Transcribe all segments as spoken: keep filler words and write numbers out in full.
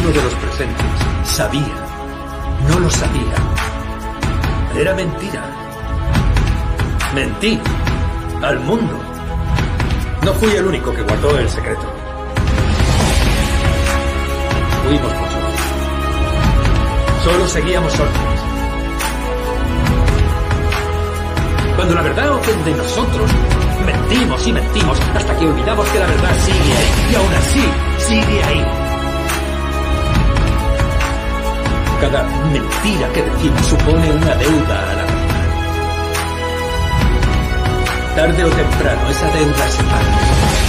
uno de los presentes sabía, no lo sabía. Era mentira. Mentí al mundo. No fui el único que guardó el secreto. Fuimos muchos. Solo seguíamos órdenes. Cuando la verdad ofende, nosotros mentimos y mentimos hasta que olvidamos que la verdad sigue ahí. Y aún así, sigue ahí. Cada mentira que decimos supone una deuda a la verdad. Tarde o temprano, esa deuda se paga.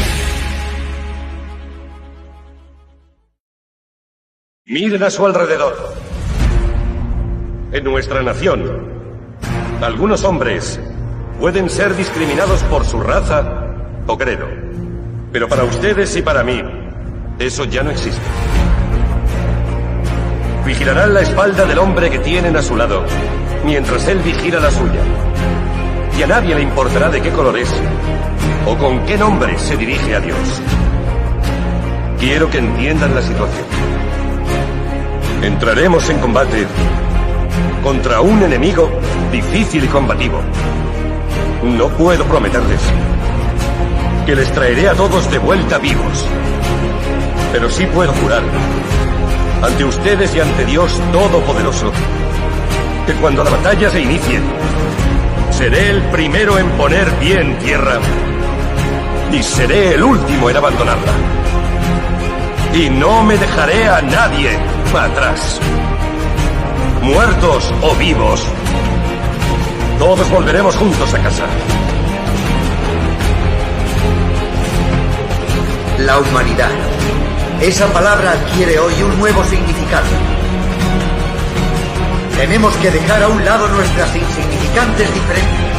Miren a su alrededor. En nuestra nación, algunos hombres pueden ser discriminados por su raza o credo. Pero para ustedes y para mí, eso ya no existe. Vigilarán la espalda del hombre que tienen a su lado, mientras él vigila la suya. Y a nadie le importará de qué color es, o con qué nombre se dirige a Dios. Quiero que entiendan la situación. Entraremos en combate contra un enemigo difícil y combativo. No puedo prometerles que les traeré a todos de vuelta vivos, pero sí puedo jurar ante ustedes y ante Dios Todopoderoso que cuando la batalla se inicie, seré el primero en poner pie en tierra y seré el último en abandonarla. Y no me dejaré a nadie atrás. Muertos o vivos, todos volveremos juntos a casa. La humanidad. Esa palabra adquiere hoy un nuevo significado. Tenemos que dejar a un lado nuestras insignificantes diferencias.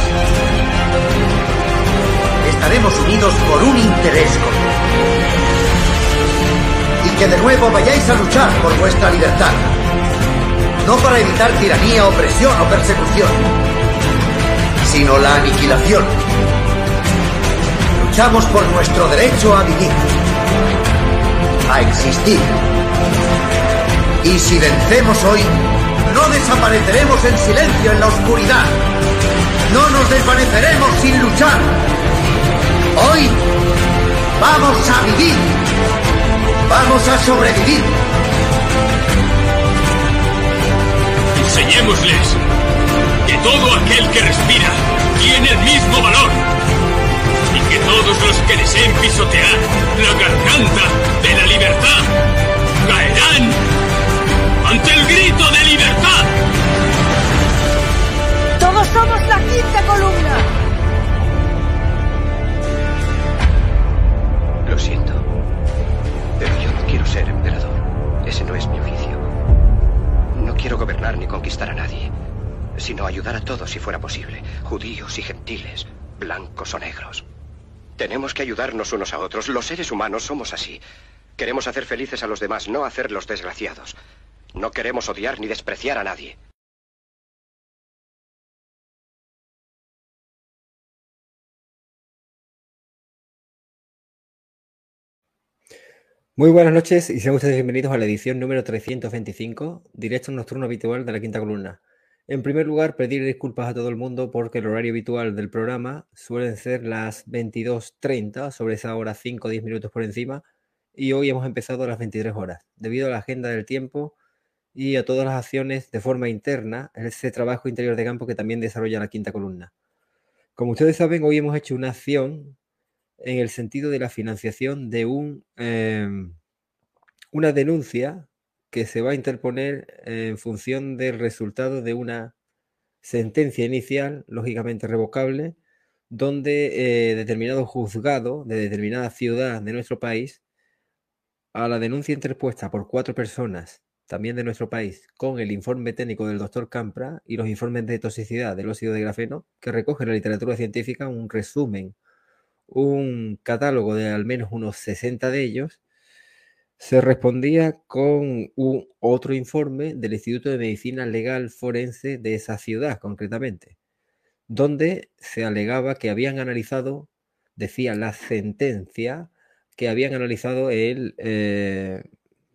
Estaremos unidos por un interés común. Y que de nuevo vayáis a luchar por vuestra libertad. No para evitar tiranía, opresión o persecución, sino la aniquilación. Luchamos por nuestro derecho a vivir, a existir. Y si vencemos hoy, no desapareceremos en silencio en la oscuridad. No nos desvaneceremos sin luchar. Hoy vamos a vivir. Vamos a sobrevivir. Enseñémosles que todo aquel que respira tiene el mismo valor y que todos los que deseen pisotear la garganta de la libertad caerán ante el grito de libertad. ¡Todos somos la quinta columna! Lo siento, pero yo no quiero ser emperador. Ese no es mi oficio. No quiero gobernar ni conquistar a nadie, sino ayudar a todos si fuera posible, judíos y gentiles, blancos o negros. Tenemos que ayudarnos unos a otros. Los seres humanos somos así. Queremos hacer felices a los demás, no hacerlos desgraciados. No queremos odiar ni despreciar a nadie. Muy buenas noches y sean ustedes bienvenidos a la edición número trescientos veinticinco, directo nocturno habitual de la quinta columna. En primer lugar, pedir disculpas a todo el mundo porque el horario habitual del programa suelen ser las veintidós treinta, sobre esa hora cinco o diez minutos por encima, y hoy hemos empezado a las veintitrés horas, debido a la agenda del tiempo y a todas las acciones de forma interna, ese trabajo interior de campo que también desarrolla la quinta columna. Como ustedes saben, hoy hemos hecho una acción en el sentido de la financiación de un, eh, una denuncia que se va a interponer en función del resultado de una sentencia inicial, lógicamente revocable, donde eh, determinado juzgado de determinada ciudad de nuestro país, a la denuncia interpuesta por cuatro personas, también de nuestro país, con el informe técnico del doctor Campra y los informes de toxicidad del óxido de grafeno, que recoge la literatura científica un resumen, un catálogo de al menos unos sesenta de ellos, se respondía con un otro informe del Instituto de Medicina Legal Forense de esa ciudad, concretamente, donde se alegaba que habían analizado, decía la sentencia, que habían analizado el, eh,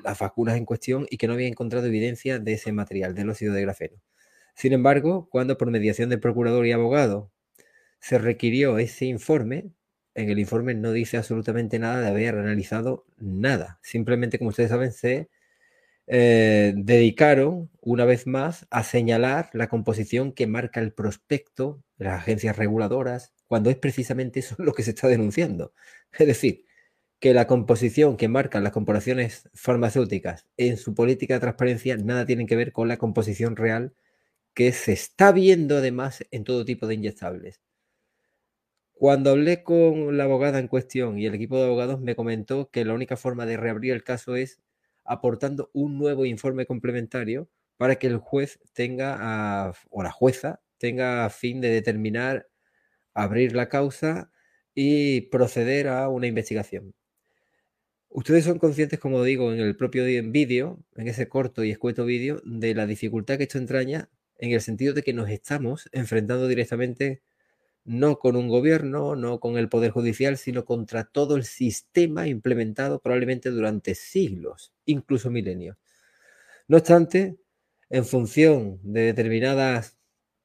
las vacunas en cuestión y que no había encontrado evidencia de ese material, del óxido de grafeno. Sin embargo, cuando por mediación del procurador y abogado se requirió ese informe, en el informe no dice absolutamente nada de haber analizado nada. Simplemente, como ustedes saben, se eh, dedicaron una vez más a señalar la composición que marca el prospecto de las agencias reguladoras, cuando es precisamente eso lo que se está denunciando. Es decir, que la composición que marcan las corporaciones farmacéuticas en su política de transparencia nada tiene que ver con la composición real que se está viendo además en todo tipo de inyectables. Cuando hablé con la abogada en cuestión y el equipo de abogados me comentó que la única forma de reabrir el caso es aportando un nuevo informe complementario para que el juez tenga, a, o la jueza, tenga a fin de determinar, abrir la causa y proceder a una investigación. Ustedes son conscientes, como digo, en el propio vídeo, en ese corto y escueto vídeo, de la dificultad que esto entraña en el sentido de que nos estamos enfrentando directamente no con un gobierno, no con el Poder Judicial, sino contra todo el sistema implementado probablemente durante siglos, incluso milenios. No obstante, en función de determinadas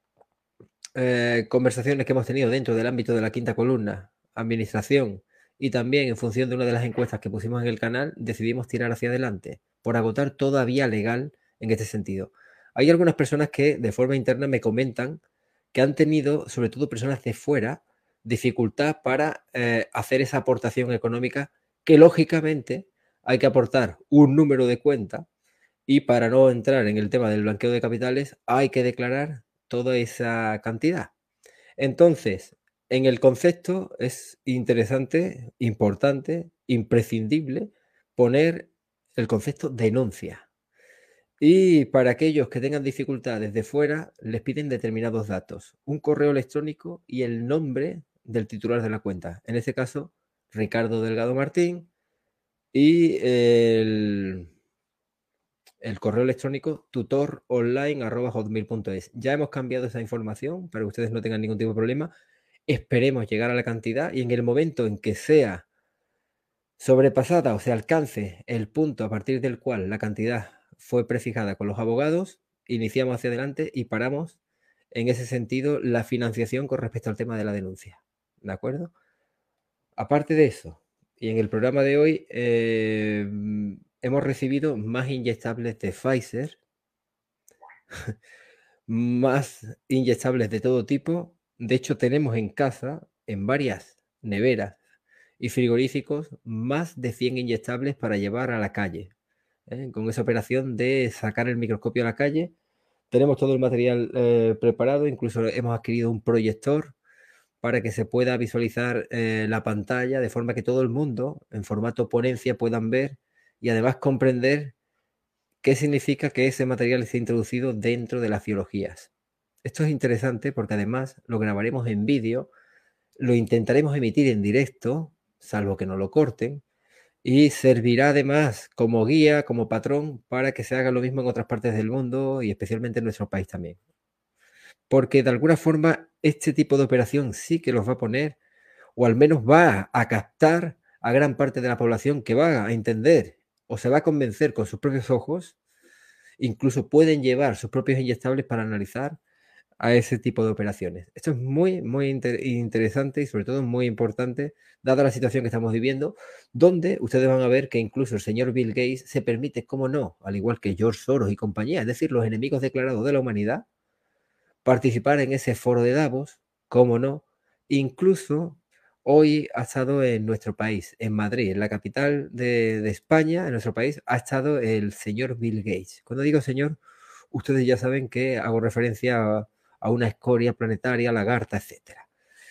eh, conversaciones que hemos tenido dentro del ámbito de la quinta columna, administración, y también en función de una de las encuestas que pusimos en el canal, decidimos tirar hacia adelante por agotar toda vía legal en este sentido. Hay algunas personas que de forma interna me comentan que han tenido, sobre todo personas de fuera, dificultad para eh, hacer esa aportación económica que lógicamente hay que aportar un número de cuenta y para no entrar en el tema del blanqueo de capitales hay que declarar toda esa cantidad. Entonces, en el concepto es interesante, importante, imprescindible poner el concepto denuncia. Y para aquellos que tengan dificultades de fuera, les piden determinados datos, un correo electrónico y el nombre del titular de la cuenta. En este caso, Ricardo Delgado Martín y el, el correo electrónico tutor online arroba hotmail punto es. Ya hemos cambiado esa información para que ustedes no tengan ningún tipo de problema. Esperemos llegar a la cantidad y en el momento en que sea sobrepasada o se alcance el punto a partir del cual la cantidad fue prefijada con los abogados, iniciamos hacia adelante y paramos en ese sentido la financiación con respecto al tema de la denuncia. ¿De acuerdo? Aparte de eso, y en el programa de hoy eh, hemos recibido más inyectables de Pfizer, más inyectables de todo tipo. De hecho, tenemos en casa, en varias neveras y frigoríficos, más de cien inyectables para llevar a la calle. ¿eh? Con esa operación de sacar el microscopio a la calle, tenemos todo el material eh, preparado, incluso hemos adquirido un proyector para que se pueda visualizar eh, la pantalla de forma que todo el mundo, en formato ponencia, puedan ver y además comprender qué significa que ese material esté introducido dentro de las biologías. Esto es interesante porque además lo grabaremos en vídeo, lo intentaremos emitir en directo, salvo que no lo corten, y servirá además como guía, como patrón, para que se haga lo mismo en otras partes del mundo y especialmente en nuestro país también. Porque de alguna forma este tipo de operación sí que los va a poner, o al menos va a captar a gran parte de la población que va a entender o se va a convencer con sus propios ojos, incluso pueden llevar sus propios inyectables para analizar a ese tipo de operaciones. Esto es muy, muy inter interesante y sobre todo muy importante, dada la situación que estamos viviendo, donde ustedes van a ver que incluso el señor Bill Gates se permite, cómo no, al igual que George Soros y compañía, es decir, los enemigos declarados de la humanidad, participar en ese foro de Davos, cómo no, incluso hoy ha estado en nuestro país, en Madrid, en la capital de, de España, en nuestro país, ha estado el señor Bill Gates. Cuando digo señor, ustedes ya saben que hago referencia a, a una escoria planetaria, lagarta, etcétera.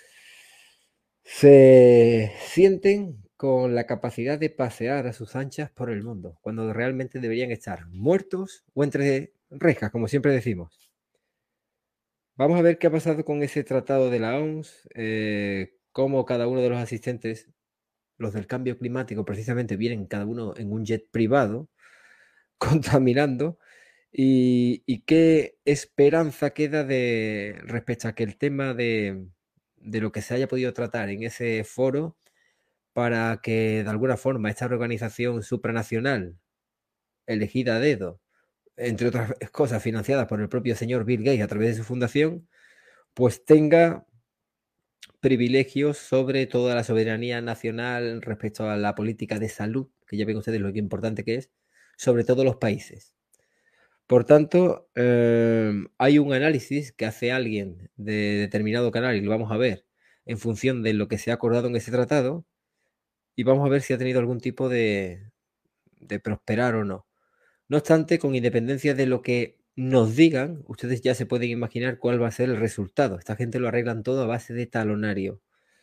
Se sienten con la capacidad de pasear a sus anchas por el mundo, cuando realmente deberían estar muertos o entre rejas, como siempre decimos. Vamos a ver qué ha pasado con ese tratado de la O M S, eh, cómo cada uno de los asistentes, los del cambio climático, precisamente vienen cada uno en un jet privado, contaminando, y, y qué esperanza queda de respecto a que el tema de, de lo que se haya podido tratar en ese foro para que de alguna forma esta organización supranacional elegida a dedo, entre otras cosas financiadas por el propio señor Bill Gates a través de su fundación, pues tenga privilegios sobre toda la soberanía nacional respecto a la política de salud, que ya ven ustedes lo que importante que es, sobre todos los países. Por tanto, eh, hay un análisis que hace alguien de determinado canal, y lo vamos a ver en función de lo que se ha acordado en ese tratado, y vamos a ver si ha tenido algún tipo de, de prosperar o no. No obstante, con independencia de lo que nos digan, ustedes ya se pueden imaginar cuál va a ser el resultado. Esta gente lo arreglan todo a base de talonario.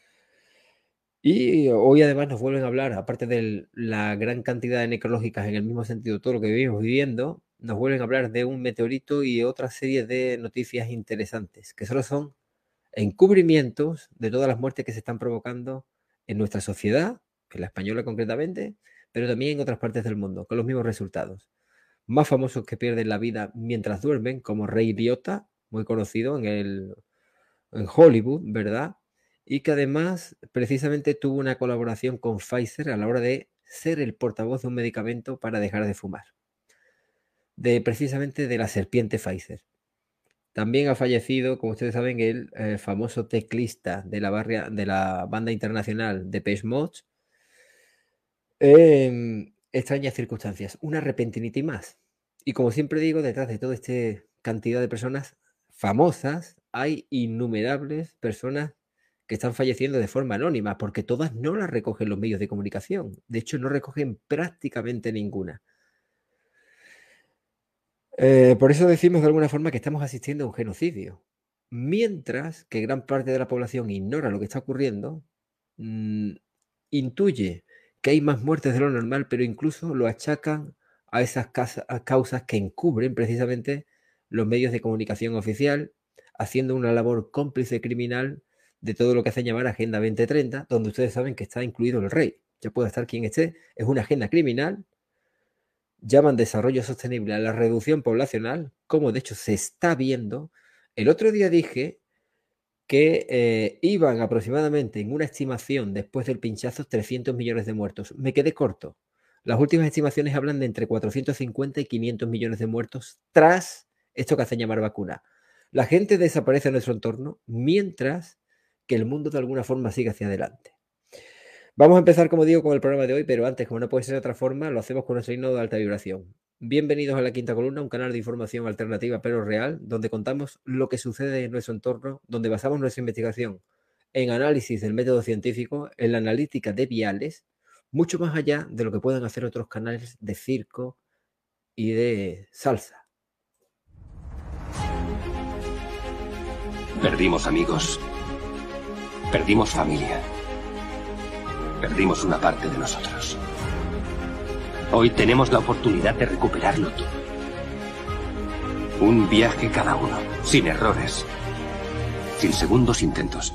Y hoy además nos vuelven a hablar, aparte de la gran cantidad de necrológicas en el mismo sentido, todo lo que vivimos viviendo, nos vuelven a hablar de un meteorito y otra serie de noticias interesantes, que solo son encubrimientos de todas las muertes que se están provocando en nuestra sociedad, en la española concretamente, pero también en otras partes del mundo, con los mismos resultados. Más famosos que pierden la vida mientras duermen, como Ray Liotta, muy conocido en, el, en Hollywood, ¿verdad? Y que además precisamente tuvo una colaboración con Pfizer a la hora de ser el portavoz de un medicamento para dejar de fumar. De, precisamente de la serpiente Pfizer. También ha fallecido, como ustedes saben, el eh, famoso teclista de la, barria, de la banda internacional Depeche Mode. En extrañas circunstancias, una repentinita y más. Y como siempre digo, detrás de toda esta cantidad de personas famosas hay innumerables personas que están falleciendo de forma anónima, porque todas no las recogen los medios de comunicación. De hecho, no recogen prácticamente ninguna. Eh, por eso decimos de alguna forma que estamos asistiendo a un genocidio. Mientras que gran parte de la población ignora lo que está ocurriendo, mmm, intuye que hay más muertes de lo normal, pero incluso lo achacan a esas causas que encubren precisamente los medios de comunicación oficial, haciendo una labor cómplice criminal de todo lo que hacen llamar Agenda veinte treinta, donde ustedes saben que está incluido el rey. Ya puede estar quien esté, es una agenda criminal. Llaman desarrollo sostenible a la reducción poblacional, como de hecho se está viendo. El otro día dije que eh, iban aproximadamente en una estimación después del pinchazo trescientos millones de muertos. Me quedé corto. Las últimas estimaciones hablan de entre cuatrocientos cincuenta y quinientos millones de muertos tras esto que hacen llamar vacuna. La gente desaparece en nuestro entorno mientras que el mundo de alguna forma sigue hacia adelante. Vamos a empezar, como digo, con el programa de hoy, pero antes, como no puede ser de otra forma, lo hacemos con nuestro himno de alta vibración. Bienvenidos a La Quinta Columna, un canal de información alternativa pero real, donde contamos lo que sucede en nuestro entorno, donde basamos nuestra investigación en análisis del método científico, en la analítica de viales, mucho más allá de lo que puedan hacer otros canales de circo y de salsa. Perdimos amigos. Perdimos familia. Perdimos una parte de nosotros. Hoy tenemos la oportunidad de recuperarlo todo. Un viaje cada uno, sin errores, sin segundos intentos.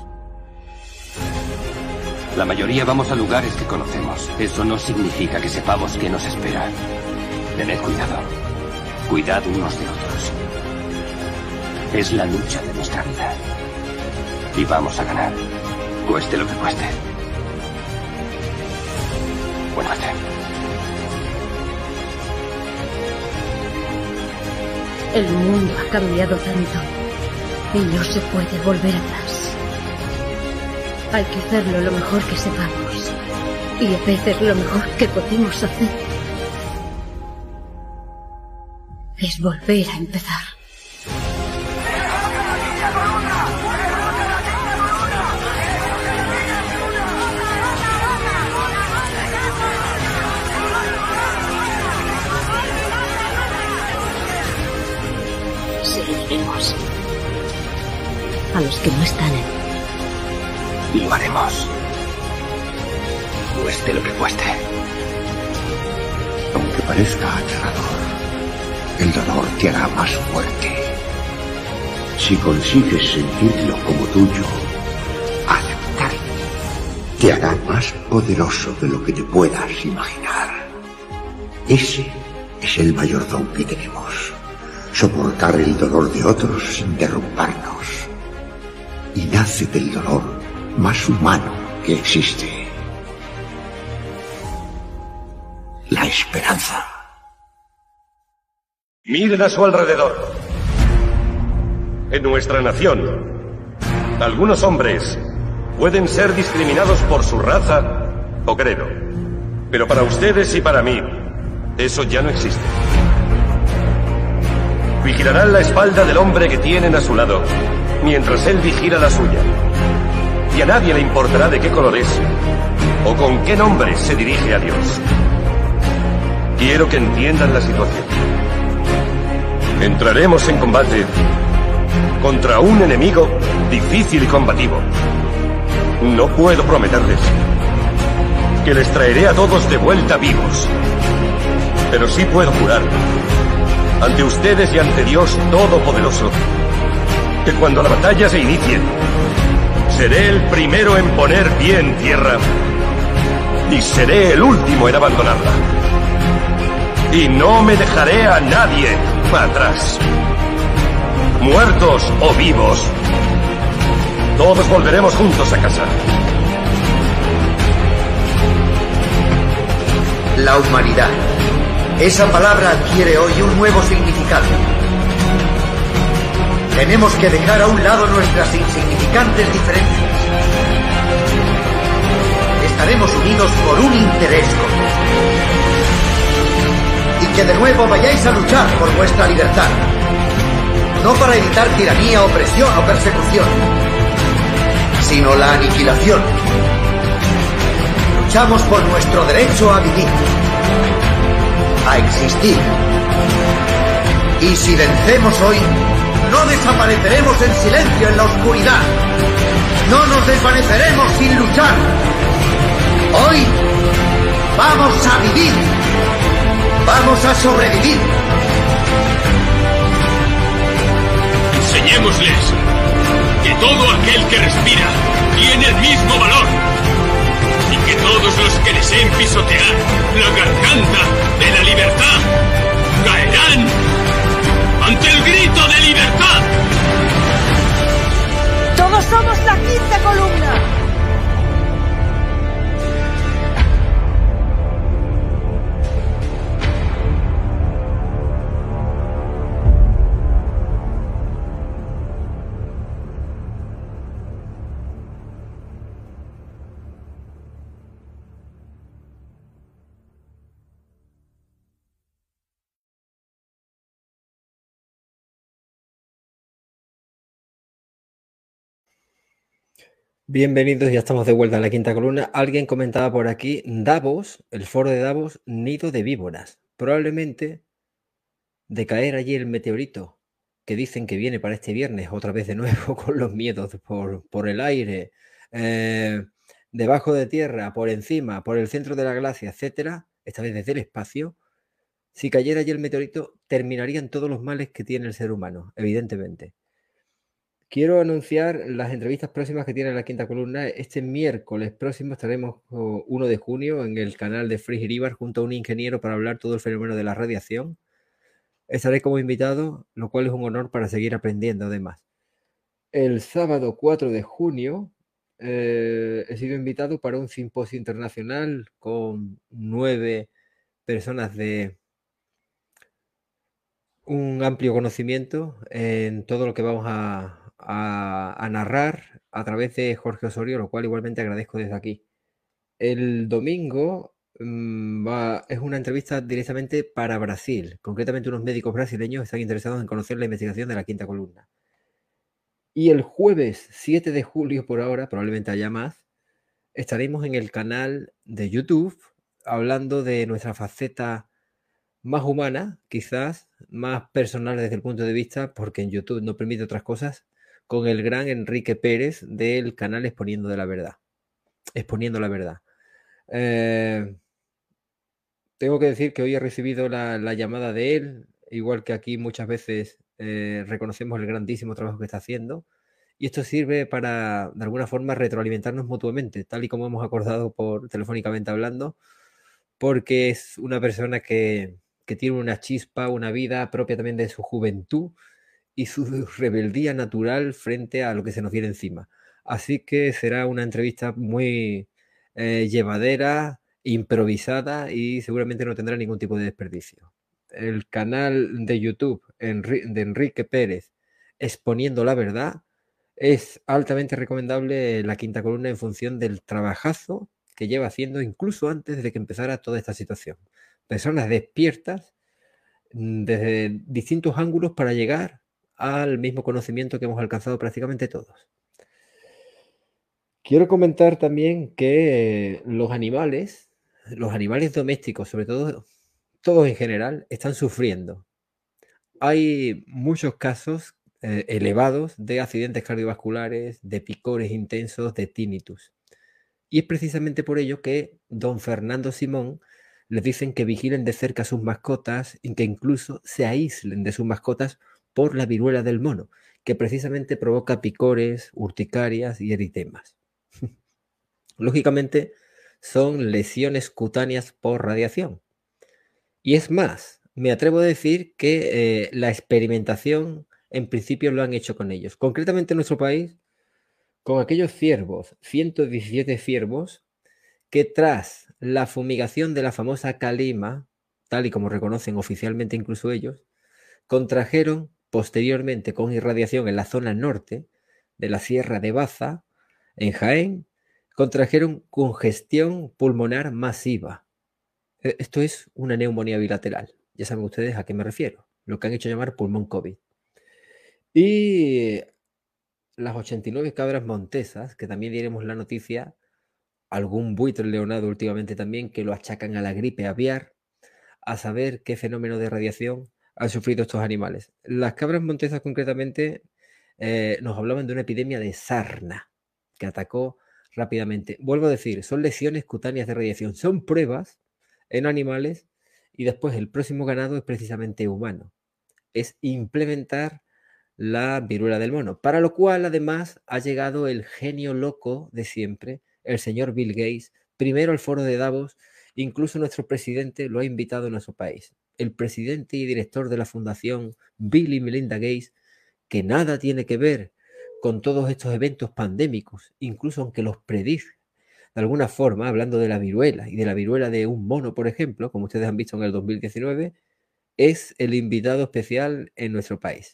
La mayoría vamos a lugares que conocemos. Eso no significa que sepamos qué nos espera. Tened cuidado. Cuidad unos de otros. Es la lucha de nuestra vida. Y vamos a ganar, cueste lo que cueste. Buena noche. El mundo ha cambiado tanto y no se puede volver atrás. Hay que hacerlo lo mejor que sepamos y a veces lo mejor que podemos hacer es volver a empezar. Seguiremos a los que no están en. Y lo haremos. Cueste lo que cueste. Aunque parezca aterrador, el dolor te hará más fuerte. Si consigues sentirlo como tuyo, aceptarlo te hará más poderoso de lo que te puedas imaginar. Ese es el mayor don que tenemos. Soportar el dolor de otros sin derrumbarnos. Y nace del dolor más humano que existe. La esperanza. Miren a su alrededor. En nuestra nación, algunos hombres pueden ser discriminados por su raza o credo. Pero para ustedes y para mí, eso ya no existe. Vigilarán la espalda del hombre que tienen a su lado, mientras él vigila la suya. Y a nadie le importará de qué color es o con qué nombre se dirige a Dios. Quiero que entiendan la situación. Entraremos en combate contra un enemigo difícil y combativo. No puedo prometerles que les traeré a todos de vuelta vivos, pero sí puedo jurar ante ustedes y ante Dios Todopoderoso que cuando la batalla se inicie, seré el primero en poner pie en tierra y seré el último en abandonarla. Y no me dejaré a nadie atrás. Muertos o vivos, todos volveremos juntos a casa. La humanidad. Esa palabra adquiere hoy un nuevo significado. Tenemos que dejar a un lado nuestras insignificantes diferencias. Estaremos unidos por un interés común. Y que de nuevo vayáis a luchar por vuestra libertad. No para evitar tiranía, opresión o persecución, sino la aniquilación. Luchamos por nuestro derecho a vivir, a existir. Y si vencemos hoy, no desapareceremos en silencio en la oscuridad. No nos desvaneceremos sin luchar. Hoy vamos a vivir. Vamos a sobrevivir. Enseñémosles que todo aquel que respira tiene el mismo valor y que todos los que deseen pisotear la garganta de la libertad caerán ante el grito de libertad. ¡Todos somos la quinta columna! Bienvenidos, ya estamos de vuelta en la quinta columna. Alguien comentaba por aquí, Davos, el foro de Davos, nido de víboras. Probablemente de caer allí el meteorito que dicen que viene para este viernes, otra vez de nuevo con los miedos por, por el aire, eh, debajo de tierra, por encima, por el centro de la galaxia, etcétera, esta vez desde el espacio. Si cayera allí el meteorito, terminarían todos los males que tiene el ser humano, evidentemente. Quiero anunciar las entrevistas próximas que tiene la quinta columna. Este miércoles próximo estaremos uno de junio en el canal de Free Hiribar junto a un ingeniero para hablar todo el fenómeno de la radiación. Estaré como invitado, lo cual es un honor para seguir aprendiendo además. El sábado cuatro de junio eh, he sido invitado para un simposio internacional con nueve personas de un amplio conocimiento en todo lo que vamos a... A, a narrar a través de Jorge Osorio, lo cual igualmente agradezco desde aquí. El domingo mmm, va, es una entrevista directamente para Brasil. Concretamente unos médicos brasileños están interesados en conocer la investigación de la quinta columna. Y el jueves siete de julio, por ahora, probablemente haya más, estaremos en el canal de YouTube hablando de nuestra faceta más humana, quizás más personal desde el punto de vista, porque en YouTube no permite otras cosas, con el gran Enrique Pérez del canal Exponiendo de la Verdad. Exponiendo la Verdad. Eh, tengo que decir que hoy he recibido la, la llamada de él, igual que aquí muchas veces eh, reconocemos el grandísimo trabajo que está haciendo, y esto sirve para, de alguna forma, retroalimentarnos mutuamente, tal y como hemos acordado por telefónicamente hablando, porque es una persona que, que tiene una chispa, una vida propia también de su juventud, y su rebeldía natural frente a lo que se nos viene encima. Así que será una entrevista muy eh, llevadera, improvisada y seguramente no tendrá ningún tipo de desperdicio. el canal de YouTube Enri- de Enrique Pérez, Exponiendo la Verdad, es altamente recomendable La Quinta Columna en función del trabajazo que lleva haciendo incluso antes de que empezara toda esta situación. Personas despiertas mm, desde distintos ángulos para llegar al mismo conocimiento que hemos alcanzado prácticamente todos. Quiero comentar también que eh, los animales, los animales domésticos, sobre todo, todos en general, están sufriendo. Hay muchos casos eh, elevados de accidentes cardiovasculares, de picores intensos, de tinnitus. Y es precisamente por ello que don Fernando Simón les dicen que vigilen de cerca a sus mascotas y que incluso se aíslen de sus mascotas por la viruela del mono, que precisamente provoca picores, urticarias y eritemas. Lógicamente, son lesiones cutáneas por radiación. Y es más, me atrevo a decir que eh, la experimentación en principio lo han hecho con ellos. Concretamente en nuestro país, con aquellos ciervos, ciento diecisiete ciervos, que tras la fumigación de la famosa calima, tal y como reconocen oficialmente incluso ellos, contrajeron posteriormente con irradiación en la zona norte de la Sierra de Baza, en Jaén, contrajeron congestión pulmonar masiva. Esto es una neumonía bilateral. Ya saben ustedes a qué me refiero. Lo que han hecho llamar pulmón COVID. Y las ochenta y nueve cabras montesas, que también diremos la noticia, algún buitre leonado últimamente también, que lo achacan a la gripe aviar, a saber qué fenómeno de radiación han sufrido estos animales. Las cabras montesas concretamente eh, nos hablaban de una epidemia de sarna que atacó rápidamente. Vuelvo a decir, son lesiones cutáneas de radiación, son pruebas en animales y después el próximo ganado es precisamente humano. Es implementar la viruela del mono, para lo cual además ha llegado el genio loco de siempre, el señor Bill Gates, primero al foro de Davos, incluso nuestro presidente lo ha invitado a nuestro país. El presidente y director de la fundación Bill y Melinda Gates, que nada tiene que ver con todos estos eventos pandémicos, incluso aunque los predice de alguna forma, hablando de la viruela y de la viruela de un mono, por ejemplo, como ustedes han visto en el dos mil diecinueve, es el invitado especial en nuestro país.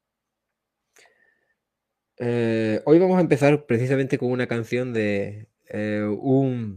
Eh, hoy vamos a empezar precisamente con una canción de eh, un,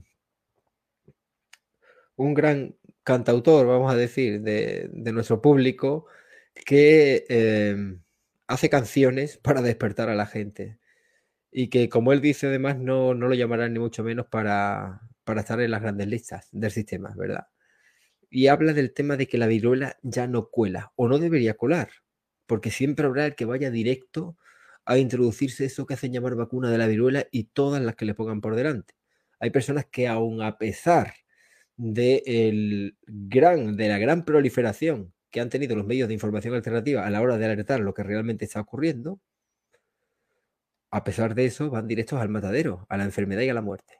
un gran cantautor, vamos a decir, de, de nuestro público, que eh, hace canciones para despertar a la gente. Y que, como él dice, además, no, no lo llamarán ni mucho menos para, para estar en las grandes listas del sistema, ¿verdad? Y habla del tema de que la viruela ya no cuela, o no debería colar, porque siempre habrá el que vaya directo a introducirse eso que hacen llamar vacuna de la viruela y todas las que le pongan por delante. Hay personas que, aun a pesar de, el gran, de la gran proliferación que han tenido los medios de información alternativa a la hora de alertar lo que realmente está ocurriendo, a pesar de eso, van directos al matadero, a la enfermedad y a la muerte.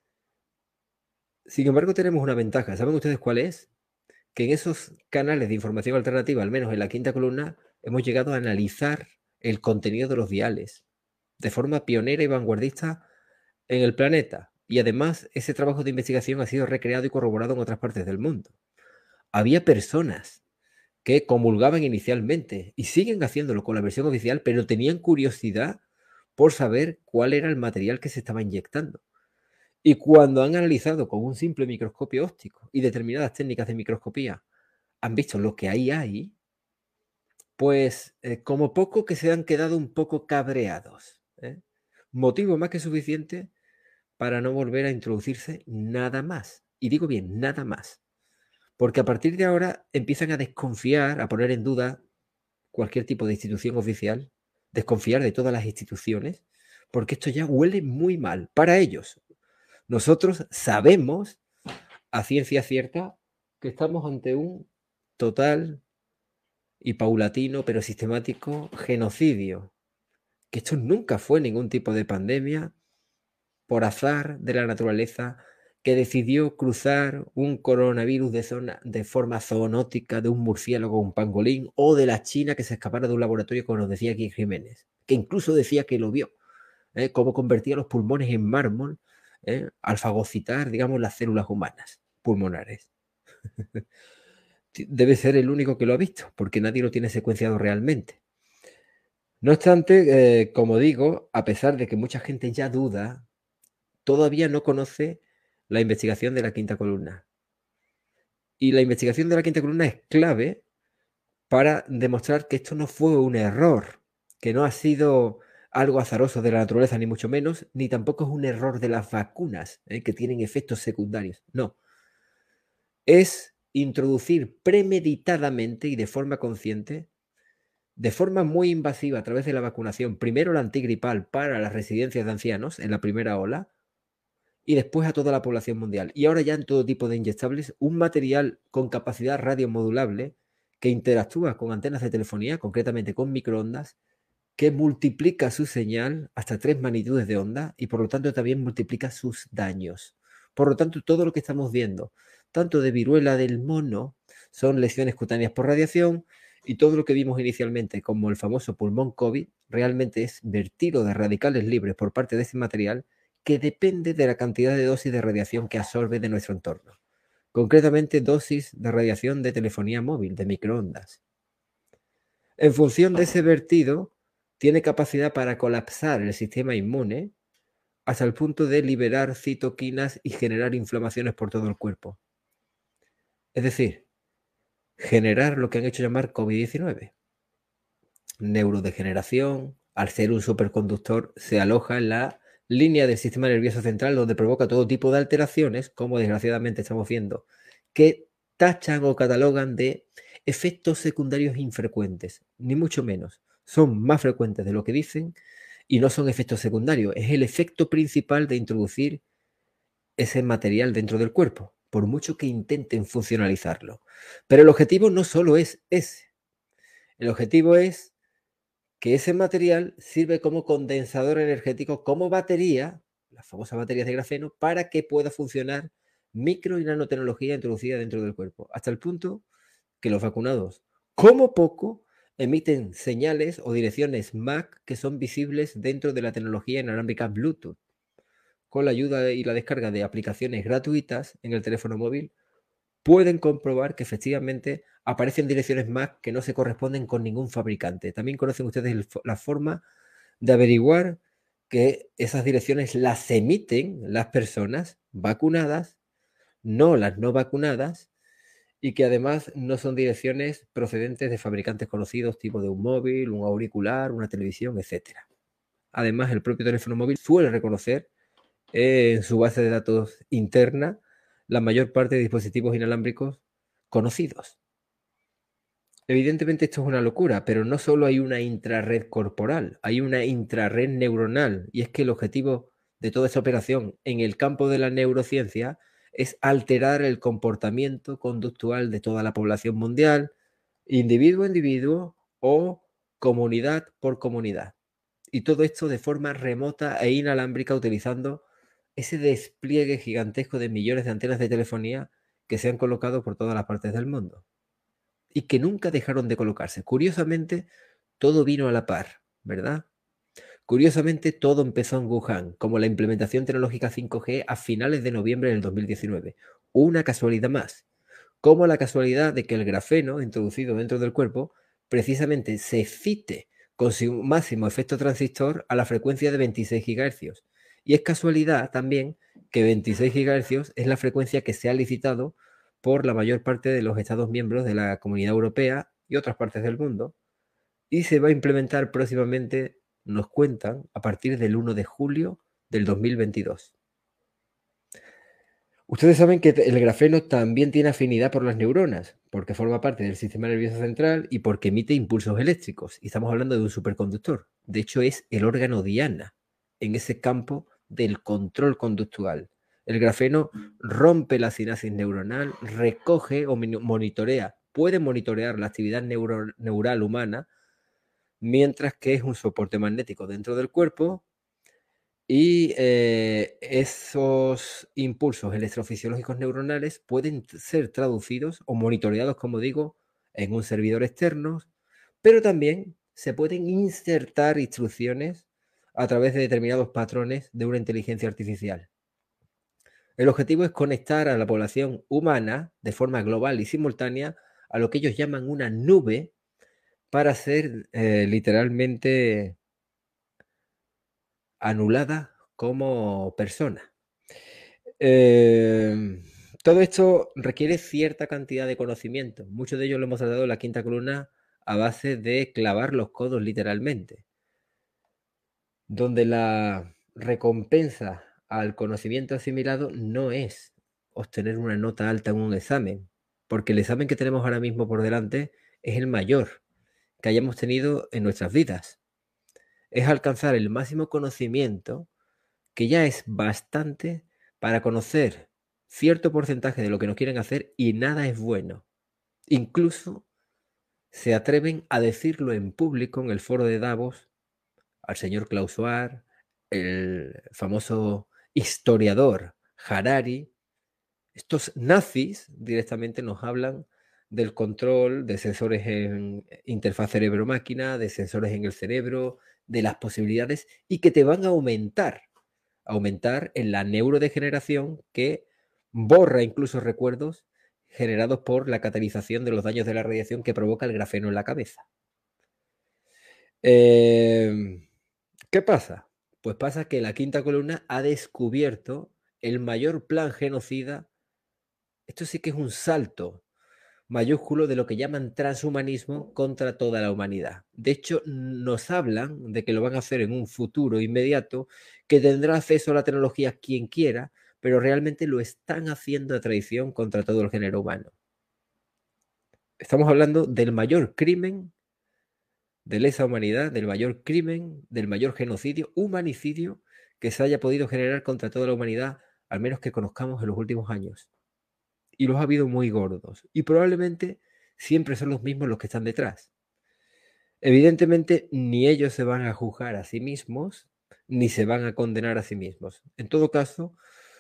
Sin embargo, tenemos una ventaja. ¿Saben ustedes cuál es? Que en esos canales de información alternativa, al menos en La Quinta Columna, hemos llegado a analizar el contenido de los diales de forma pionera y vanguardista en el planeta. Y además, ese trabajo de investigación ha sido recreado y corroborado en otras partes del mundo. Había personas que comulgaban inicialmente y siguen haciéndolo con la versión oficial, pero tenían curiosidad por saber cuál era el material que se estaba inyectando. Y cuando han analizado con un simple microscopio óptico y determinadas técnicas de microscopía, han visto lo que ahí hay, pues eh, como poco que se han quedado un poco cabreados. ¿eh? Motivo más que suficiente para no volver a introducirse nada más. Y digo bien, nada más. Porque a partir de ahora empiezan a desconfiar, a poner en duda cualquier tipo de institución oficial, desconfiar de todas las instituciones, porque esto ya huele muy mal para ellos. Nosotros sabemos a ciencia cierta que estamos ante un total y paulatino, pero sistemático genocidio, que esto nunca fue ningún tipo de pandemia por azar de la naturaleza que decidió cruzar un coronavirus de, zona, de forma zoonótica de un murciélago o un pangolín, o de la China que se escapara de un laboratorio, como nos decía aquí Jiménez, que incluso decía que lo vio, ¿eh? cómo convertía los pulmones en mármol, ¿eh? al fagocitar, digamos, las células humanas pulmonares. debe ser el único que lo ha visto, porque nadie lo tiene secuenciado realmente. No obstante, eh, como digo, a pesar de que mucha gente ya duda, todavía no conoce la investigación de la quinta columna. Y la investigación de la quinta columna es clave para demostrar que esto no fue un error, que no ha sido algo azaroso de la naturaleza, ni mucho menos, ni tampoco es un error de las vacunas, ¿eh? que tienen efectos secundarios. No. Es introducir premeditadamente y de forma consciente, de forma muy invasiva a través de la vacunación, primero la antigripal para las residencias de ancianos en la primera ola y después a toda la población mundial. Y ahora ya en todo tipo de inyectables, un material con capacidad radiomodulable que interactúa con antenas de telefonía, concretamente con microondas, que multiplica su señal hasta tres magnitudes de onda y por lo tanto también multiplica sus daños. Por lo tanto, todo lo que estamos viendo, tanto de viruela del mono, son lesiones cutáneas por radiación, y todo lo que vimos inicialmente como el famoso pulmón COVID realmente es vertido de radicales libres por parte de ese material que depende de la cantidad de dosis de radiación que absorbe de nuestro entorno. Concretamente, dosis de radiación de telefonía móvil, de microondas. En función de ese vertido, tiene capacidad para colapsar el sistema inmune hasta el punto de liberar citoquinas y generar inflamaciones por todo el cuerpo. Es decir, generar lo que han hecho llamar COVID diecinueve. Neurodegeneración, al ser un superconductor, se aloja en la línea del sistema nervioso central donde provoca todo tipo de alteraciones, como desgraciadamente estamos viendo, que tachan o catalogan de efectos secundarios infrecuentes, ni mucho menos. Son más frecuentes de lo que dicen y no son efectos secundarios. Es el efecto principal de introducir ese material dentro del cuerpo, por mucho que intenten funcionalizarlo. Pero el objetivo no solo es ese. El objetivo es que ese material sirve como condensador energético, como batería, las famosas baterías de grafeno, para que pueda funcionar micro y nanotecnología introducida dentro del cuerpo, hasta el punto que los vacunados, como poco, emiten señales o direcciones M A C que son visibles dentro de la tecnología inalámbrica Bluetooth. Con la ayuda y la descarga de aplicaciones gratuitas en el teléfono móvil, pueden comprobar que efectivamente aparecen direcciones M A C que no se corresponden con ningún fabricante. También conocen ustedes el, la forma de averiguar que esas direcciones las emiten las personas vacunadas, no las no vacunadas, y que además no son direcciones procedentes de fabricantes conocidos, tipo de un móvil, un auricular, una televisión, etcétera. Además, el propio teléfono móvil suele reconocer eh, en su base de datos interna la mayor parte de dispositivos inalámbricos conocidos. Evidentemente esto es una locura, pero no solo hay una intrarred corporal, hay una intrarred neuronal, y es que el objetivo de toda esta operación en el campo de la neurociencia es alterar el comportamiento conductual de toda la población mundial, individuo a individuo o comunidad por comunidad. Y todo esto de forma remota e inalámbrica utilizando ese despliegue gigantesco de millones de antenas de telefonía que se han colocado por todas las partes del mundo y que nunca dejaron de colocarse. Curiosamente, todo vino a la par, ¿verdad? Curiosamente, todo empezó en Wuhan, como la implementación tecnológica cinco G a finales de noviembre del dos mil diecinueve. Una casualidad más, como la casualidad de que el grafeno introducido dentro del cuerpo precisamente se excite con su máximo efecto transistor a la frecuencia de veintiséis gigahercios. Y es casualidad también que veintiséis gigahercios es la frecuencia que se ha licitado por la mayor parte de los Estados miembros de la Comunidad Europea y otras partes del mundo, y se va a implementar próximamente, nos cuentan, a partir del uno de julio del dos mil veintidós. Ustedes saben que el grafeno también tiene afinidad por las neuronas, porque forma parte del sistema nervioso central y porque emite impulsos eléctricos. Y estamos hablando de un superconductor. De hecho, es el órgano diana en ese campo del control conductual. El grafeno rompe la sinapsis neuronal, recoge o monitorea, puede monitorear la actividad neuro, neural humana, mientras que es un soporte magnético dentro del cuerpo y eh, esos impulsos electrofisiológicos neuronales pueden ser traducidos o monitoreados, como digo, en un servidor externo, pero también se pueden insertar instrucciones a través de determinados patrones de una inteligencia artificial. El objetivo es conectar a la población humana de forma global y simultánea a lo que ellos llaman una nube para ser eh, literalmente anulada como persona. Eh, todo esto requiere cierta cantidad de conocimiento. Muchos de ellos lo hemos tratado en la quinta columna a base de clavar los codos literalmente, donde la recompensa al conocimiento asimilado no es obtener una nota alta en un examen, porque el examen que tenemos ahora mismo por delante es el mayor que hayamos tenido en nuestras vidas. Es alcanzar el máximo conocimiento, que ya es bastante para conocer cierto porcentaje de lo que nos quieren hacer, y nada es bueno. Incluso se atreven a decirlo en público en el foro de Davos al señor Klaus Schwab, el famoso historiador Harari. Estos nazis directamente nos hablan del control de sensores en interfaz cerebro-máquina, de sensores en el cerebro, de las posibilidades, y que te van a aumentar, aumentar en la neurodegeneración que borra incluso recuerdos generados por la catalización de los daños de la radiación que provoca el grafeno en la cabeza. Eh, ¿Qué pasa? Pues pasa que la quinta columna ha descubierto el mayor plan genocida. Esto sí que es un salto mayúsculo de lo que llaman transhumanismo contra toda la humanidad. De hecho, nos hablan de que lo van a hacer en un futuro inmediato, que tendrá acceso a la tecnología quien quiera, pero realmente lo están haciendo a traición contra todo el género humano. Estamos hablando del mayor crimen de lesa humanidad, del mayor crimen, del mayor genocidio, humanicidio que se haya podido generar contra toda la humanidad, al menos que conozcamos en los últimos años. Y los ha habido muy gordos. Y probablemente siempre son los mismos los que están detrás. Evidentemente, ni ellos se van a juzgar a sí mismos, ni se van a condenar a sí mismos. En todo caso,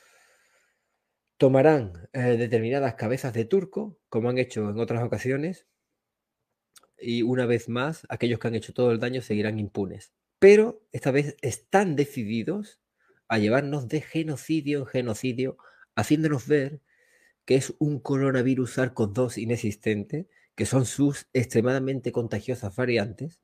tomarán eh, determinadas cabezas de turco, como han hecho en otras ocasiones, y una vez más, aquellos que han hecho todo el daño seguirán impunes. Pero esta vez están decididos a llevarnos de genocidio en genocidio, haciéndonos ver que es un coronavirus SARS-CoV dos inexistente, que son sus extremadamente contagiosas variantes,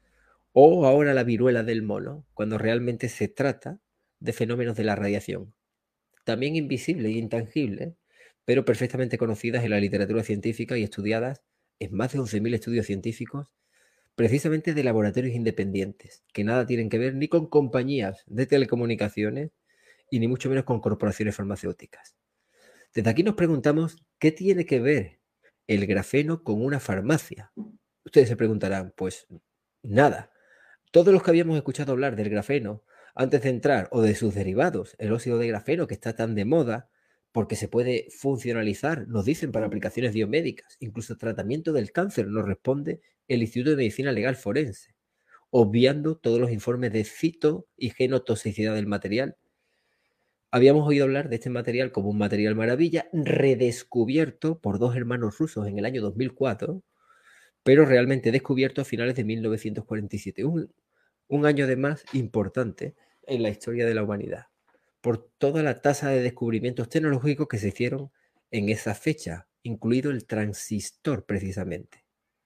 o ahora la viruela del mono, cuando realmente se trata de fenómenos de la radiación, también invisibles e intangibles, pero perfectamente conocidas en la literatura científica y estudiadas en más de once mil estudios científicos, precisamente de laboratorios independientes, que nada tienen que ver ni con compañías de telecomunicaciones y ni mucho menos con corporaciones farmacéuticas. Desde aquí nos preguntamos qué tiene que ver el grafeno con una farmacia. Ustedes se preguntarán, pues nada. Todos los que habíamos escuchado hablar del grafeno antes de entrar, o de sus derivados, el óxido de grafeno que está tan de moda porque se puede funcionalizar, nos dicen, para aplicaciones biomédicas, incluso tratamiento del cáncer, nos responde el Instituto de Medicina Legal Forense, obviando todos los informes de cito y genotoxicidad del material. Habíamos oído hablar de este material como un material maravilla, redescubierto por dos hermanos rusos en el año dos mil cuatro, pero realmente descubierto a finales de mil novecientos cuarenta y siete. Un, un año además importante en la historia de la humanidad, por toda la tasa de descubrimientos tecnológicos que se hicieron en esa fecha, incluido el transistor precisamente.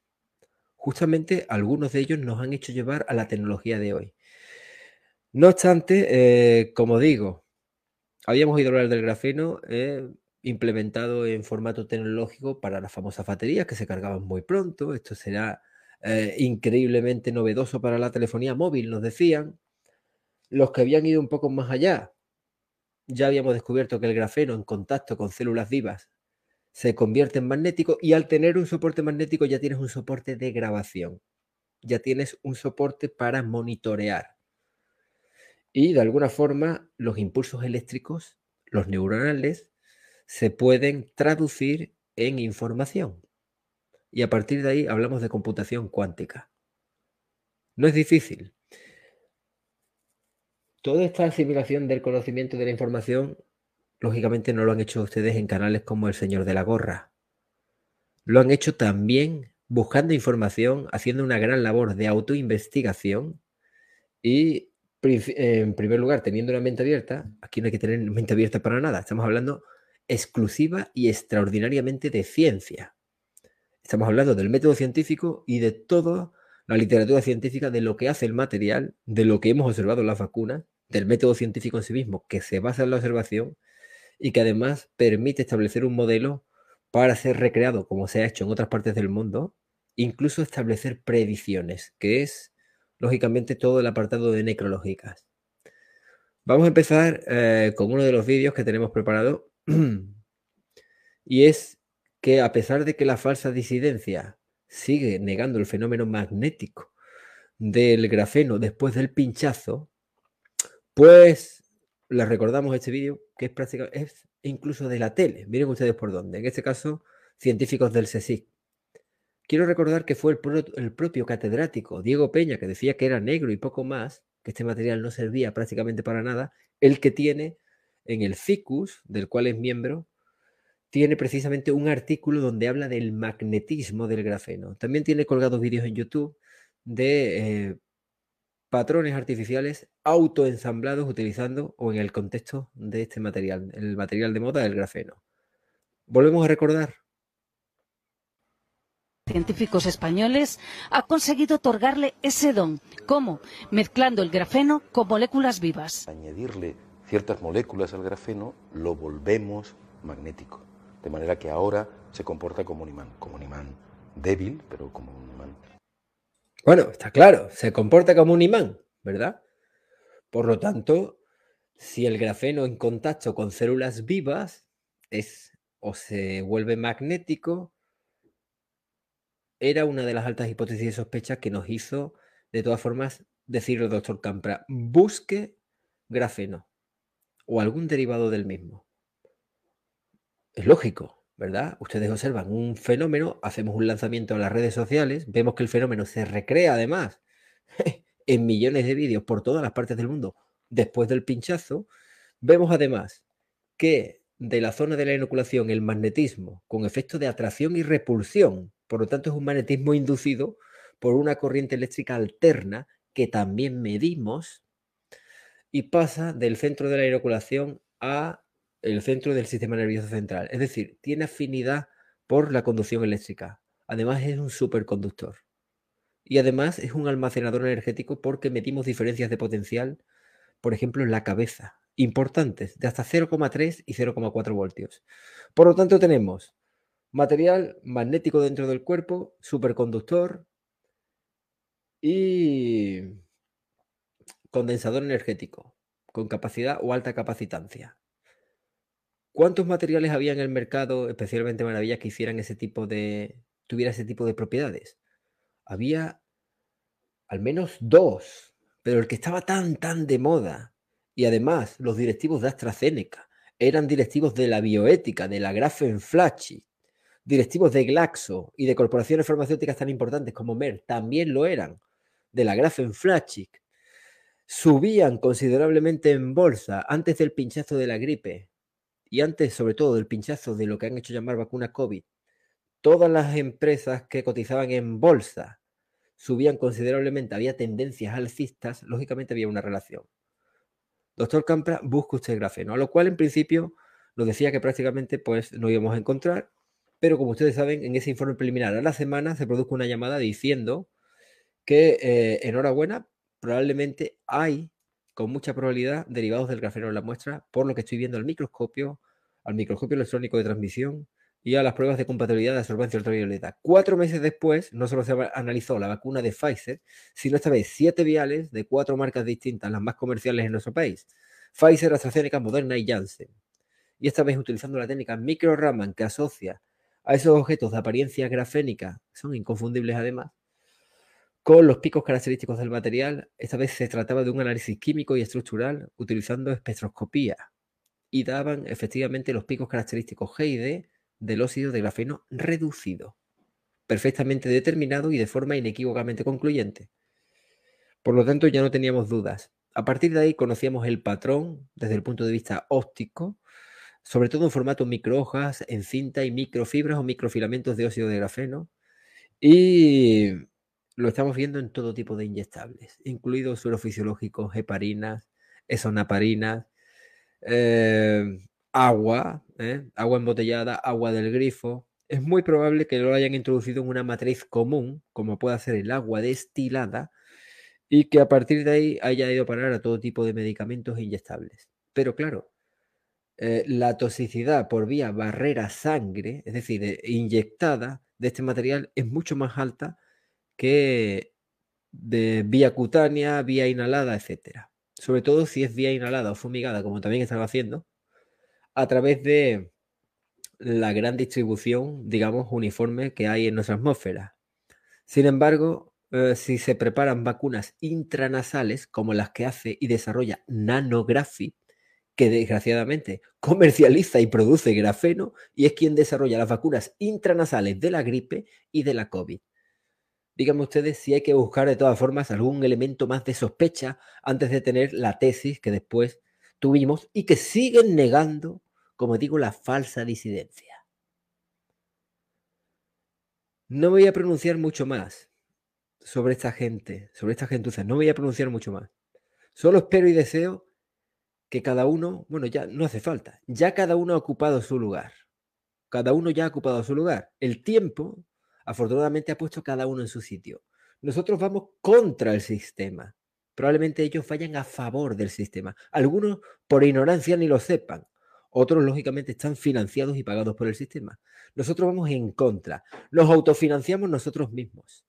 Justamente algunos de ellos nos han hecho llevar a la tecnología de hoy. No obstante, eh, como digo, habíamos oído hablar del grafeno eh, implementado en formato tecnológico para las famosas baterías que se cargaban muy pronto. Esto será eh, increíblemente novedoso para la telefonía móvil, nos decían. Los que habían ido un poco más allá, ya habíamos descubierto que el grafeno en contacto con células vivas se convierte en magnético, y al tener un soporte magnético ya tienes un soporte de grabación, ya tienes un soporte para monitorear. Y de alguna forma los impulsos eléctricos, los neuronales, se pueden traducir en información. Y a partir de ahí hablamos de computación cuántica. No es difícil. Toda esta asimilación del conocimiento y de la información, lógicamente no lo han hecho ustedes en canales como El Señor de la Gorra. Lo han hecho también buscando información, haciendo una gran labor de autoinvestigación y, en primer lugar, teniendo una mente abierta. Aquí no hay que tener mente abierta para nada. Estamos hablando exclusiva y extraordinariamente de ciencia. Estamos hablando del método científico y de toda la literatura científica, de lo que hace el material, de lo que hemos observado en las vacunas, del método científico en sí mismo, que se basa en la observación y que además permite establecer un modelo para ser recreado, como se ha hecho en otras partes del mundo, incluso establecer predicciones, que es, lógicamente, todo el apartado de necrológicas. Vamos a empezar eh, con uno de los vídeos que tenemos preparado, y es que a pesar de que la falsa disidencia sigue negando el fenómeno magnético del grafeno después del pinchazo, pues les recordamos este vídeo que es prácticamente, es incluso de la tele. Miren ustedes por dónde. En este caso, científicos del CSIC. Quiero recordar que fue el, pro, el propio catedrático Diego Peña, que decía que era negro y poco más, que este material no servía prácticamente para nada, el que tiene en el Ficus, del cual es miembro, tiene precisamente un artículo donde habla del magnetismo del grafeno. También tiene colgados vídeos en YouTube de eh, patrones artificiales autoensamblados utilizando o en el contexto de este material, el material de moda del grafeno. Volvemos a recordar. Científicos españoles ha conseguido otorgarle ese don. ¿Cómo? Mezclando el grafeno con moléculas vivas. Añadirle ciertas moléculas al grafeno lo volvemos magnético. De manera que ahora se comporta como un imán, como un imán débil, pero como un imán. Bueno, está claro, se comporta como un imán, ¿verdad? Por lo tanto, si el grafeno en contacto con células vivas es o se vuelve magnético, era una de las altas hipótesis y sospechas que nos hizo, de todas formas, decirle al doctor Campra, busque grafeno o algún derivado del mismo. Es lógico, ¿verdad? Ustedes observan un fenómeno, hacemos un lanzamiento a las redes sociales, vemos que el fenómeno se recrea además en millones de vídeos por todas las partes del mundo después del pinchazo. Vemos además que de la zona de la inoculación el magnetismo con efecto de atracción y repulsión, por lo tanto es un magnetismo inducido por una corriente eléctrica alterna que también medimos y pasa del centro de la inoculación a el centro del sistema nervioso central, es decir, tiene afinidad por la conducción eléctrica. Además es un superconductor y además es un almacenador energético porque medimos diferencias de potencial, por ejemplo en la cabeza, importantes, de hasta cero coma tres y cero coma cuatro voltios. Por lo tanto tenemos material magnético dentro del cuerpo, superconductor y condensador energético con capacidad o alta capacitancia. ¿Cuántos materiales había en el mercado, especialmente maravillas, que hicieran ese tipo de, tuviera ese tipo de propiedades? Había al menos dos, pero el que estaba tan, tan de moda, y además los directivos de AstraZeneca eran directivos de la bioética, de la Grafenflaci, directivos de Glaxo y de corporaciones farmacéuticas tan importantes como Merck, también lo eran, de la Grafenflaci, subían considerablemente en bolsa antes del pinchazo de la gripe, y antes, sobre todo, del pinchazo de lo que han hecho llamar vacuna COVID, todas las empresas que cotizaban en bolsa subían considerablemente, había tendencias alcistas, lógicamente había una relación. Doctor Campra, busca usted grafeno, a lo cual en principio nos decía que prácticamente pues no íbamos a encontrar, pero como ustedes saben, en ese informe preliminar a la semana se produjo una llamada diciendo que eh, enhorabuena, probablemente hay con mucha probabilidad derivados del grafeno en la muestra, por lo que estoy viendo al microscopio, al microscopio electrónico de transmisión y a las pruebas de compatibilidad de absorbancia ultravioleta. Cuatro meses después, no solo se analizó la vacuna de Pfizer, sino esta vez siete viales de cuatro marcas distintas, las más comerciales en nuestro país: Pfizer, AstraZeneca, Moderna y Janssen. Y esta vez utilizando la técnica micro-Raman, que asocia a esos objetos de apariencia grafénica, son inconfundibles además, con los picos característicos del material. Esta vez se trataba de un análisis químico y estructural utilizando espectroscopía y daban efectivamente los picos característicos G y D del óxido de grafeno reducido, perfectamente determinado y de forma inequívocamente concluyente. Por lo tanto, ya no teníamos dudas. A partir de ahí conocíamos el patrón desde el punto de vista óptico, sobre todo en formato microhojas, en cinta y microfibras o microfilamentos de óxido de grafeno, y lo estamos viendo en todo tipo de inyectables, incluidos sueros fisiológicos, heparinas, esonaparinas, eh, agua, ¿eh? agua embotellada, agua del grifo, es muy probable que lo hayan introducido en una matriz común, como puede ser el agua destilada, y que a partir de ahí haya ido a parar a todo tipo de medicamentos inyectables. Pero claro, eh, la toxicidad por vía barrera sangre, es decir, eh, inyectada de este material, es mucho más alta que de vía cutánea, vía inhalada, etcétera. Sobre todo si es vía inhalada o fumigada, como también estaba haciendo, a través de la gran distribución, digamos, uniforme que hay en nuestra atmósfera. Sin embargo, eh, si se preparan vacunas intranasales, como las que hace y desarrolla Nanography, que desgraciadamente comercializa y produce grafeno y es quien desarrolla las vacunas intranasales de la gripe y de la COVID. Díganme ustedes si hay que buscar de todas formas algún elemento más de sospecha antes de tener la tesis que después tuvimos y que siguen negando, como digo, la falsa disidencia. No me voy a pronunciar mucho más sobre esta gente, sobre esta gentuza, no me voy a pronunciar mucho más. Solo espero y deseo que cada uno, bueno, ya no hace falta, ya cada uno ha ocupado su lugar. Cada uno ya ha ocupado su lugar. El tiempo, afortunadamente, ha puesto a cada uno en su sitio. Nosotros vamos contra el sistema. Probablemente ellos vayan a favor del sistema. Algunos por ignorancia ni lo sepan. Otros, lógicamente, están financiados y pagados por el sistema. Nosotros vamos en contra. Nos autofinanciamos nosotros mismos.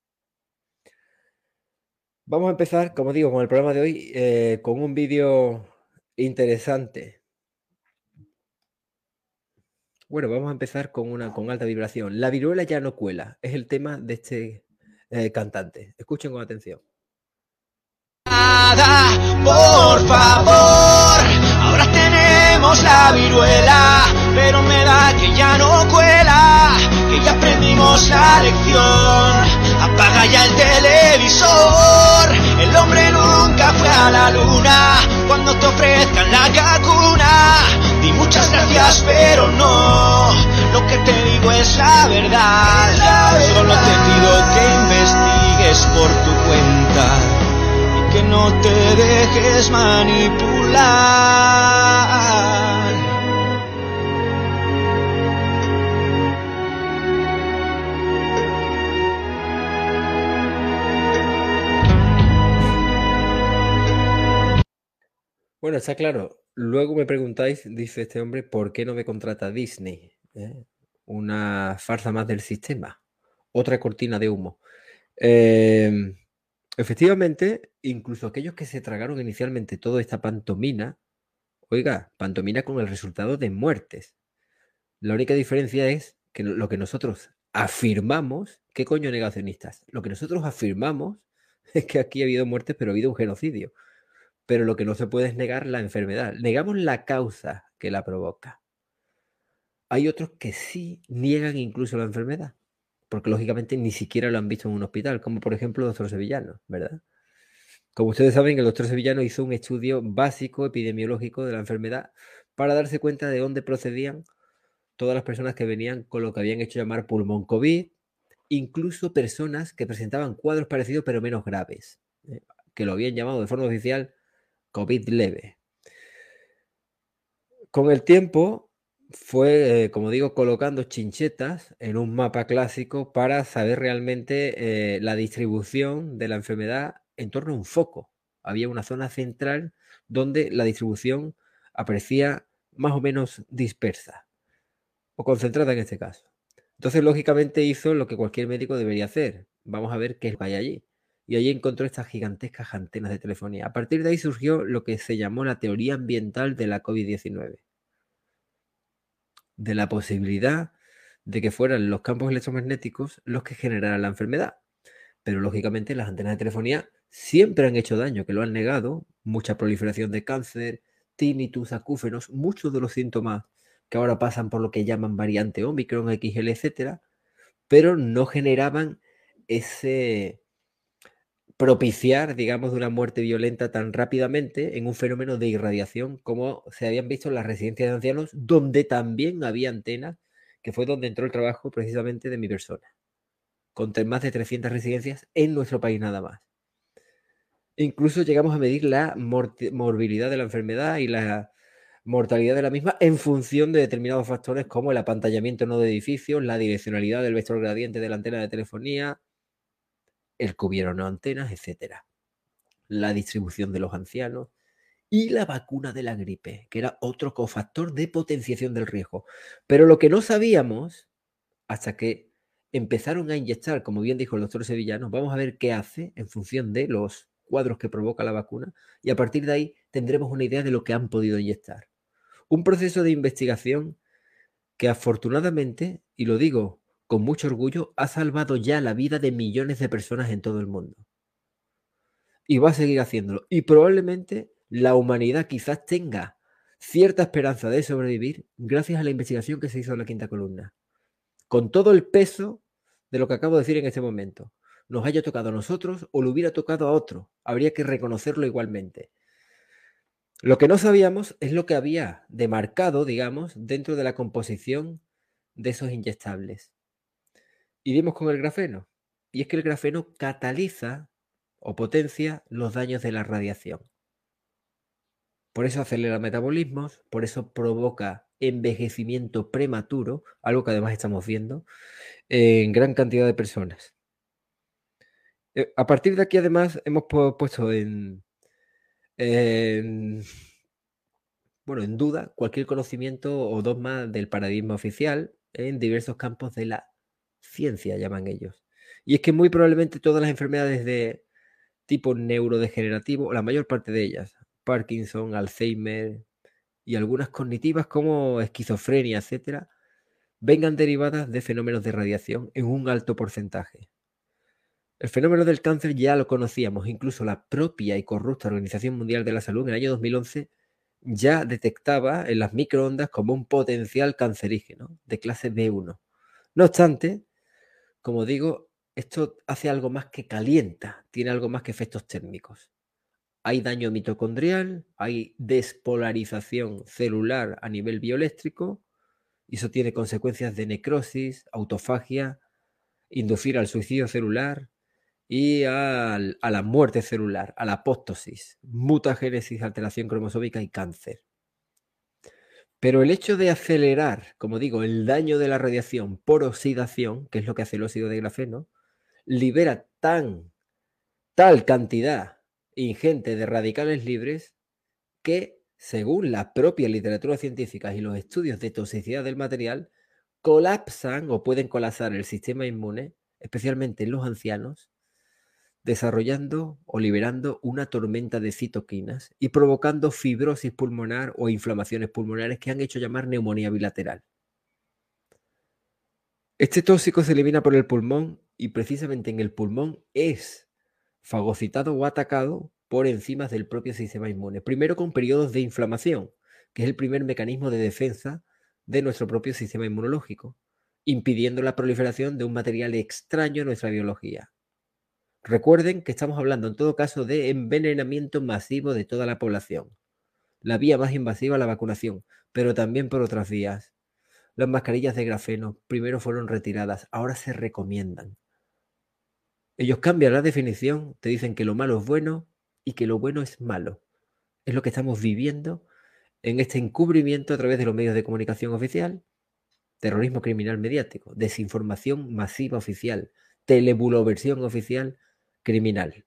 Vamos a empezar, como digo, con el programa de hoy, eh, con un vídeo interesante. Bueno, vamos a empezar con una con alta vibración. La viruela ya no cuela. Es el tema de este eh, cantante. Escuchen con atención. Por favor, ahora tenemos la viruela, pero me da que ya no cuela, que ya aprendimos la lección. Apaga ya el televisor, el hombre nunca fue a la luna. Cuando te ofrezcan la vacuna, di muchas gracias, pero no. Lo que te digo es la verdad. La Solo verdad. Te pido que investigues por tu cuenta, que no te dejes manipular. Bueno, está claro. Luego me preguntáis, dice este hombre, ¿por qué no me contrata Disney? ¿Eh? Una farsa más del sistema. Otra cortina de humo. Eh... Efectivamente, incluso aquellos que se tragaron inicialmente toda esta pantomina, oiga, pantomina con el resultado de muertes. La única diferencia es que lo que nosotros afirmamos, ¿qué coño negacionistas? Lo que nosotros afirmamos es que aquí ha habido muertes, pero ha habido un genocidio. Pero lo que no se puede es negar la enfermedad. Negamos la causa que la provoca. Hay otros que sí niegan incluso la enfermedad, porque lógicamente ni siquiera lo han visto en un hospital, como por ejemplo el doctor Sevillano, ¿verdad? Como ustedes saben, el doctor Sevillano hizo un estudio básico epidemiológico de la enfermedad para darse cuenta de dónde procedían todas las personas que venían con lo que habían hecho llamar pulmón COVID, incluso personas que presentaban cuadros parecidos pero menos graves, ¿eh? Que lo habían llamado de forma oficial COVID leve. Con el tiempo fue, eh, como digo, colocando chinchetas en un mapa clásico para saber realmente eh, la distribución de la enfermedad en torno a un foco. Había una zona central donde la distribución aparecía más o menos dispersa o concentrada en este caso. Entonces, lógicamente, hizo lo que cualquier médico debería hacer. Vamos a ver qué hay allí. Y allí encontró estas gigantescas antenas de telefonía. A partir de ahí surgió lo que se llamó la teoría ambiental de la COVID diecinueve. De la posibilidad de que fueran los campos electromagnéticos los que generaran la enfermedad. Pero lógicamente las antenas de telefonía siempre han hecho daño, que lo han negado. Mucha proliferación de cáncer, tinnitus, acúfenos, muchos de los síntomas que ahora pasan por lo que llaman variante Omicron, X L, etcétera, pero no generaban ese propiciar, digamos, de una muerte violenta tan rápidamente en un fenómeno de irradiación como se habían visto en las residencias de ancianos, donde también había antenas, que fue donde entró el trabajo precisamente de mi persona, con más de trescientas residencias en nuestro país nada más. Incluso llegamos a medir la morbilidad de la enfermedad y la mortalidad de la misma en función de determinados factores como el apantallamiento no de edificios, la direccionalidad del vector gradiente de la antena de telefonía, el que hubiera no antenas, etcétera. La distribución de los ancianos y la vacuna de la gripe, que era otro cofactor de potenciación del riesgo. Pero lo que no sabíamos, hasta que empezaron a inyectar, como bien dijo el doctor Sevillano, vamos a ver qué hace en función de los cuadros que provoca la vacuna y a partir de ahí tendremos una idea de lo que han podido inyectar. Un proceso de investigación que afortunadamente, y lo digo con mucho orgullo, ha salvado ya la vida de millones de personas en todo el mundo. Y va a seguir haciéndolo. Y probablemente la humanidad quizás tenga cierta esperanza de sobrevivir gracias a la investigación que se hizo en la quinta columna. Con todo el peso de lo que acabo de decir en este momento. Nos haya tocado a nosotros o le hubiera tocado a otro. Habría que reconocerlo igualmente. Lo que no sabíamos es lo que había demarcado, digamos, dentro de la composición de esos inyectables. Y dimos con el grafeno. Y es que el grafeno cataliza o potencia los daños de la radiación. Por eso acelera metabolismos, por eso provoca envejecimiento prematuro, algo que además estamos viendo en gran cantidad de personas. A partir de aquí, además, hemos puesto en, en, bueno, en duda cualquier conocimiento o dogma del paradigma oficial en diversos campos de la ciencia, llaman ellos. Y es que muy probablemente todas las enfermedades de tipo neurodegenerativo, la mayor parte de ellas, Parkinson, Alzheimer y algunas cognitivas como esquizofrenia, etcétera, vengan derivadas de fenómenos de radiación en un alto porcentaje. El fenómeno del cáncer ya lo conocíamos, incluso la propia y corrupta Organización Mundial de la Salud en el año dos mil once ya detectaba en las microondas como un potencial cancerígeno de clase B uno. No obstante, como digo, esto hace algo más que calienta, tiene algo más que efectos térmicos. Hay daño mitocondrial, hay despolarización celular a nivel bioeléctrico, y eso tiene consecuencias de necrosis, autofagia, inducir al suicidio celular y al, a la muerte celular, a la apóptosis, mutagénesis, alteración cromosómica y cáncer. Pero el hecho de acelerar, como digo, el daño de la radiación por oxidación, que es lo que hace el óxido de grafeno, libera tan, tal cantidad ingente de radicales libres que, según la propia literatura científica y los estudios de toxicidad del material, colapsan o pueden colapsar el sistema inmune, especialmente en los ancianos, desarrollando o liberando una tormenta de citoquinas y provocando fibrosis pulmonar o inflamaciones pulmonares que han hecho llamar neumonía bilateral. Este tóxico se elimina por el pulmón y precisamente en el pulmón es fagocitado o atacado por enzimas del propio sistema inmune. Primero con periodos de inflamación, que es el primer mecanismo de defensa de nuestro propio sistema inmunológico, impidiendo la proliferación de un material extraño en nuestra biología. Recuerden que estamos hablando en todo caso de envenenamiento masivo de toda la población. La vía más invasiva, la vacunación, pero también por otras vías. Las mascarillas de grafeno primero fueron retiradas, ahora se recomiendan. Ellos cambian la definición, te dicen que lo malo es bueno y que lo bueno es malo. Es lo que estamos viviendo en este encubrimiento a través de los medios de comunicación oficial, terrorismo criminal mediático, desinformación masiva oficial, telebuloversión oficial criminal.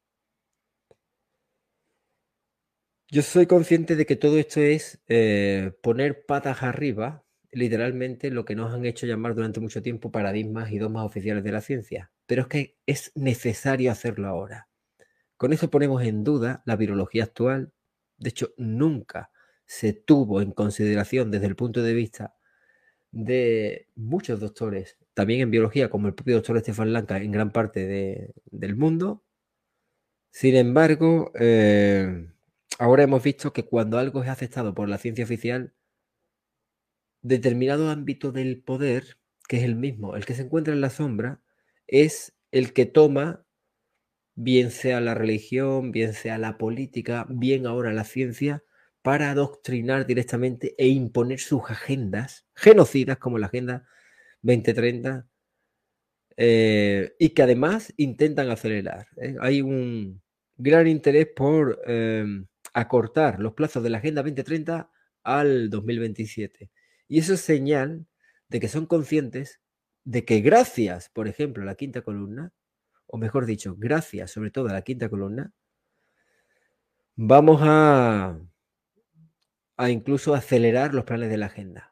Yo soy consciente de que todo esto es eh, poner patas arriba, literalmente, lo que nos han hecho llamar durante mucho tiempo paradigmas y dogmas oficiales de la ciencia. Pero es que es necesario hacerlo ahora. Con eso ponemos en duda la virología actual. De hecho, nunca se tuvo en consideración desde el punto de vista de muchos doctores, también en biología, como el propio doctor Stefan Lanka en gran parte de, del mundo. Sin embargo, eh, ahora hemos visto que cuando algo es aceptado por la ciencia oficial, determinado ámbito del poder, que es el mismo, el que se encuentra en la sombra, es el que toma, bien sea la religión, bien sea la política, bien ahora la ciencia, para adoctrinar directamente e imponer sus agendas genocidas como la Agenda veinte treinta, eh, y que además intentan acelerar. ¿eh? Hay un gran interés por eh, acortar los plazos de la Agenda veinte treinta al dos mil veintisiete. Y eso es señal de que son conscientes de que gracias, por ejemplo, a la quinta columna, o mejor dicho, gracias sobre todo a la quinta columna, vamos a, a incluso acelerar los planes de la agenda.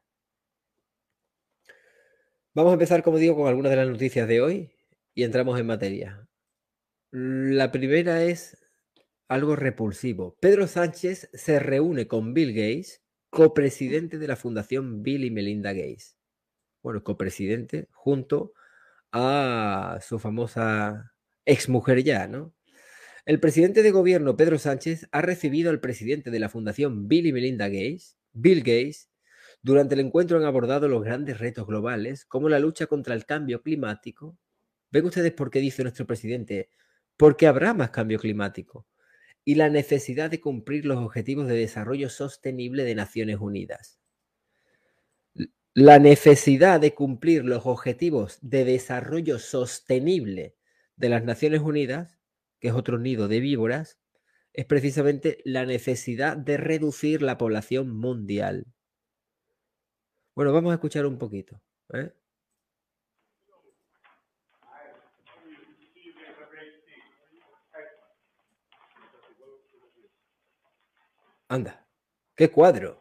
Vamos a empezar, como digo, con algunas de las noticias de hoy y entramos en materia. La primera es algo repulsivo. Pedro Sánchez se reúne con Bill Gates, copresidente de la Fundación Bill y Melinda Gates. Bueno, copresidente junto a su famosa exmujer ya, ¿no? El presidente de gobierno, Pedro Sánchez, ha recibido al presidente de la Fundación Bill y Melinda Gates, Bill Gates. Durante el encuentro han abordado los grandes retos globales, como la lucha contra el cambio climático. ¿Ven ustedes por qué dice nuestro presidente? Porque habrá más cambio climático. Y la necesidad de cumplir los objetivos de desarrollo sostenible de Naciones Unidas. La necesidad de cumplir los objetivos de desarrollo sostenible de las Naciones Unidas, que es otro nido de víboras, es precisamente la necesidad de reducir la población mundial. Bueno, vamos a escuchar un poquito, ¿eh? Anda, qué cuadro.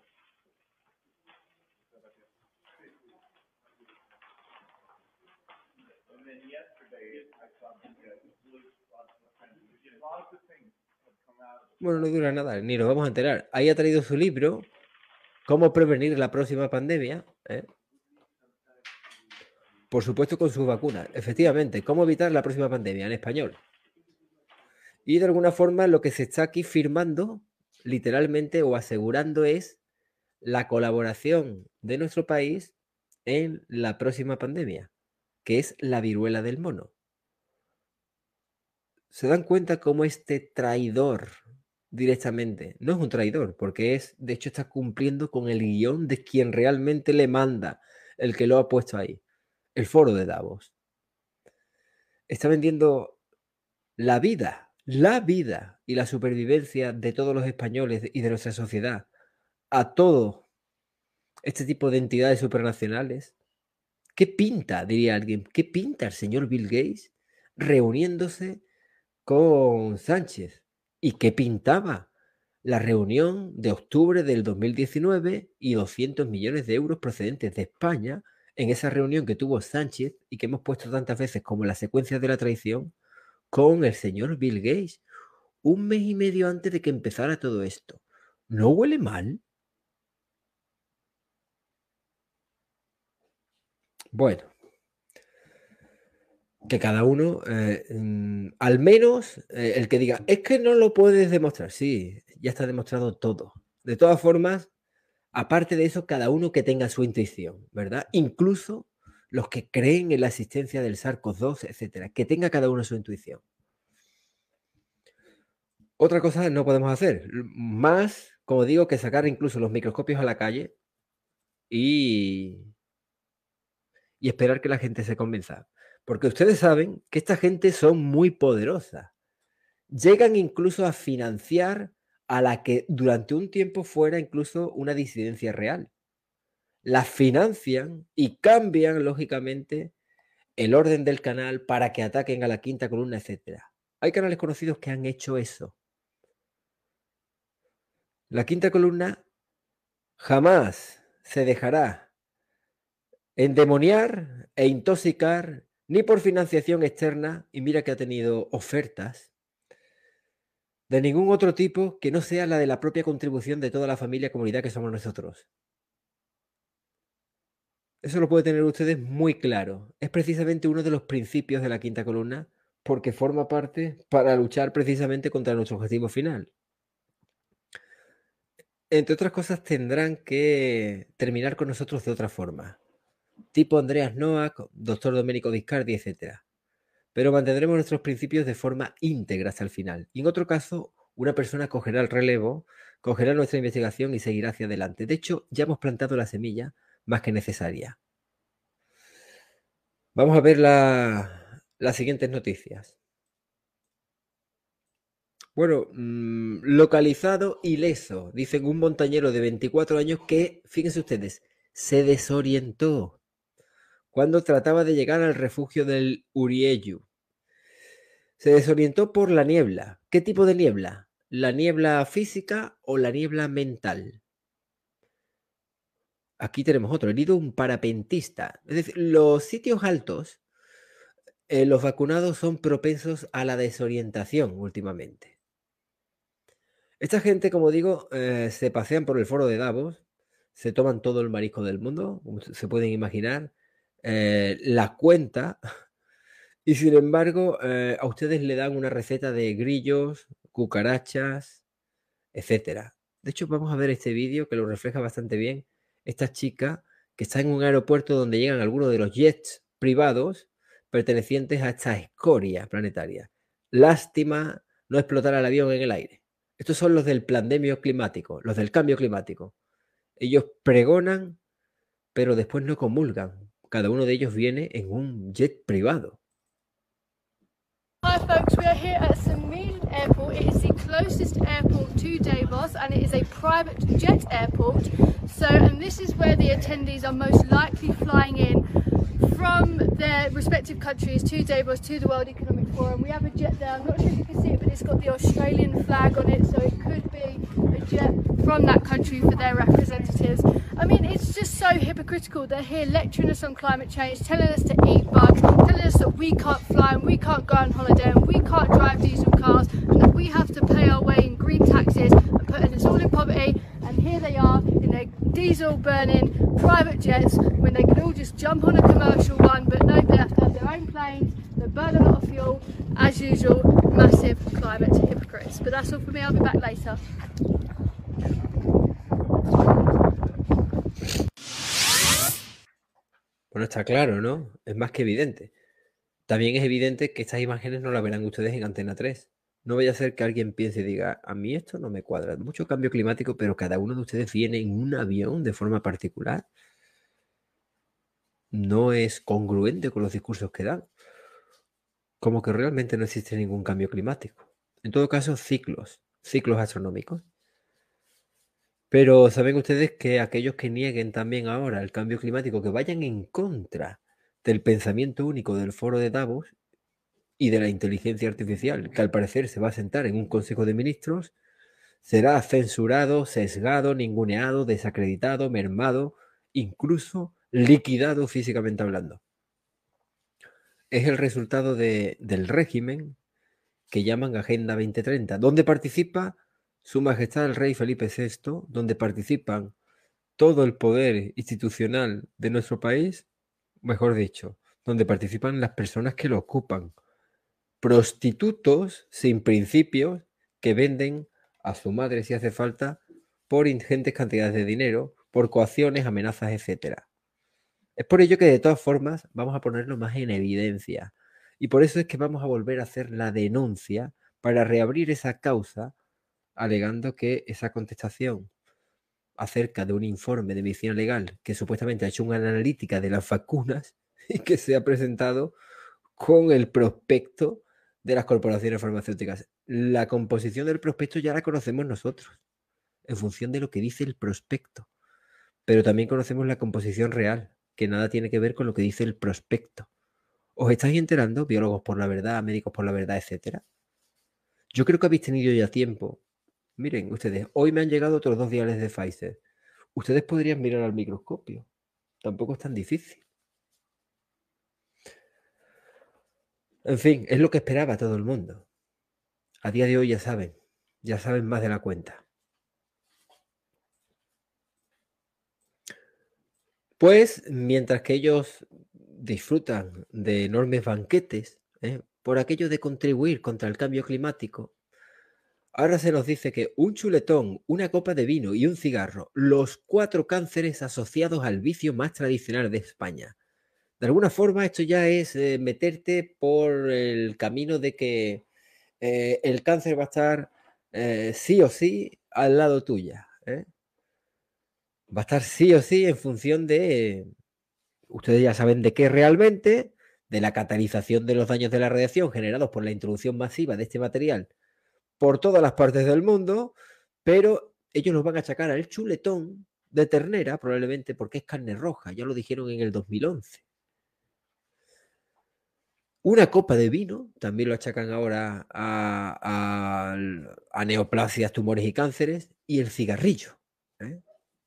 Bueno, no dura nada, ni nos vamos a enterar. Ahí ha traído su libro, Cómo prevenir la próxima pandemia, ¿eh? Por supuesto con sus vacunas. Efectivamente, cómo evitar la próxima pandemia en español. Y de alguna forma lo que se está aquí firmando, literalmente o asegurando, es la colaboración de nuestro país en la próxima pandemia, que es la viruela del mono. ¿Se dan cuenta cómo este traidor directamente no es un traidor? Porque es, de hecho, está cumpliendo con el guión de quien realmente le manda, el que lo ha puesto ahí, el foro de Davos. Está vendiendo la vida, la vida y la supervivencia de todos los españoles y de nuestra sociedad a todo este tipo de entidades supranacionales. ¿Qué pinta, diría alguien, qué pinta el señor Bill Gates reuniéndose con Sánchez? ¿Y qué pintaba la reunión de octubre del dos mil diecinueve y doscientos millones de euros procedentes de España en esa reunión que tuvo Sánchez y que hemos puesto tantas veces como la secuencia de la traición con el señor Bill Gates, un mes y medio antes de que empezara todo esto? ¿No huele mal? Bueno, que cada uno, eh, mm, al menos eh, el que diga, es que no lo puedes demostrar. Sí, ya está demostrado todo. De todas formas, aparte de eso, cada uno que tenga su intuición, ¿verdad? Incluso los que creen en la existencia del SARS-CoV dos, etcétera, que tenga cada uno su intuición. Otra cosa no podemos hacer, más, como digo, que sacar incluso los microscopios a la calle y, y esperar que la gente se convenza. Porque ustedes saben que esta gente son muy poderosas. Llegan incluso a financiar a la que durante un tiempo fuera incluso una disidencia real. Las financian y cambian, lógicamente, el orden del canal para que ataquen a la quinta columna, etcétera. Hay canales conocidos que han hecho eso. La quinta columna jamás se dejará endemoniar e intoxicar ni por financiación externa, y mira que ha tenido ofertas de ningún otro tipo que no sea la de la propia contribución de toda la familia, comunidad que somos nosotros. Eso lo pueden tener ustedes muy claro. Es precisamente uno de los principios de la quinta columna, porque forma parte para luchar precisamente contra nuestro objetivo final. Entre otras cosas, tendrán que terminar con nosotros de otra forma, tipo Andreas Noack, doctor Domenico Viscardi, etcétera. Pero mantendremos nuestros principios de forma íntegra hasta el final. Y en otro caso, una persona cogerá el relevo, cogerá nuestra investigación y seguirá hacia adelante. De hecho, ya hemos plantado la semilla más que necesaria. Vamos a ver la, las siguientes noticias. Bueno, mmm, localizado ileso. Dicen un montañero de veinticuatro años que, fíjense ustedes, se desorientó cuando trataba de llegar al refugio del Uriellu. Se desorientó por la niebla. ¿Qué tipo de niebla? ¿La niebla física o la niebla mental? Aquí tenemos otro, herido un parapentista. Es decir, los sitios altos, eh, los vacunados son propensos a la desorientación últimamente. Esta gente, como digo, eh, se pasean por el foro de Davos, se toman todo el marisco del mundo, como se pueden imaginar, eh, la cuenta, y sin embargo, eh, a ustedes le dan una receta de grillos, cucarachas, etcétera. De hecho, vamos a ver este vídeo que lo refleja bastante bien. Esta chica que está en un aeropuerto donde llegan algunos de los jets privados pertenecientes a esta escoria planetaria. Lástima no explotar el avión en el aire. Estos son los del pandemio climático, los del cambio climático. Ellos pregonan, pero después no comulgan. Cada uno de ellos viene en un jet privado. Hi folks, we are here at Samil Airport. It is the closest airport to Davos and it is a private jet airport. So, and this is where the attendees are most likely flying in from their respective countries to Davos, to the World Economic Forum. We have a jet there, I'm not sure if you can see it, but it's got the Australian flag on it, so it could be a jet from that country for their representatives. I mean, it's just so hypocritical. They're here lecturing us on climate change, telling us to eat bugs, telling us that we can't fly and we can't go on holiday and we can't drive diesel cars and that we have to pay our way in green taxes and putting us all in poverty. And here they are in their diesel burning private jets when they could all just jump on a commercial one, but no, they have to have their own planes, they burn a lot of fuel, as usual, massive climate hypocrites. But that's all for me, I'll be back later. Bueno, está claro, ¿no? Es más que evidente. También es evidente que estas imágenes no las verán ustedes en Antena tres. No vaya a ser que alguien piense y diga, a mí esto no me cuadra. Mucho cambio climático, pero cada uno de ustedes viene en un avión de forma particular. No es congruente con los discursos que dan. Como que realmente no existe ningún cambio climático. En todo caso, ciclos, ciclos astronómicos. Pero saben ustedes que aquellos que nieguen también ahora el cambio climático, que vayan en contra del pensamiento único del foro de Davos y de la inteligencia artificial, que al parecer se va a sentar en un consejo de ministros, será censurado, sesgado, ninguneado, desacreditado, mermado, incluso liquidado físicamente hablando. Es el resultado de, del régimen que llaman Agenda veinte treinta, donde participa Su Majestad el Rey Felipe sexto, donde participan todo el poder institucional de nuestro país, mejor dicho, donde participan las personas que lo ocupan. Prostitutos sin principios que venden a su madre si hace falta por ingentes cantidades de dinero, por coacciones, amenazas, etcétera. Es por ello que de todas formas vamos a ponerlo más en evidencia y por eso es que vamos a volver a hacer la denuncia para reabrir esa causa, alegando que esa contestación acerca de un informe de medicina legal que supuestamente ha hecho una analítica de las vacunas y que se ha presentado con el prospecto de las corporaciones farmacéuticas. La composición del prospecto ya la conocemos nosotros, en función de lo que dice el prospecto, pero también conocemos la composición real, que nada tiene que ver con lo que dice el prospecto. ¿Os estáis enterando, biólogos por la verdad, médicos por la verdad, etcétera? Yo creo que habéis tenido ya tiempo. Miren, ustedes, hoy me han llegado otros dos viales de Pfizer. Ustedes podrían mirar al microscopio. Tampoco es tan difícil. En fin, es lo que esperaba todo el mundo. A día de hoy ya saben, ya saben más de la cuenta. Pues, mientras que ellos disfrutan de enormes banquetes, ¿eh? por aquello de contribuir contra el cambio climático, ahora se nos dice que un chuletón, una copa de vino y un cigarro, los cuatro cánceres asociados al vicio más tradicional de España. De alguna forma esto ya es eh, meterte por el camino de que eh, el cáncer va a estar eh, sí o sí al lado tuya. ¿eh? Va a estar sí o sí en función de, eh, ustedes ya saben de qué realmente, de la catalización de los daños de la radiación generados por la introducción masiva de este material por todas las partes del mundo, pero ellos los van a achacar al chuletón de ternera, probablemente porque es carne roja, ya lo dijeron en el dos mil once. Una copa de vino, también lo achacan ahora a, a, a neoplasias, tumores y cánceres, y el cigarrillo. ¿eh?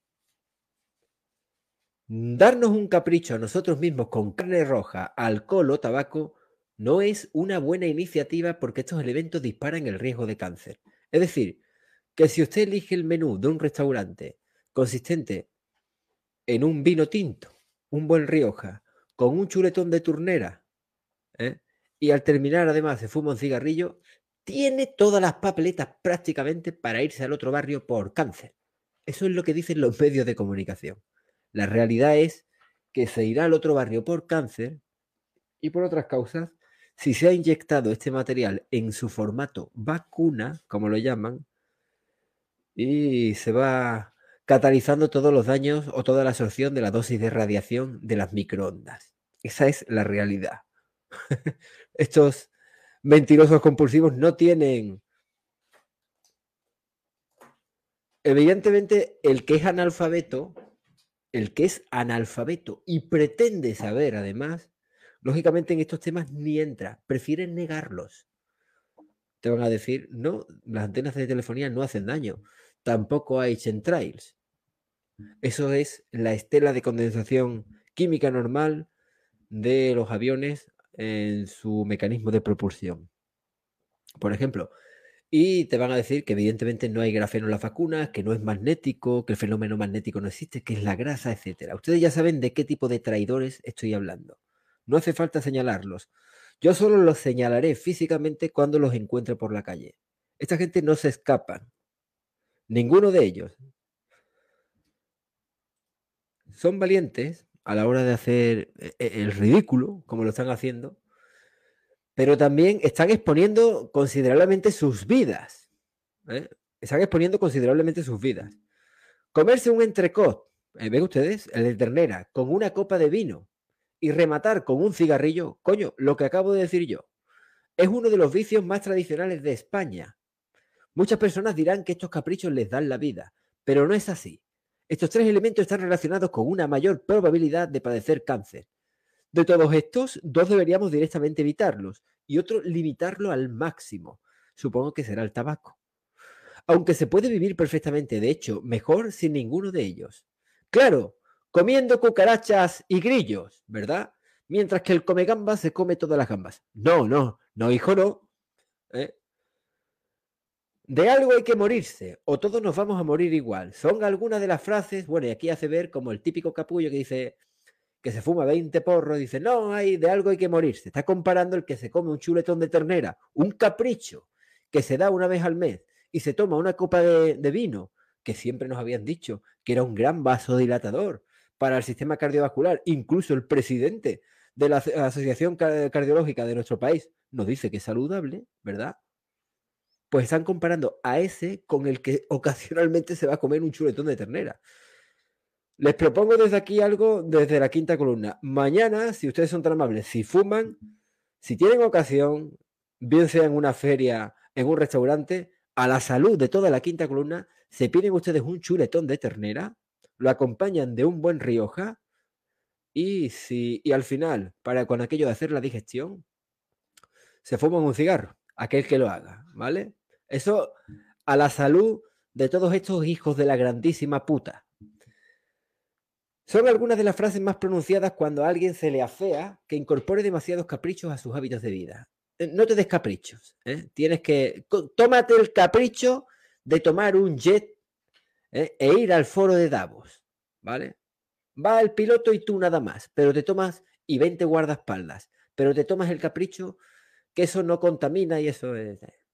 Darnos un capricho a nosotros mismos con carne roja, alcohol o tabaco no es una buena iniciativa porque estos elementos disparan el riesgo de cáncer. Es decir, que si usted elige el menú de un restaurante consistente en un vino tinto, un buen Rioja, con un chuletón de ternera, ¿eh? y al terminar además se fuma un cigarrillo, tiene todas las papeletas prácticamente para irse al otro barrio por cáncer. Eso es lo que dicen los medios de comunicación. La realidad es que se irá al otro barrio por cáncer y por otras causas si se ha inyectado este material en su formato vacuna, como lo llaman, y se va catalizando todos los daños o toda la absorción de la dosis de radiación de las microondas. Esa es la realidad. Estos mentirosos compulsivos no tienen... Evidentemente, el que es analfabeto, el que es analfabeto y pretende saber además, lógicamente en estos temas ni entra, prefieren negarlos. Te van a decir, no, las antenas de telefonía no hacen daño, tampoco hay chemtrails. Eso es la estela de condensación química normal de los aviones en su mecanismo de propulsión, por ejemplo. Y te van a decir que evidentemente no hay grafeno en las vacunas, que no es magnético, que el fenómeno magnético no existe, que es la grasa, etcétera. Ustedes ya saben de qué tipo de traidores estoy hablando. No hace falta señalarlos. Yo solo los señalaré físicamente cuando los encuentre por la calle. Esta gente no se escapan. Ninguno de ellos. Son valientes a la hora de hacer el ridículo, como lo están haciendo, pero también están exponiendo considerablemente sus vidas. ¿eh? Están exponiendo considerablemente sus vidas. Comerse un entrecot, ¿eh? ¿ven ustedes? El de ternera, con una copa de vino y rematar con un cigarrillo, coño, lo que acabo de decir yo, es uno de los vicios más tradicionales de España. Muchas personas dirán que estos caprichos les dan la vida, pero no es así. Estos tres elementos están relacionados con una mayor probabilidad de padecer cáncer. De todos estos, dos deberíamos directamente evitarlos y otro limitarlo al máximo. Supongo que será el tabaco. Aunque se puede vivir perfectamente, de hecho, mejor sin ninguno de ellos. Claro, comiendo cucarachas y grillos, ¿verdad? Mientras que el come gambas se come todas las gambas. No, no, no, hijo, no. ¿Eh? De algo hay que morirse, o todos nos vamos a morir igual. Son algunas de las frases, bueno, y aquí hace ver como el típico capullo que dice... que se fuma veinte porros, dice, no, hay, de algo hay que morirse. Está comparando el que se come un chuletón de ternera, un capricho que se da una vez al mes y se toma una copa de, de vino, que siempre nos habían dicho que era un gran vasodilatador para el sistema cardiovascular. Incluso el presidente de la Asociación Cardiológica de nuestro país nos dice que es saludable, ¿verdad? Pues están comparando a ese con el que ocasionalmente se va a comer un chuletón de ternera. Les propongo desde aquí algo desde la quinta columna. Mañana, si ustedes son tan amables, si fuman, si tienen ocasión, bien sea en una feria, en un restaurante, a la salud de toda la quinta columna, se piden ustedes un chuletón de ternera, lo acompañan de un buen Rioja y, si, y al final, para con aquello de hacer la digestión, se fuman un cigarro, aquel que lo haga, ¿vale? Eso a la salud de todos estos hijos de la grandísima puta. Son algunas de las frases más pronunciadas cuando a alguien se le afea que incorpore demasiados caprichos a sus hábitos de vida. No te des caprichos. ¿eh? Tienes que... Tómate el capricho de tomar un jet ¿eh? e ir al foro de Davos. ¿Vale? Va el piloto y tú nada más. Pero te tomas... Y veinte guardaespaldas. Pero te tomas el capricho que eso no contamina y eso es...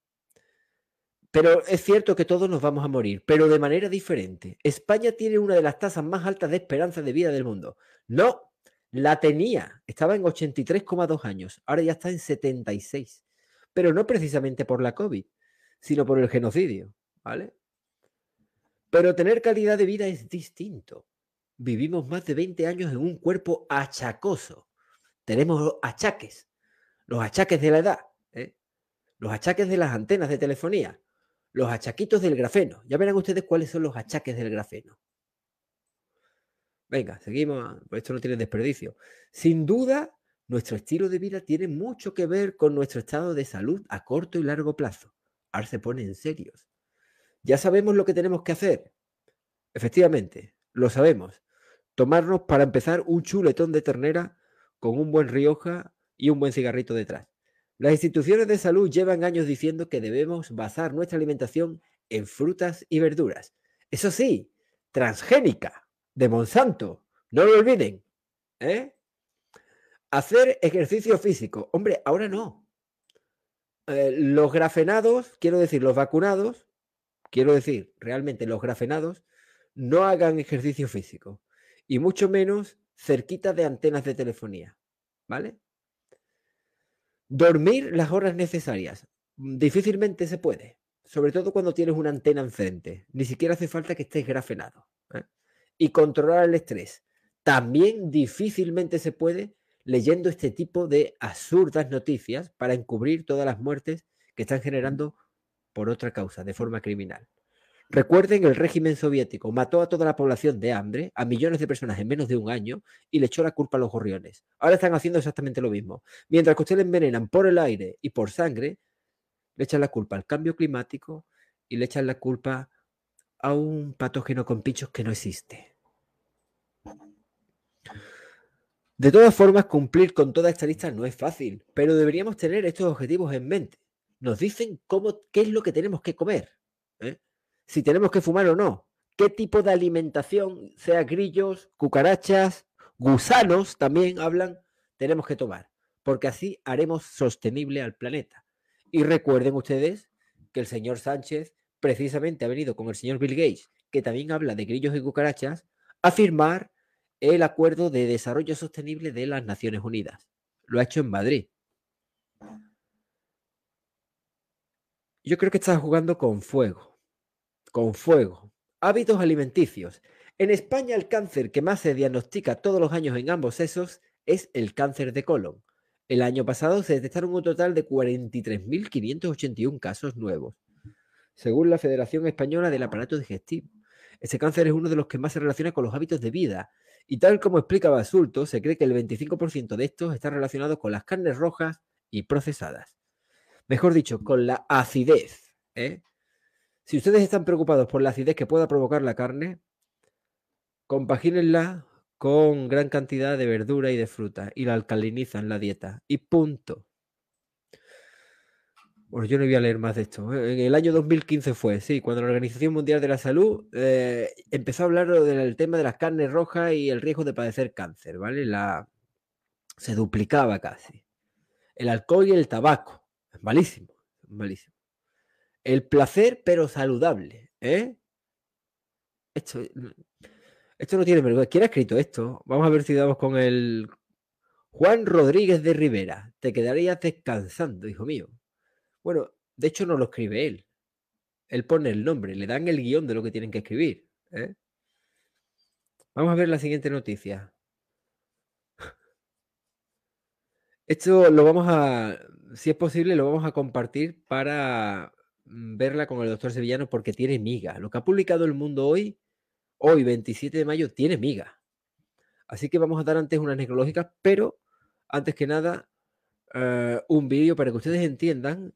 Pero es cierto que todos nos vamos a morir, pero de manera diferente. España tiene una de las tasas más altas de esperanza de vida del mundo. No, la tenía. Estaba en ochenta y tres coma dos años. Ahora ya está en setenta y seis. Pero no precisamente por la COVID, sino por el genocidio. ¿Vale? Pero tener calidad de vida es distinto. Vivimos más de veinte años en un cuerpo achacoso. Tenemos achaques. Los achaques de la edad. ¿eh? Los achaques de las antenas de telefonía. Los achaquitos del grafeno. Ya verán ustedes cuáles son los achaques del grafeno. Venga, seguimos. Pues esto no tiene desperdicio. Sin duda, nuestro estilo de vida tiene mucho que ver con nuestro estado de salud a corto y largo plazo. Ahora se ponen serios. Ya sabemos lo que tenemos que hacer. Efectivamente, lo sabemos. Tomarnos para empezar un chuletón de ternera con un buen Rioja y un buen cigarrito detrás. Las instituciones de salud llevan años diciendo que debemos basar nuestra alimentación en frutas y verduras. Eso sí, transgénica, de Monsanto. No lo olviden. ¿Eh? Hacer ejercicio físico. Hombre, ahora no. Eh, los grafenados, quiero decir, los vacunados, quiero decir, realmente los grafenados, no hagan ejercicio físico. Y mucho menos cerquita de antenas de telefonía. ¿Vale? Dormir las horas necesarias. Difícilmente se puede. Sobre todo cuando tienes una antena enfrente. Ni siquiera hace falta que estés grafenado. ¿eh? Y controlar el estrés. También difícilmente se puede leyendo este tipo de absurdas noticias para encubrir todas las muertes que están generando por otra causa, de forma criminal. Recuerden, el régimen soviético mató a toda la población de hambre, a millones de personas en menos de un año, y le echó la culpa a los gorriones. Ahora están haciendo exactamente lo mismo. Mientras que ustedes envenenan por el aire y por sangre, le echan la culpa al cambio climático y le echan la culpa a un patógeno con pinchos que no existe. De todas formas, cumplir con toda esta lista no es fácil, pero deberíamos tener estos objetivos en mente. Nos dicen cómo, qué es lo que tenemos que comer, ¿eh? Si tenemos que fumar o no, qué tipo de alimentación, sea grillos, cucarachas, gusanos, también hablan, tenemos que tomar, porque así haremos sostenible al planeta. Y recuerden ustedes que el señor Sánchez precisamente ha venido con el señor Bill Gates, que también habla de grillos y cucarachas, a firmar el Acuerdo de Desarrollo Sostenible de las Naciones Unidas. Lo ha hecho en Madrid. Yo creo que está jugando con fuego. Con fuego. Hábitos alimenticios. En España el cáncer que más se diagnostica todos los años en ambos sexos es el cáncer de colon. El año pasado se detectaron un total de cuarenta y tres mil quinientos ochenta y uno casos nuevos, según la Federación Española del Aparato Digestivo. Este cáncer es uno de los que más se relaciona con los hábitos de vida. Y tal como explica Basulto, se cree que el veinticinco por ciento de estos están relacionados con las carnes rojas y procesadas. Mejor dicho, con la acidez. ¿eh? Si ustedes están preocupados por la acidez que pueda provocar la carne, compagínenla con gran cantidad de verdura y de fruta y la alcalinizan la dieta. Y punto. Bueno, yo no voy a leer más de esto. En el año dos mil quince fue, sí, cuando la Organización Mundial de la Salud eh, empezó a hablar del tema de las carnes rojas y el riesgo de padecer cáncer, ¿vale? La... Se duplicaba casi. El alcohol y el tabaco. Es malísimo, es malísimo. El placer, pero saludable, ¿eh? Esto, esto no tiene vergüenza. ¿Quién ha escrito esto? Vamos a ver si damos con el Juan Rodríguez de Rivera. Te quedarías descansando, hijo mío. Bueno, de hecho no lo escribe él. Él pone el nombre, le dan el guión de lo que tienen que escribir. ¿eh? Vamos a ver la siguiente noticia. Esto lo vamos a, si es posible, lo vamos a compartir para verla con el doctor Sevillano porque tiene miga. Lo que ha publicado El Mundo hoy, hoy veintisiete de mayo, tiene miga. Así que vamos a dar antes unas necrológicas, pero antes que nada, uh, un vídeo para que ustedes entiendan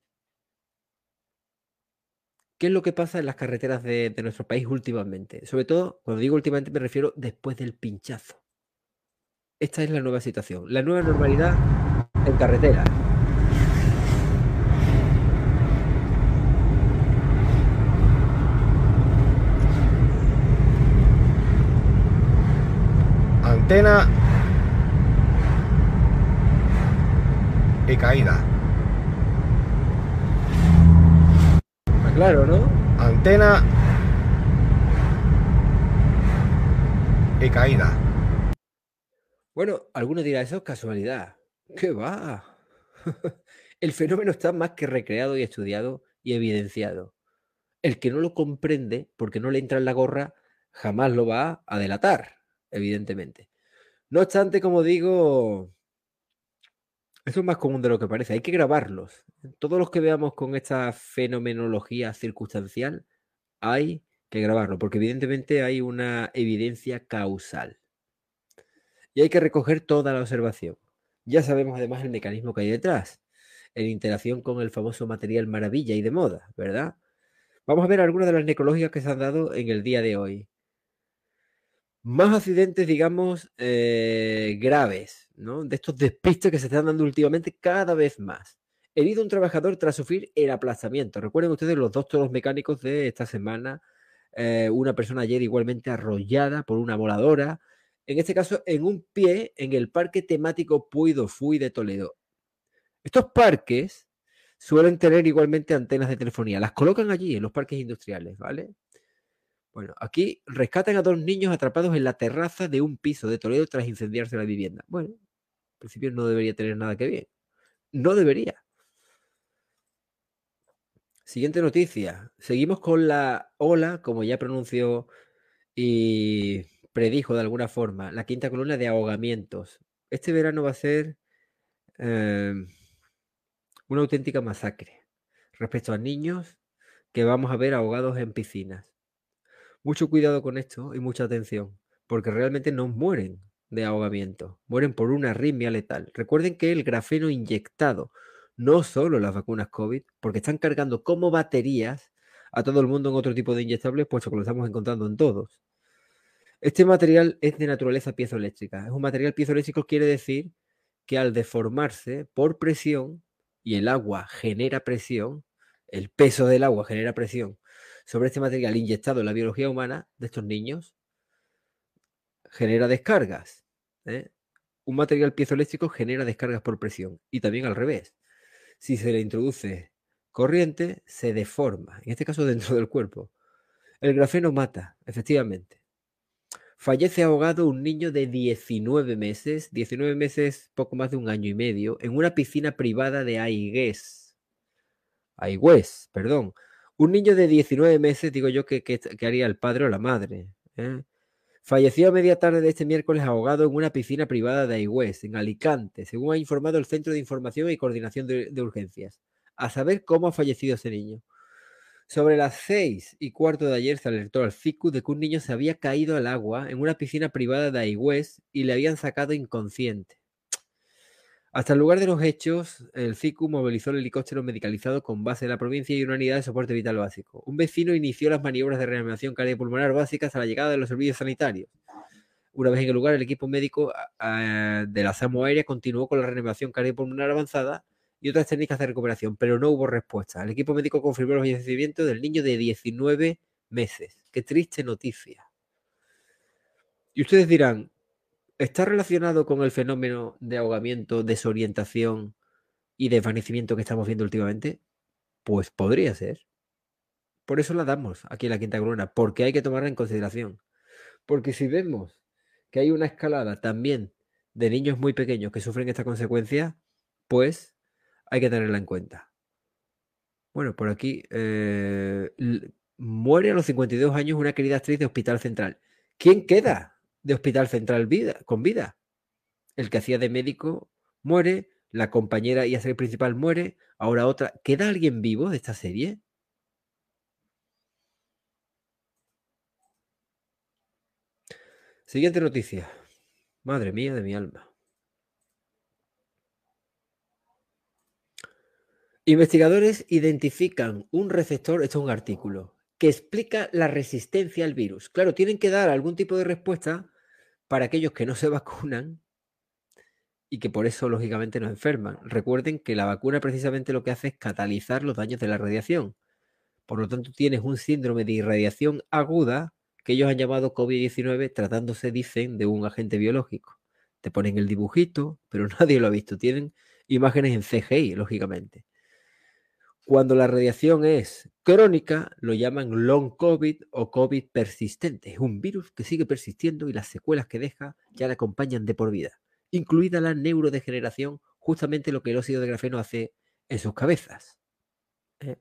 qué es lo que pasa en las carreteras de, de nuestro país últimamente. Sobre todo, cuando digo últimamente me refiero después del pinchazo. Esta es la nueva situación, la nueva normalidad en carretera. Antena y caída. Está claro, ¿no? Antena y caída. Bueno, alguno dirá, eso es casualidad. ¿Qué va? El fenómeno está más que recreado y estudiado y evidenciado. El que no lo comprende, porque no le entra en la gorra, jamás lo va a delatar, evidentemente. No obstante, como digo, esto es más común de lo que parece. Hay que grabarlos. Todos los que veamos con esta fenomenología circunstancial hay que grabarlo, porque evidentemente hay una evidencia causal. Y hay que recoger toda la observación. Ya sabemos además el mecanismo que hay detrás, en interacción con el famoso material maravilla y de moda, ¿verdad? Vamos a ver algunas de las necrológicas que se han dado en el día de hoy. Más accidentes, digamos, eh, graves, ¿no? De estos despistes que se están dando últimamente cada vez más. Herido un trabajador tras sufrir el aplastamiento. Recuerden ustedes los dos toros mecánicos de esta semana. Eh, una persona ayer igualmente arrollada por una moladora. En este caso, en un pie en el parque temático Puy do Fui de Toledo. Estos parques suelen tener igualmente antenas de telefonía. Las colocan allí, en los parques industriales, ¿vale? Bueno, aquí rescatan a dos niños atrapados en la terraza de un piso de Toledo tras incendiarse la vivienda. Bueno, en principio no debería tener nada que ver. No debería. Siguiente noticia. Seguimos con la ola, como ya pronunció y predijo de alguna forma, la quinta columna de ahogamientos. Este verano va a ser eh, una auténtica masacre respecto a niños que vamos a ver ahogados en piscinas. Mucho cuidado con esto y mucha atención, porque realmente no mueren de ahogamiento, mueren por una arritmia letal. Recuerden que el grafeno inyectado, no solo las vacunas COVID, porque están cargando como baterías a todo el mundo en otro tipo de inyectables, puesto que lo estamos encontrando en todos. Este material es de naturaleza piezoeléctrica. Es un material piezoeléctrico, quiere decir que al deformarse por presión, y el agua genera presión, el peso del agua genera presión sobre este material inyectado en la biología humana de estos niños, genera descargas. ¿eh? Un material piezoeléctrico genera descargas por presión y también al revés. Si se le introduce corriente, se deforma, en este caso dentro del cuerpo. El grafeno mata, efectivamente. Fallece ahogado un niño de diecinueve meses, diecinueve meses, poco más de un año y medio, en una piscina privada de Aigües. Aigües, perdón. Un niño de diecinueve meses, digo yo, que, que, que haría el padre o la madre. ¿eh? Falleció a media tarde de este miércoles ahogado en una piscina privada de Aigües, en Alicante, según ha informado el Centro de Información y Coordinación de, de Urgencias. A saber cómo ha fallecido ese niño. Sobre las seis y cuarto de ayer se alertó al C I C U de que un niño se había caído al agua en una piscina privada de Aigües y le habían sacado inconsciente. Hasta el lugar de los hechos, el C I C U movilizó el helicóptero medicalizado con base en la provincia y una unidad de soporte vital básico. Un vecino inició las maniobras de reanimación cardiopulmonar básicas a la llegada de los servicios sanitarios. Una vez en el lugar, el equipo médico uh, de la SAMU aérea continuó con la reanimación cardiopulmonar avanzada y otras técnicas de recuperación, pero no hubo respuesta. El equipo médico confirmó el fallecimiento del niño de diecinueve meses. Qué triste noticia. Y ustedes dirán, ¿está relacionado con el fenómeno de ahogamiento, desorientación y desvanecimiento que estamos viendo últimamente? Pues podría ser. Por eso la damos aquí en la quinta columna, porque hay que tomarla en consideración. Porque si vemos que hay una escalada también de niños muy pequeños que sufren esta consecuencia, pues hay que tenerla en cuenta. Bueno, por aquí eh, muere a los cincuenta y dos años una querida actriz de Hospital Central. ¿Quién queda de Hospital Central vida, con vida? El que hacía de médico muere, la compañera y actriz principal muere, ahora otra. ¿Queda alguien vivo de esta serie? Siguiente noticia. Madre mía de mi alma. Investigadores identifican un receptor, esto es un artículo, que explica la resistencia al virus. Claro, tienen que dar algún tipo de respuesta para aquellos que no se vacunan y que por eso, lógicamente, nos enferman. Recuerden que la vacuna precisamente lo que hace es catalizar los daños de la radiación. Por lo tanto, tienes un síndrome de irradiación aguda que ellos han llamado COVID diecinueve, tratándose, dicen, de un agente biológico. Te ponen el dibujito, pero nadie lo ha visto. Tienen imágenes en C G I, lógicamente. Cuando la radiación es crónica, lo llaman long COVID o COVID persistente. Es un virus que sigue persistiendo y las secuelas que deja ya le acompañan de por vida, incluida la neurodegeneración, justamente lo que el óxido de grafeno hace en sus cabezas. ¿Eh?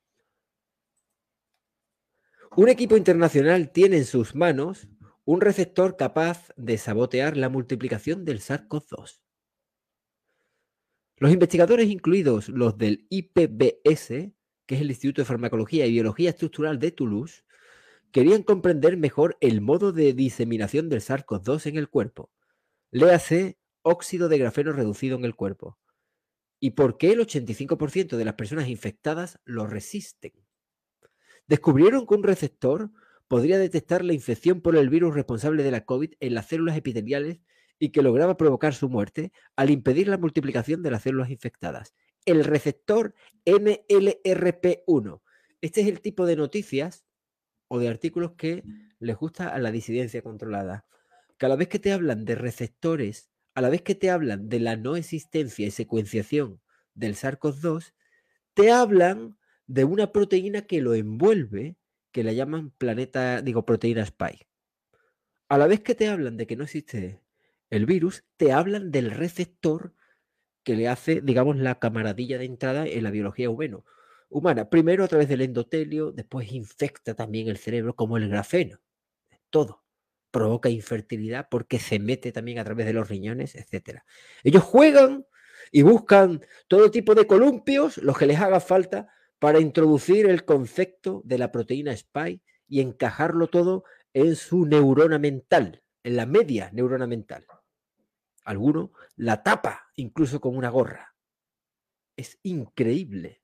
Un equipo internacional tiene en sus manos un receptor capaz de sabotear la multiplicación del SARS-CoV dos. Los investigadores, incluidos los del I P B S, que es el Instituto de Farmacología y Biología Estructural de Toulouse, querían comprender mejor el modo de diseminación del SARS CoV dos en el cuerpo. Léase óxido de grafeno reducido en el cuerpo. ¿Y por qué el ochenta y cinco por ciento de las personas infectadas lo resisten? Descubrieron que un receptor podría detectar la infección por el virus responsable de la COVID en las células epiteliales y que lograba provocar su muerte al impedir la multiplicación de las células infectadas. El receptor N L R P uno. Este es el tipo de noticias o de artículos que les gusta a la disidencia controlada. Que a la vez que te hablan de receptores, a la vez que te hablan de la no existencia y secuenciación del SARS CoV dos, te hablan de una proteína que lo envuelve, que la llaman planeta, digo, proteína Spike. A la vez que te hablan de que no existe el virus, te hablan del receptor que le hace, digamos, la camaradilla de entrada en la biología humano, humana. Primero a través del endotelio, después infecta también el cerebro, como el grafeno. Todo. Provoca infertilidad porque se mete también a través de los riñones, etcétera. Ellos juegan y buscan todo tipo de columpios, los que les haga falta, para introducir el concepto de la proteína Spike y encajarlo todo en su neurona mental, en la media neurona mental. Alguno la tapa incluso con una gorra. Es increíble.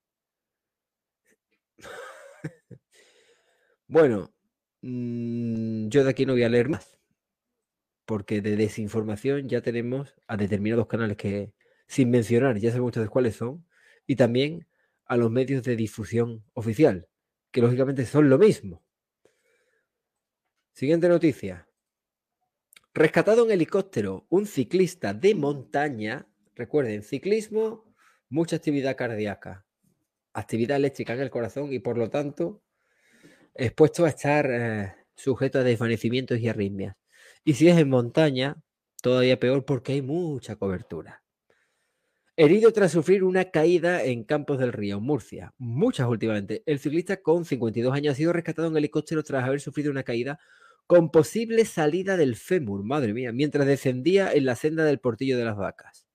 Bueno, mmm, yo de aquí no voy a leer más, porque de desinformación ya tenemos a determinados canales que, sin mencionar, ya saben ustedes cuáles son, y también a los medios de difusión oficial, que lógicamente son lo mismo. Siguiente noticia. Rescatado en helicóptero un ciclista de montaña. Recuerden, ciclismo, mucha actividad cardíaca, actividad eléctrica en el corazón y por lo tanto expuesto a estar eh, sujeto a desvanecimientos y arritmias. Y si es en montaña, todavía peor porque hay mucha cobertura. Herido tras sufrir una caída en Campos del Río, Murcia. Muchas últimamente. El ciclista con cincuenta y dos años ha sido rescatado en helicóptero tras haber sufrido una caída con posible salida del fémur, madre mía, mientras descendía en la senda del Portillo de las Vacas.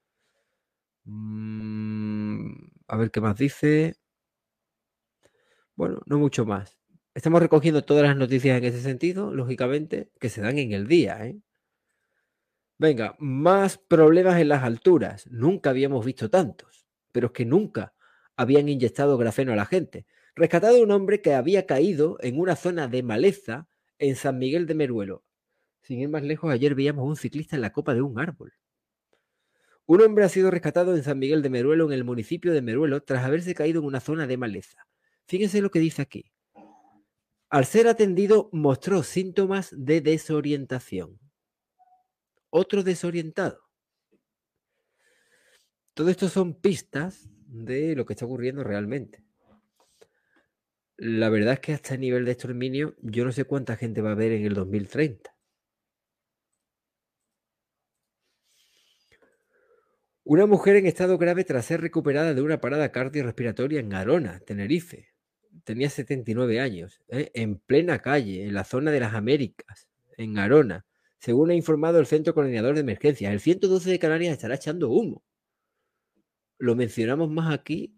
Mm, a ver qué más dice. Bueno, no mucho más. Estamos recogiendo todas las noticias en ese sentido, lógicamente, que se dan en el día, ¿eh? Venga, más problemas en las alturas. Nunca habíamos visto tantos, pero es que nunca habían inyectado grafeno a la gente. Rescatado un hombre que había caído en una zona de maleza en San Miguel de Meruelo. Sin ir más lejos, ayer veíamos a un ciclista en la copa de un árbol. Un hombre ha sido rescatado en San Miguel de Meruelo, en el municipio de Meruelo, tras haberse caído en una zona de maleza. Fíjense lo que dice aquí. Al ser atendido, mostró síntomas de desorientación. Otro desorientado. Todo esto son pistas de lo que está ocurriendo realmente. La verdad es que hasta el nivel de exterminio, yo no sé cuánta gente va a haber en el dos mil treinta. Una mujer en estado grave tras ser recuperada de una parada cardiorrespiratoria en Arona, Tenerife. Tenía setenta y nueve años, ¿eh? En plena calle, en la zona de las Américas, en Arona, según ha informado el Centro Coordinador de Emergencias. El ciento doce de Canarias estará echando humo. Lo mencionamos más aquí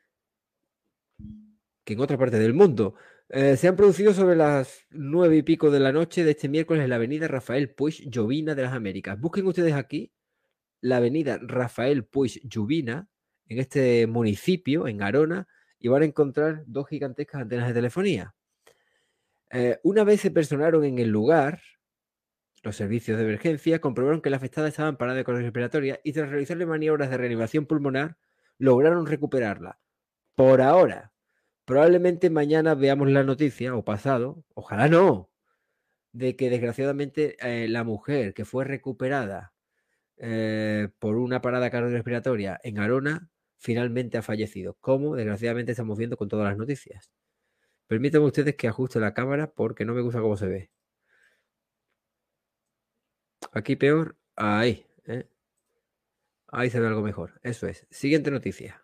que en otra parte del mundo. Eh, se han producido sobre las nueve y pico de la noche de este miércoles en la avenida Rafael Puig Llobina de las Américas. Busquen ustedes aquí la avenida Rafael Puig Llobina, en este municipio, en Arona, y van a encontrar dos gigantescas antenas de telefonía. Eh, una vez se personaron en el lugar, los servicios de emergencia comprobaron que la afectada estaba en parada cardiorrespiratoria y tras realizarle maniobras de reanimación pulmonar, lograron recuperarla. Por ahora. Probablemente mañana veamos la noticia, o pasado, ojalá no, de que desgraciadamente eh, la mujer que fue recuperada eh, por una parada cardiorrespiratoria en Arona finalmente ha fallecido, como desgraciadamente estamos viendo con todas las noticias. Permítanme ustedes que ajuste la cámara porque no me gusta cómo se ve. Aquí peor, ahí, ¿eh? Ahí se ve algo mejor, eso es. Siguiente noticia.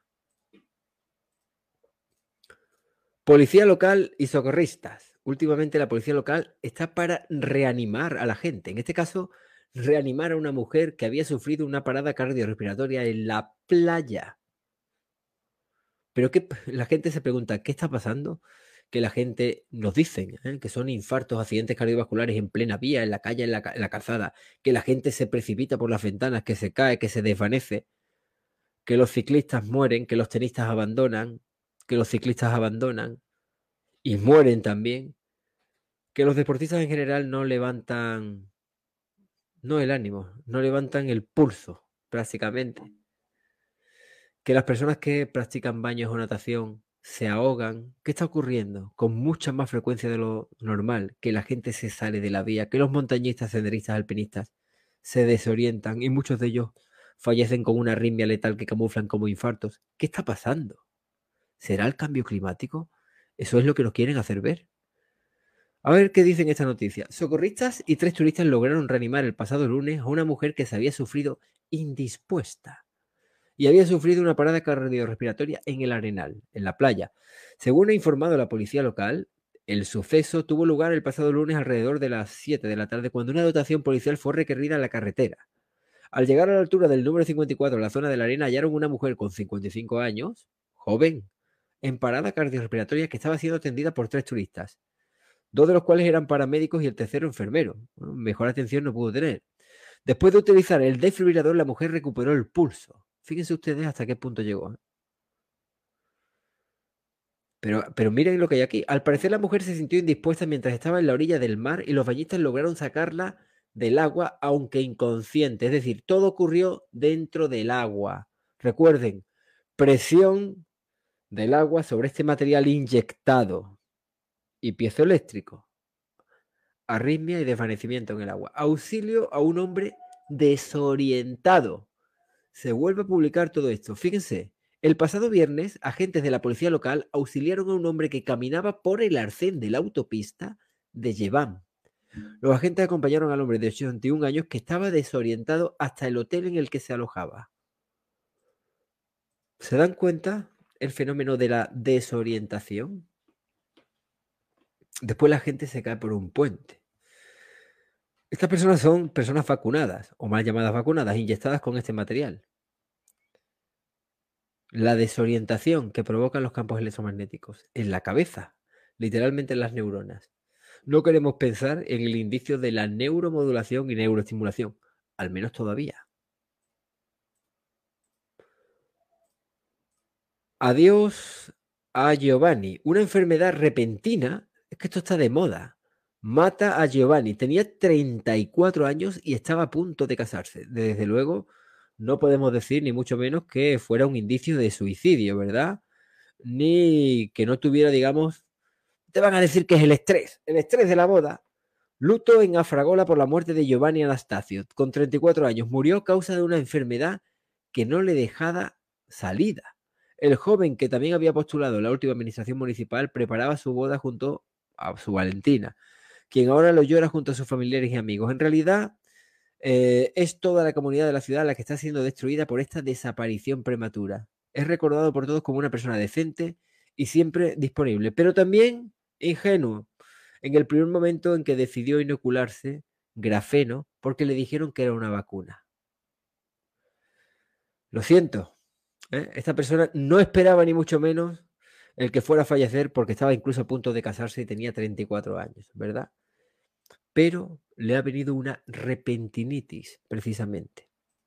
Policía local y socorristas. Últimamente la policía local está para reanimar a la gente. En este caso, reanimar a una mujer que había sufrido una parada cardiorrespiratoria en la playa. Pero que la gente se pregunta, ¿qué está pasando? Que la gente nos dicen ¿eh? que son infartos, accidentes cardiovasculares en plena vía, en la calle, en la, en la calzada, que la gente se precipita por las ventanas, que se cae, que se desvanece, que los ciclistas mueren, que los tenistas abandonan, que los ciclistas abandonan y mueren también, que los deportistas en general no levantan, no el ánimo, no levantan el pulso prácticamente, que las personas que practican baños o natación se ahogan. ¿Qué está ocurriendo? Con mucha más frecuencia de lo normal, que la gente se sale de la vía, que los montañistas, senderistas, alpinistas se desorientan y muchos de ellos fallecen con una arritmia letal que camuflan como infartos. ¿Qué está pasando? ¿Será el cambio climático? Eso es lo que nos quieren hacer ver. A ver qué dicen esta noticia. Socorristas y tres turistas lograron reanimar el pasado lunes a una mujer que se había sufrido indispuesta y había sufrido una parada cardiorrespiratoria en el Arenal, en la playa. Según ha informado la policía local, el suceso tuvo lugar el pasado lunes alrededor de las siete de la tarde, cuando una dotación policial fue requerida en la carretera. Al llegar a la altura del número cincuenta y cuatro, en la zona de la arena, hallaron una mujer con cincuenta y cinco años, joven, en parada cardiorrespiratoria, que estaba siendo atendida por tres turistas, dos de los cuales eran paramédicos y el tercero enfermero. Bueno, mejor atención no pudo tener. Después de utilizar el desfibrilador, la mujer recuperó el pulso. Fíjense ustedes hasta qué punto llegó. ¿eh? Pero, pero miren lo que hay aquí. Al parecer la mujer se sintió indispuesta mientras estaba en la orilla del mar y los bañistas lograron sacarla del agua, aunque inconsciente. Es decir, todo ocurrió dentro del agua. Recuerden, presión del agua sobre este material inyectado y piezoeléctrico. Arritmia y desvanecimiento en el agua. Auxilio a un hombre desorientado. Se vuelve a publicar todo esto. Fíjense, el pasado viernes, agentes de la policía local auxiliaron a un hombre que caminaba por el arcén de la autopista de Yevam. Los agentes acompañaron al hombre de ochenta y un años que estaba desorientado hasta el hotel en el que se alojaba. ¿Se dan cuenta el fenómeno de la desorientación? Después la gente se cae por un puente. Estas personas son personas vacunadas, o mal llamadas vacunadas, inyectadas con este material. La desorientación que provocan los campos electromagnéticos en la cabeza, literalmente en las neuronas. No queremos pensar en el indicio de la neuromodulación y neuroestimulación, al menos todavía. Adiós a Giovanni. Una enfermedad repentina, es que esto está de moda, mata a Giovanni. Tenía treinta y cuatro años y estaba a punto de casarse. Desde luego, no podemos decir ni mucho menos que fuera un indicio de suicidio, ¿verdad? Ni que no tuviera, digamos, te van a decir que es el estrés, el estrés de la boda. Luto en Afragola por la muerte de Giovanni Anastasio. Con treinta y cuatro años murió a causa de una enfermedad que no le dejaba salida. El joven, que también había postulado en la última administración municipal, preparaba su boda junto a su Valentina, quien ahora lo llora junto a sus familiares y amigos. En realidad, eh, es toda la comunidad de la ciudad la que está siendo destruida por esta desaparición prematura. Es recordado por todos como una persona decente y siempre disponible, pero también ingenuo en el primer momento en que decidió inocularse grafeno porque le dijeron que era una vacuna. Lo siento, ¿eh? Esta persona no esperaba ni mucho menos el que fuera a fallecer porque estaba incluso a punto de casarse y tenía treinta y cuatro años, ¿verdad? Pero le ha venido una repentinitis, precisamente.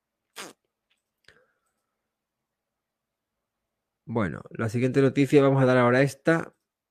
Bueno, la siguiente noticia, vamos a dar ahora esta.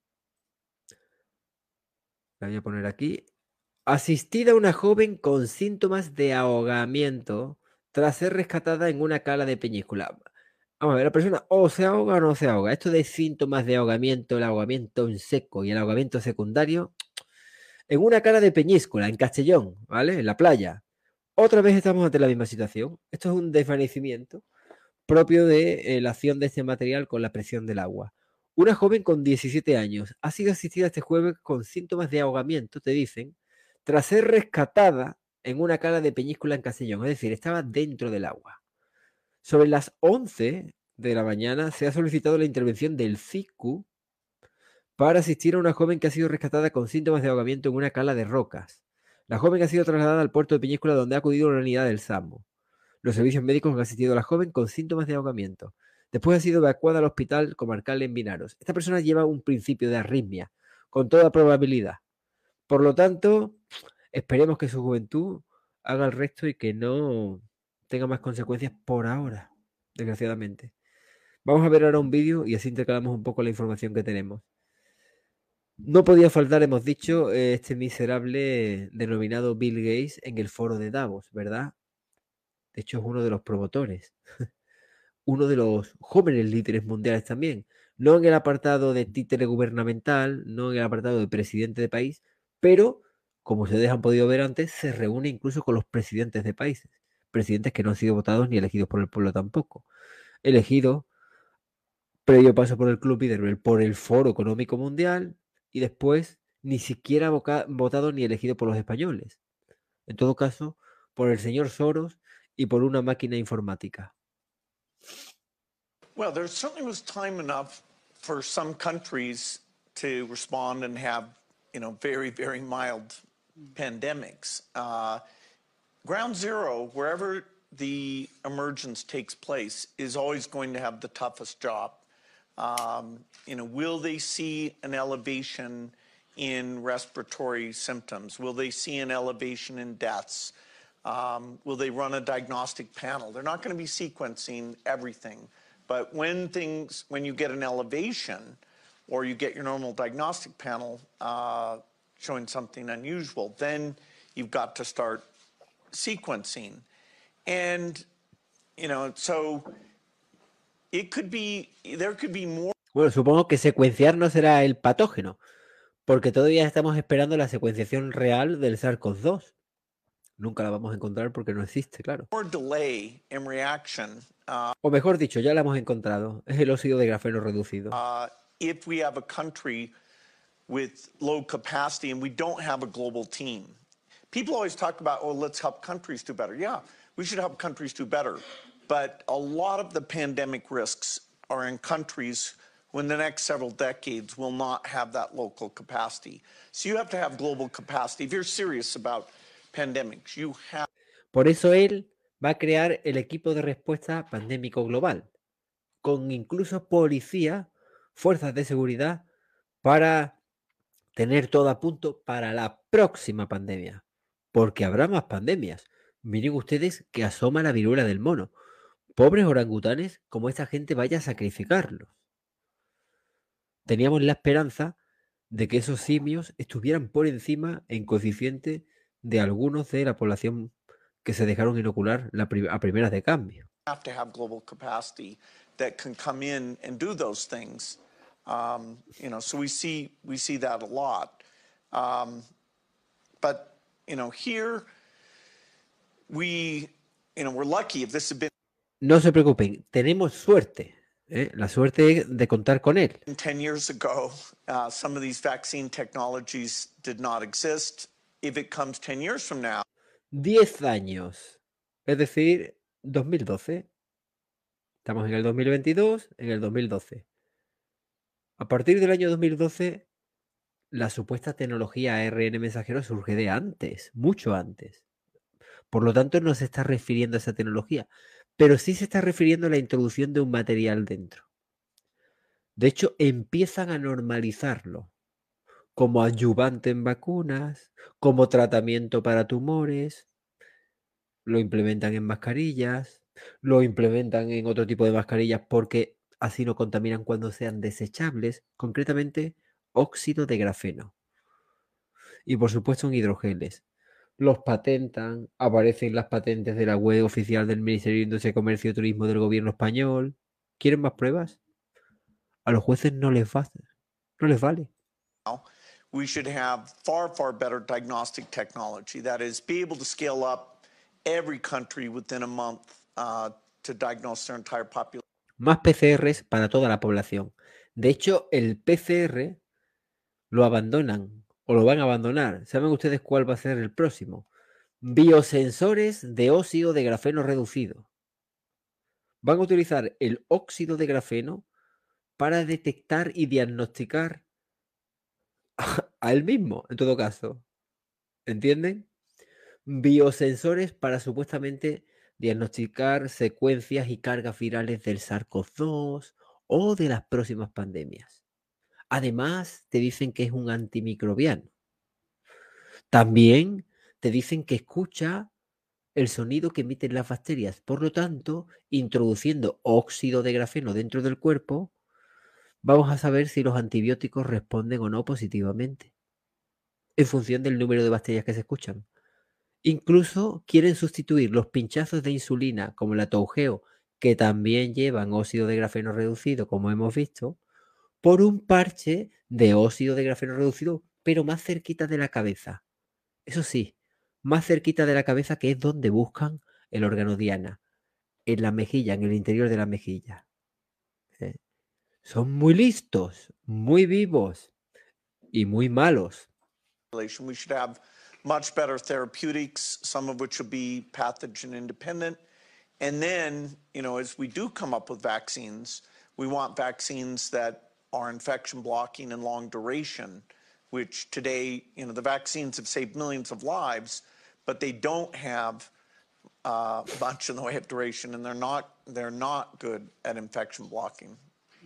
La voy a poner aquí. Asistida una joven con síntomas de ahogamiento tras ser rescatada en una cala de Peñíscola. Vamos a ver, la persona o se ahoga o no se ahoga. Esto de síntomas de ahogamiento, el ahogamiento en seco y el ahogamiento secundario, en una cala de Peñíscola, en Castellón, ¿vale? En la playa. Otra vez estamos ante la misma situación. Esto es un desvanecimiento propio de eh, la acción de este material con la presión del agua. Una joven con diecisiete años ha sido asistida este jueves con síntomas de ahogamiento, te dicen, tras ser rescatada en una cala de Peñíscola en Castellón. Es decir, estaba dentro del agua. Sobre las once de la mañana se ha solicitado la intervención del C I C U para asistir a una joven que ha sido rescatada con síntomas de ahogamiento en una cala de rocas. La joven ha sido trasladada al puerto de Peñíscola, donde ha acudido una unidad del SAMU. Los servicios médicos han asistido a la joven con síntomas de ahogamiento. Después ha sido evacuada al hospital comarcal en Vinaros. Esta persona lleva un principio de arritmia, con toda probabilidad. Por lo tanto, esperemos que su juventud haga el resto y que no tenga más consecuencias por ahora, desgraciadamente. Vamos a ver ahora un vídeo y así intercalamos un poco la información que tenemos. No podía faltar, hemos dicho, este miserable denominado Bill Gates en el foro de Davos, ¿verdad? De hecho, es uno de los promotores. Uno de los jóvenes líderes mundiales también. No en el apartado de títere gubernamental, no en el apartado de presidente de país, pero, como ustedes han podido ver antes, se reúne incluso con los presidentes de países. Presidentes que no han sido votados ni elegidos por el pueblo tampoco. Elegidos previo paso por el Club Bilderberg, por el Foro Económico Mundial, y después ni siquiera votado ni elegido por los españoles. En todo caso, por el señor Soros y por una máquina informática. Well, there certainly was time enough for some countries to respond and have, you know, very, very mild pandemics. Uh, ground zero, wherever the emergence takes place, is always going to have the toughest job. Um, you know, will they see an elevation in respiratory symptoms? Will they see an elevation in deaths? Um, will they run a diagnostic panel? They're not going to be sequencing everything. But when things, when you get an elevation or you get your normal diagnostic panel uh, showing something unusual, then you've got to start sequencing. And, you know, so it could be, there could be more. Bueno, supongo que secuenciar no será el patógeno, porque todavía estamos esperando la secuenciación real del SARS CoV dos. Nunca la vamos a encontrar porque no existe, claro. More delay in reaction. Uh, o mejor dicho, ya la hemos encontrado. Es el óxido de grafeno reducido. Uh, if we have a country with low capacity and we don't have a global team. People always talk about, oh, let's help countries do better. Yeah, we should help countries do better. But a lot of the pandemic risks are in countries who in the next several decades will not have that local capacity. So you have to have global capacity. If you're serious about pandemics, you have... Por eso él va a crear el equipo de respuesta pandémico global, con incluso policía, fuerzas de seguridad, para tener todo a punto para la próxima pandemia. Porque habrá más pandemias. Miren ustedes que asoma la viruela del mono. Pobres orangutanes, como esta gente vaya a sacrificarlos. Teníamos la esperanza de que esos simios estuvieran por encima en coeficiente de algunos de la población que se dejaron inocular la prim a primeras de cambio. Have to have global capacity that can come in and do those things. Um, you know, so we see we see that a lot. Um, but you know, here we, you know, we're lucky if this had been. No se preocupen, tenemos suerte. ¿eh? La suerte de contar con él. ten years ago, uh, some of these vaccine technologies did not exist. If it comes ten years from now. diez años. Es decir, dos mil doce. Estamos en el dos mil veintidós, en el dos mil doce. A partir del año dos mil doce, la supuesta tecnología A R N mensajero surge de antes, mucho antes. Por lo tanto, no se está refiriendo a esa tecnología, pero sí se está refiriendo a la introducción de un material dentro. De hecho, empiezan a normalizarlo como adyuvante en vacunas, como tratamiento para tumores, lo implementan en mascarillas, lo implementan en otro tipo de mascarillas porque así no contaminan cuando sean desechables, concretamente óxido de grafeno. Y por supuesto en hidrogeles. Los patentan, aparecen las patentes de la web oficial del Ministerio de Industria, Comercio y Turismo del gobierno español. ¿Quieren más pruebas? A los jueces no les va, no les vale. We should have far, far better diagnostic technology. That is, be able to scale up every country within a month uh, to diagnose their entire population. Más P C Rs para toda la población. De hecho, el P C R lo abandonan o lo van a abandonar. ¿Saben ustedes cuál va a ser el próximo? Biosensores de óxido de grafeno reducido. Van a utilizar el óxido de grafeno para detectar y diagnosticar a él mismo, en todo caso. ¿Entienden? biosensores para supuestamente diagnosticar secuencias y cargas virales del SARS-CoV dos o de las próximas pandemias. Además, te dicen que es un antimicrobiano. También te dicen que escucha el sonido que emiten las bacterias. Por lo tanto, introduciendo óxido de grafeno dentro del cuerpo, vamos a saber si los antibióticos responden o no positivamente, en función del número de bacterias que se escuchan. Incluso quieren sustituir los pinchazos de insulina, como la Toujeo, que también llevan óxido de grafeno reducido, como hemos visto, por un parche de óxido de grafeno reducido, pero más cerquita de la cabeza. Eso sí, más cerquita de la cabeza, que es donde buscan el órgano diana, en la mejilla, en el interior de la mejilla. ¿Eh? Son muy listos, muy vivos y muy malos. We should have much better therapeutics, some of which will be pathogen independent. And then, you know, as we do come up with vaccines, we want vaccines that are infection blocking and long duration, which today, you know, the vaccines have saved millions of lives, but they don't have uh, much in the way of duration, and they're not they're not good at infection blocking.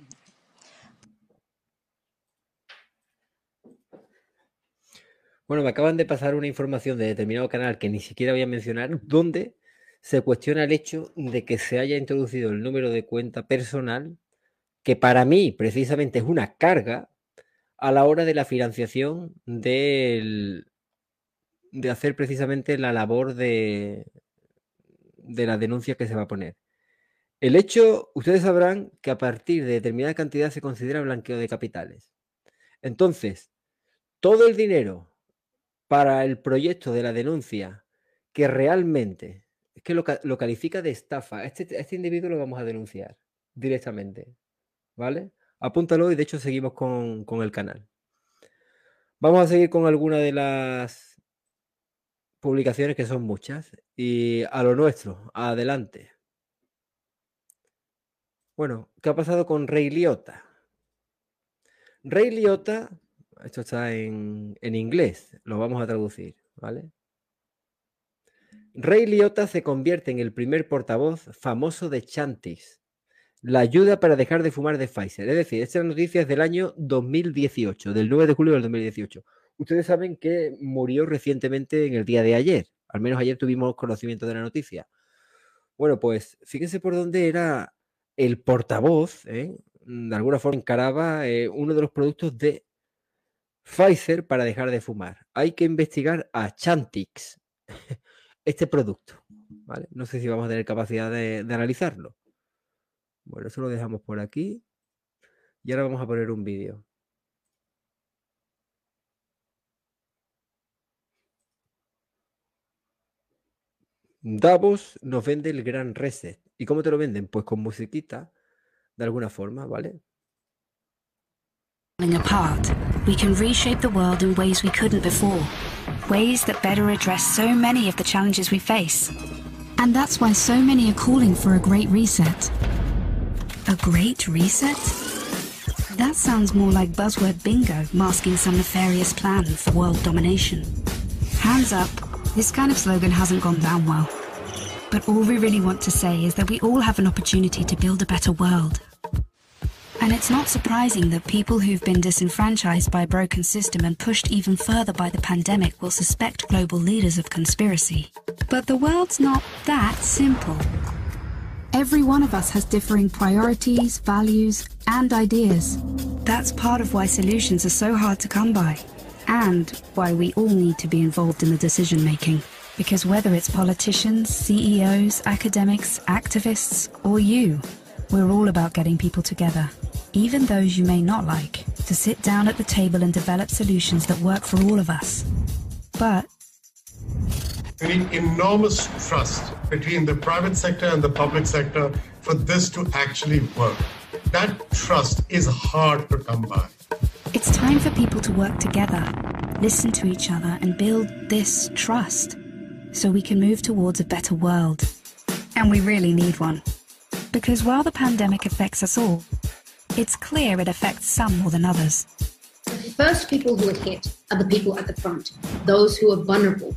Bueno, me acaban de pasar una información de determinado canal que ni siquiera voy a mencionar, donde se cuestiona el hecho de que se haya introducido el número de cuenta personal, que para mí precisamente es una carga a la hora de la financiación del, de hacer precisamente la labor de, de la denuncia que se va a poner. El hecho, ustedes sabrán que a partir de determinada cantidad se considera blanqueo de capitales. Entonces, todo el dinero para el proyecto de la denuncia que realmente es que lo, lo califica de estafa, este, este individuo lo vamos a denunciar directamente, ¿vale? Apúntalo y de hecho seguimos con, con el canal. Vamos a seguir con alguna de las publicaciones, que son muchas, y a lo nuestro, adelante. Bueno, ¿qué ha pasado con Ray Liotta? Ray Liotta, esto está en, en inglés, lo vamos a traducir, ¿vale? Ray Liotta se convierte en el primer portavoz famoso de Chantix, la ayuda para dejar de fumar de Pfizer. Es decir, esta noticia es del año dos mil dieciocho, del nueve de julio del dos mil dieciocho. Ustedes saben que murió recientemente en el día de ayer. Al menos ayer tuvimos conocimiento de la noticia. Bueno, pues fíjense por dónde era el portavoz, ¿eh? De alguna forma encaraba eh, uno de los productos de Pfizer para dejar de fumar. Hay que investigar a Chantix, este producto, ¿vale? No sé si vamos a tener capacidad de, de analizarlo. Bueno, eso lo dejamos por aquí. Y ahora vamos a poner un vídeo. Davos nos vende el Gran Reset. ¿Y cómo te lo venden? Pues con musiquita, de alguna forma, ¿vale? Apart, we can reshape the world in ways we couldn't before. Ways that better address so many of the challenges we face. And that's why so many are calling for a great reset. A great reset? That sounds more like buzzword bingo masking some nefarious plan for world domination. Hands up, this kind of slogan hasn't gone down well. But all we really want to say is that we all have an opportunity to build a better world. And it's not surprising that people who've been disenfranchised by a broken system and pushed even further by the pandemic will suspect global leaders of conspiracy. But the world's not that simple. Every one of us has differing priorities, values, and ideas. That's part of why solutions are so hard to come by, and why we all need to be involved in the decision-making. Because whether it's politicians, C E Os, academics, activists, or you, we're all about getting people together, even those you may not like, to sit down at the table and develop solutions that work for all of us. But we need enormous trust between the private sector and the public sector for this to actually work. That trust is hard to come by. It's time for people to work together, listen to each other, and build this trust so we can move towards a better world. And we really need one. Because while the pandemic affects us all, it's clear it affects some more than others. The first people who are hit are the people at the front, those who are vulnerable,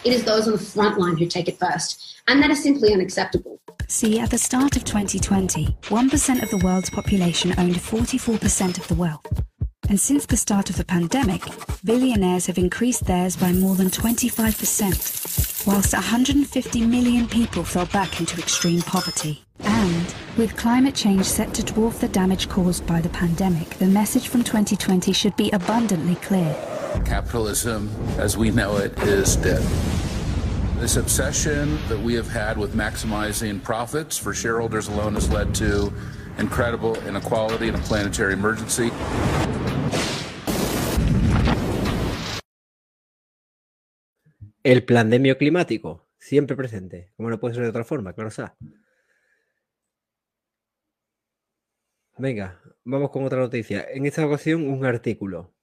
It is those on the front line who take it first, and that is simply unacceptable. See, at the start of twenty twenty, one percent of the world's population owned forty-four percent of the wealth. And since the start of the pandemic, billionaires have increased theirs by more than twenty-five percent, whilst one hundred fifty million people fell back into extreme poverty. And, with climate change set to dwarf the damage caused by the pandemic, the message from twenty twenty should be abundantly clear. Capitalism, as we know it, is dead. This obsession that we have had with maximizing profits for shareholders alone has led to incredible inequality and a planetary emergency. El pandemio climático, siempre presente, como no puede ser de otra forma, claro está. Venga, vamos con otra noticia. En esta ocasión, un artículo.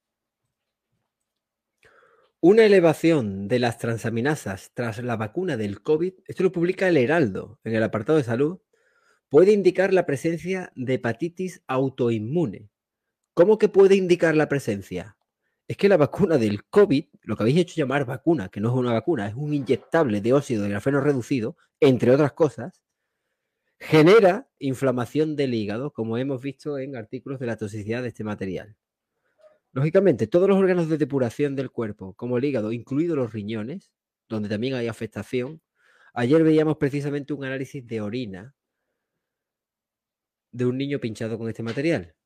Una elevación de las transaminasas tras la vacuna del COVID, esto lo publica el Heraldo en el apartado de salud, puede indicar la presencia de hepatitis autoinmune. ¿Cómo que puede indicar la presencia? Es que la vacuna del COVID, lo que habéis hecho llamar vacuna, que no es una vacuna, es un inyectable de óxido de grafeno reducido, entre otras cosas, genera inflamación del hígado, como hemos visto en artículos de la toxicidad de este material. Lógicamente, todos los órganos de depuración del cuerpo, como el hígado, incluidos los riñones, donde también hay afectación. Ayer veíamos precisamente un análisis de orina de un niño pinchado con este material.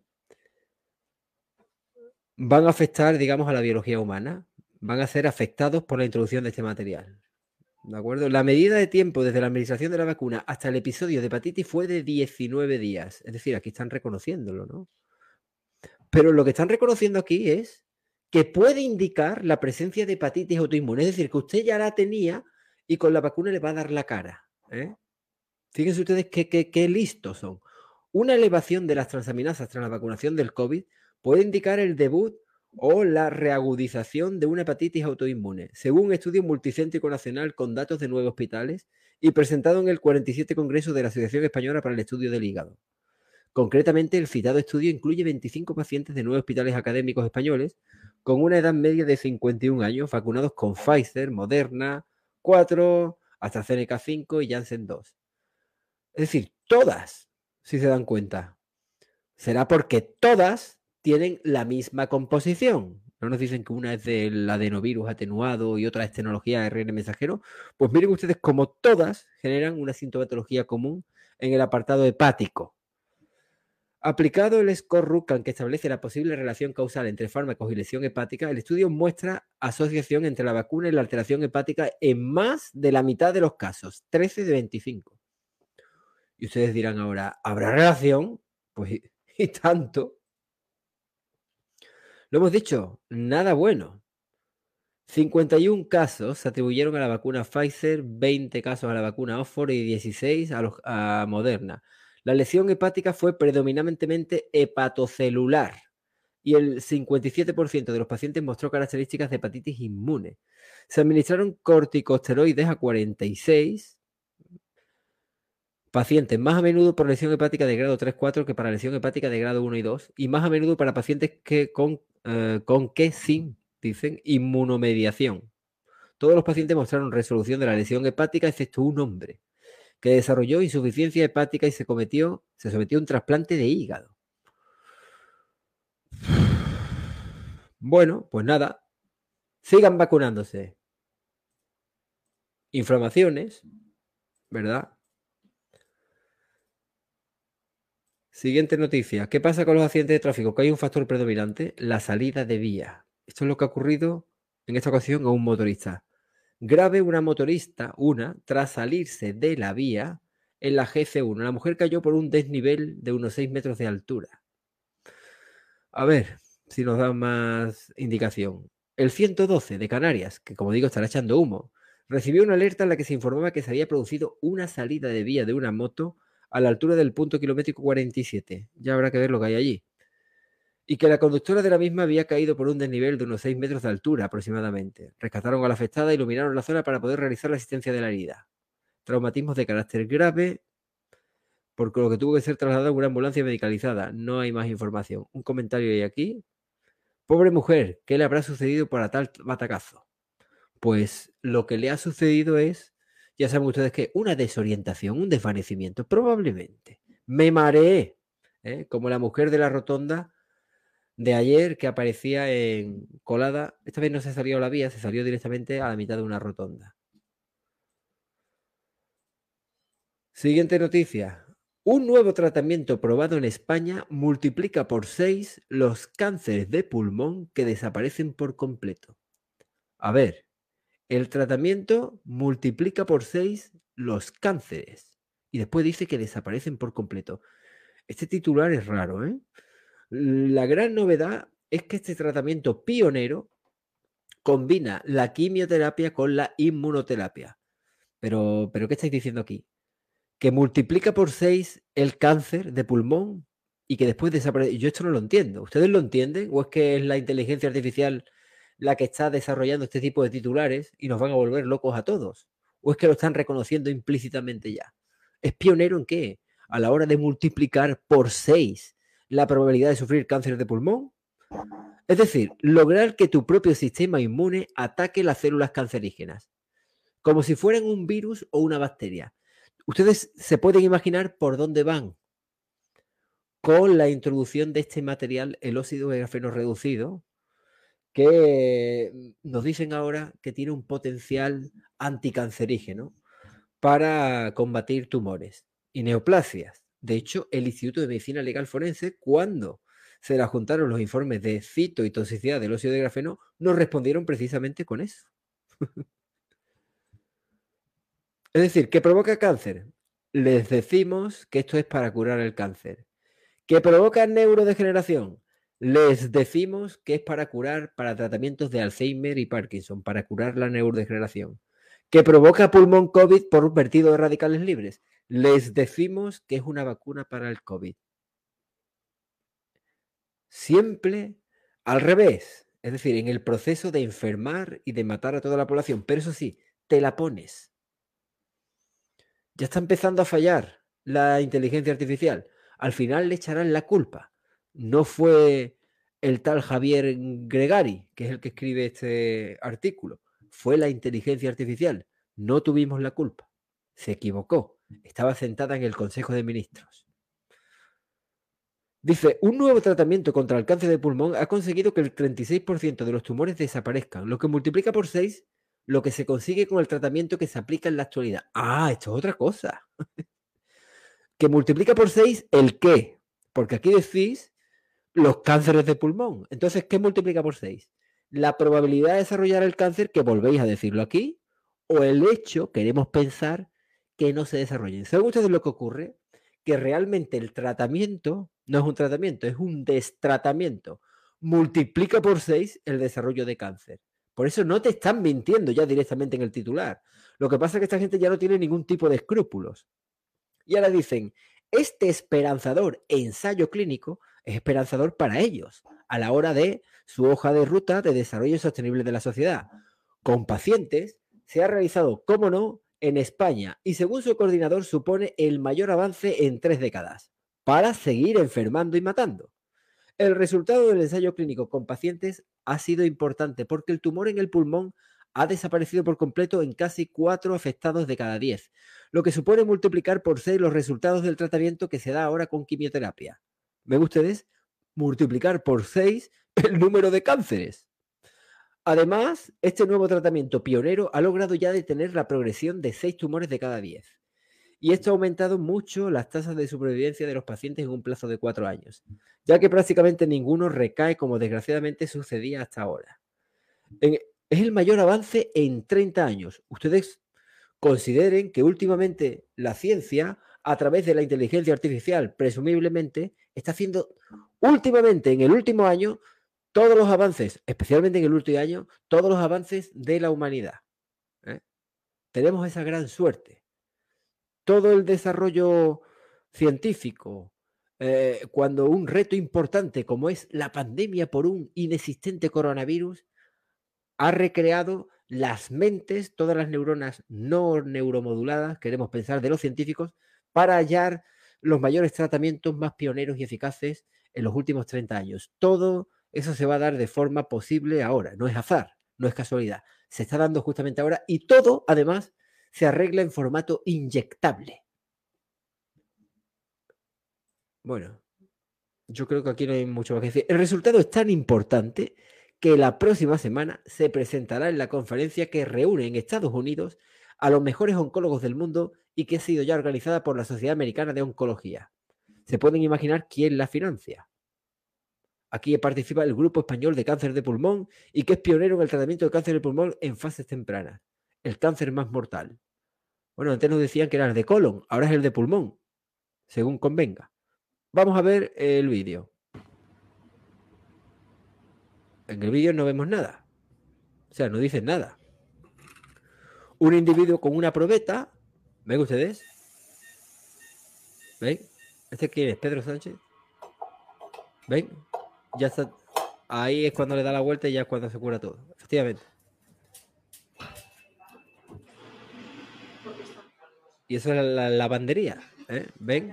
Van a afectar, digamos, a la biología humana. Van a ser afectados por la introducción de este material. ¿De acuerdo? La medida de tiempo desde la administración de la vacuna hasta el episodio de hepatitis fue de diecinueve días. Es decir, aquí están reconociéndolo, ¿no? Pero lo que están reconociendo aquí es que puede indicar la presencia de hepatitis autoinmune. Es decir, que usted ya la tenía y con la vacuna le va a dar la cara, ¿eh? Fíjense ustedes qué, qué, qué listos son. Una elevación de las transaminasas tras la vacunación del COVID puede indicar el debut o la reagudización de una hepatitis autoinmune, según un estudio multicéntrico nacional con datos de nueve hospitales y presentado en el cuarenta y siete Congreso de la Asociación Española para el Estudio del Hígado. Concretamente, el citado estudio incluye veinticinco pacientes de nueve hospitales académicos españoles con una edad media de cincuenta y un años, vacunados con Pfizer, Moderna, cuatro, AstraZeneca cinco y Janssen dos. Es decir, todas, si se dan cuenta. Será porque todas tienen la misma composición. No nos dicen que una es del adenovirus atenuado y otra es tecnología A R N mensajero. Pues miren ustedes cómo todas generan una sintomatología común en el apartado hepático. Aplicado el score-Rucan que establece la posible relación causal entre fármacos y lesión hepática, el estudio muestra asociación entre la vacuna y la alteración hepática en más de la mitad de los casos, trece de veinticinco. Y ustedes dirán ahora, ¿habrá relación? Pues y, y tanto. Lo hemos dicho, nada bueno. cincuenta y un casos se atribuyeron a la vacuna Pfizer, veinte casos a la vacuna Oxford y dieciséis a, los, a Moderna. La lesión hepática fue predominantemente hepatocelular y el cincuenta y siete por ciento de los pacientes mostró características de hepatitis inmune. Se administraron corticosteroides a cuarenta y seis pacientes, más a menudo por lesión hepática de grado tres cuatro que para lesión hepática de grado uno y dos, y más a menudo para pacientes que con, eh, con que sin, dicen, inmunomediación. Todos los pacientes mostraron resolución de la lesión hepática, excepto un hombre, que desarrolló insuficiencia hepática y se, cometió, se sometió a un trasplante de hígado. Bueno, pues nada, sigan vacunándose. Inflamaciones, ¿verdad? Siguiente noticia. ¿Qué pasa con los accidentes de tráfico? Que hay un factor predominante, la salida de vía. Esto es lo que ha ocurrido en esta ocasión a un motorista. Grave una motorista, una, tras salirse de la vía en la G C uno. La mujer cayó por un desnivel de unos seis metros de altura. A ver si nos da más indicación. El ciento doce de Canarias, que como digo estará echando humo, recibió una alerta en la que se informaba que se había producido una salida de vía de una moto a la altura del punto kilométrico cuarenta y siete. Ya habrá que ver lo que hay allí. Y que la conductora de la misma había caído por un desnivel de unos seis metros de altura aproximadamente. Rescataron a la afectada y iluminaron la zona para poder realizar la asistencia de la herida. Traumatismos de carácter grave, por lo que tuvo que ser trasladado en una ambulancia medicalizada. No hay más información. Un comentario hay aquí. Pobre mujer, ¿qué le habrá sucedido para tal batacazo? Pues lo que le ha sucedido es, ya saben ustedes que una desorientación, un desvanecimiento, probablemente. Me mareé, ¿eh? Como la mujer de la rotonda de ayer que aparecía en colada. Esta vez no se salió a la vía, se salió directamente a la mitad de una rotonda. Siguiente noticia. Un nuevo tratamiento probado en España multiplica por seis los cánceres de pulmón que desaparecen por completo. A ver, el tratamiento multiplica por seis los cánceres y después dice que desaparecen por completo. Este titular es raro, ¿eh? La gran novedad es que este tratamiento pionero combina la quimioterapia con la inmunoterapia. Pero, ¿pero qué estáis diciendo aquí? Que multiplica por seis el cáncer de pulmón y que después desaparece. Yo esto no lo entiendo. ¿Ustedes lo entienden? ¿O es que es la inteligencia artificial la que está desarrollando este tipo de titulares y nos van a volver locos a todos? ¿O es que lo están reconociendo implícitamente ya? ¿Es pionero en qué? A la hora de multiplicar por seis la probabilidad de sufrir cáncer de pulmón. Es decir, lograr que tu propio sistema inmune ataque las células cancerígenas, como si fueran un virus o una bacteria. Ustedes se pueden imaginar por dónde van con la introducción de este material, el óxido de grafeno reducido, que nos dicen ahora que tiene un potencial anticancerígeno para combatir tumores y neoplasias. De hecho, el Instituto de Medicina Legal Forense, cuando se le juntaron los informes de cito y toxicidad del óxido de grafeno, nos respondieron precisamente con eso. Es decir, ¿que provoca cáncer? Les decimos que esto es para curar el cáncer. ¿Que provoca neurodegeneración? Les decimos que es para curar, para tratamientos de Alzheimer y Parkinson, para curar la neurodegeneración. ¿Que provoca pulmón COVID por un vertido de radicales libres? Les decimos que es una vacuna para el COVID. Siempre al revés, es decir, en el proceso de enfermar y de matar a toda la población. Pero eso sí, te la pones. Ya está empezando a fallar la inteligencia artificial. Al final le echarán la culpa. No fue el tal Javier Gregari, que es el que escribe este artículo. Fue la inteligencia artificial. No tuvimos la culpa. Se equivocó. Estaba sentada en el Consejo de Ministros. Dice, un nuevo tratamiento contra el cáncer de pulmón ha conseguido que el treinta y seis por ciento de los tumores desaparezcan, lo que multiplica por seis lo que se consigue con el tratamiento que se aplica en la actualidad. Ah, esto es otra cosa. Que multiplica por seis el qué. Porque aquí decís los cánceres de pulmón. Entonces, ¿qué multiplica por seis? La probabilidad de desarrollar el cáncer, que volvéis a decirlo aquí, o el hecho, queremos pensar, que no se desarrollen. ¿Saben ustedes lo que ocurre? Que realmente el tratamiento no es un tratamiento, es un destratamiento. Multiplica por seis el desarrollo de cáncer. Por eso no te están mintiendo ya directamente en el titular. Lo que pasa es que esta gente ya no tiene ningún tipo de escrúpulos. Y ahora dicen, este esperanzador ensayo clínico es esperanzador para ellos a la hora de su hoja de ruta de desarrollo sostenible de la sociedad. Con pacientes se ha realizado, cómo no, en España y según su coordinador supone el mayor avance en tres décadas para seguir enfermando y matando. El resultado del ensayo clínico con pacientes ha sido importante porque el tumor en el pulmón ha desaparecido por completo en casi cuatro afectados de cada diez, lo que supone multiplicar por seis los resultados del tratamiento que se da ahora con quimioterapia. ¿Ven ustedes? Multiplicar por seis el número de cánceres. Además, este nuevo tratamiento pionero ha logrado ya detener la progresión de seis tumores de cada diez. Y esto ha aumentado mucho las tasas de supervivencia de los pacientes en un plazo de cuatro años, ya que prácticamente ninguno recae como desgraciadamente sucedía hasta ahora. En, es el mayor avance en treinta años. Ustedes consideren que últimamente la ciencia, a través de la inteligencia artificial, presumiblemente, está haciendo últimamente, en el último año, todos los avances, especialmente en el último año, todos los avances de la humanidad. ¿Eh? Tenemos esa gran suerte. Todo el desarrollo científico, eh, cuando un reto importante como es la pandemia por un inexistente coronavirus, ha recreado las mentes, todas las neuronas no neuromoduladas, queremos pensar, de los científicos, para hallar los mayores tratamientos más pioneros y eficaces en los últimos treinta años. Todo eso se va a dar de forma posible ahora, no es azar, no es casualidad. se está dando justamente ahora y todo, además, se arregla en formato inyectable. Bueno, yo creo que aquí no hay mucho más que decir. El resultado es tan importante que la próxima semana se presentará en la conferencia que reúne en Estados Unidos a los mejores oncólogos del mundo y que ha sido ya organizada por la Sociedad Americana de Oncología. Se pueden imaginar quién la financia. Aquí participa el Grupo Español de Cáncer de Pulmón y que es pionero en el tratamiento de cáncer de pulmón en fases tempranas. El cáncer más mortal. Bueno, antes nos decían que era el de colon, ahora es el de pulmón, según convenga. Vamos a ver el vídeo. En el vídeo no vemos nada. O sea, no dicen nada. Un individuo con una probeta. ¿Ven ustedes? ¿Ven? ¿Este quién es? ¿Pedro Sánchez? ¿Ven? Ya está. Ahí es cuando le da la vuelta y ya es cuando se cura todo. Efectivamente. Y eso es la, la lavandería. ¿Eh? ¿Ven?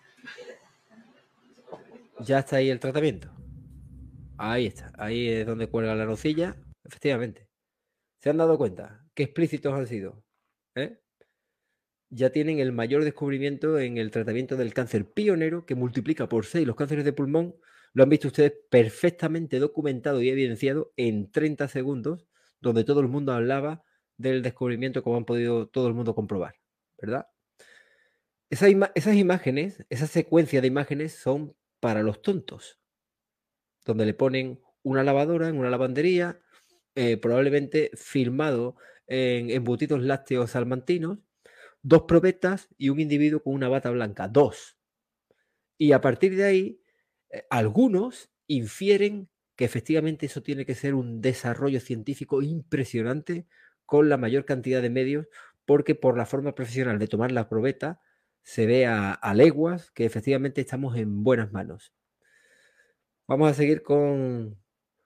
Ya está ahí el tratamiento. Ahí está. Ahí es donde cuelga la nocilla. Efectivamente. ¿Se han dado cuenta qué explícitos han sido? ¿Eh? Ya tienen el mayor descubrimiento en el tratamiento del cáncer pionero que multiplica por seis los cánceres de pulmón. Lo han visto ustedes perfectamente documentado y evidenciado en treinta segundos, donde todo el mundo hablaba del descubrimiento como han podido todo el mundo comprobar, ¿verdad? Esa ima- esas imágenes, esa secuencia de imágenes son para los tontos, donde le ponen una lavadora en una lavandería, eh, probablemente filmado en embutidos lácteos salmantinos, dos probetas y un individuo con una bata blanca, dos. Y a partir de ahí, eh, algunos infieren que efectivamente eso tiene que ser un desarrollo científico impresionante con la mayor cantidad de medios, porque por la forma profesional de tomar la probeta se ve a, a leguas que efectivamente estamos en buenas manos. Vamos a seguir con,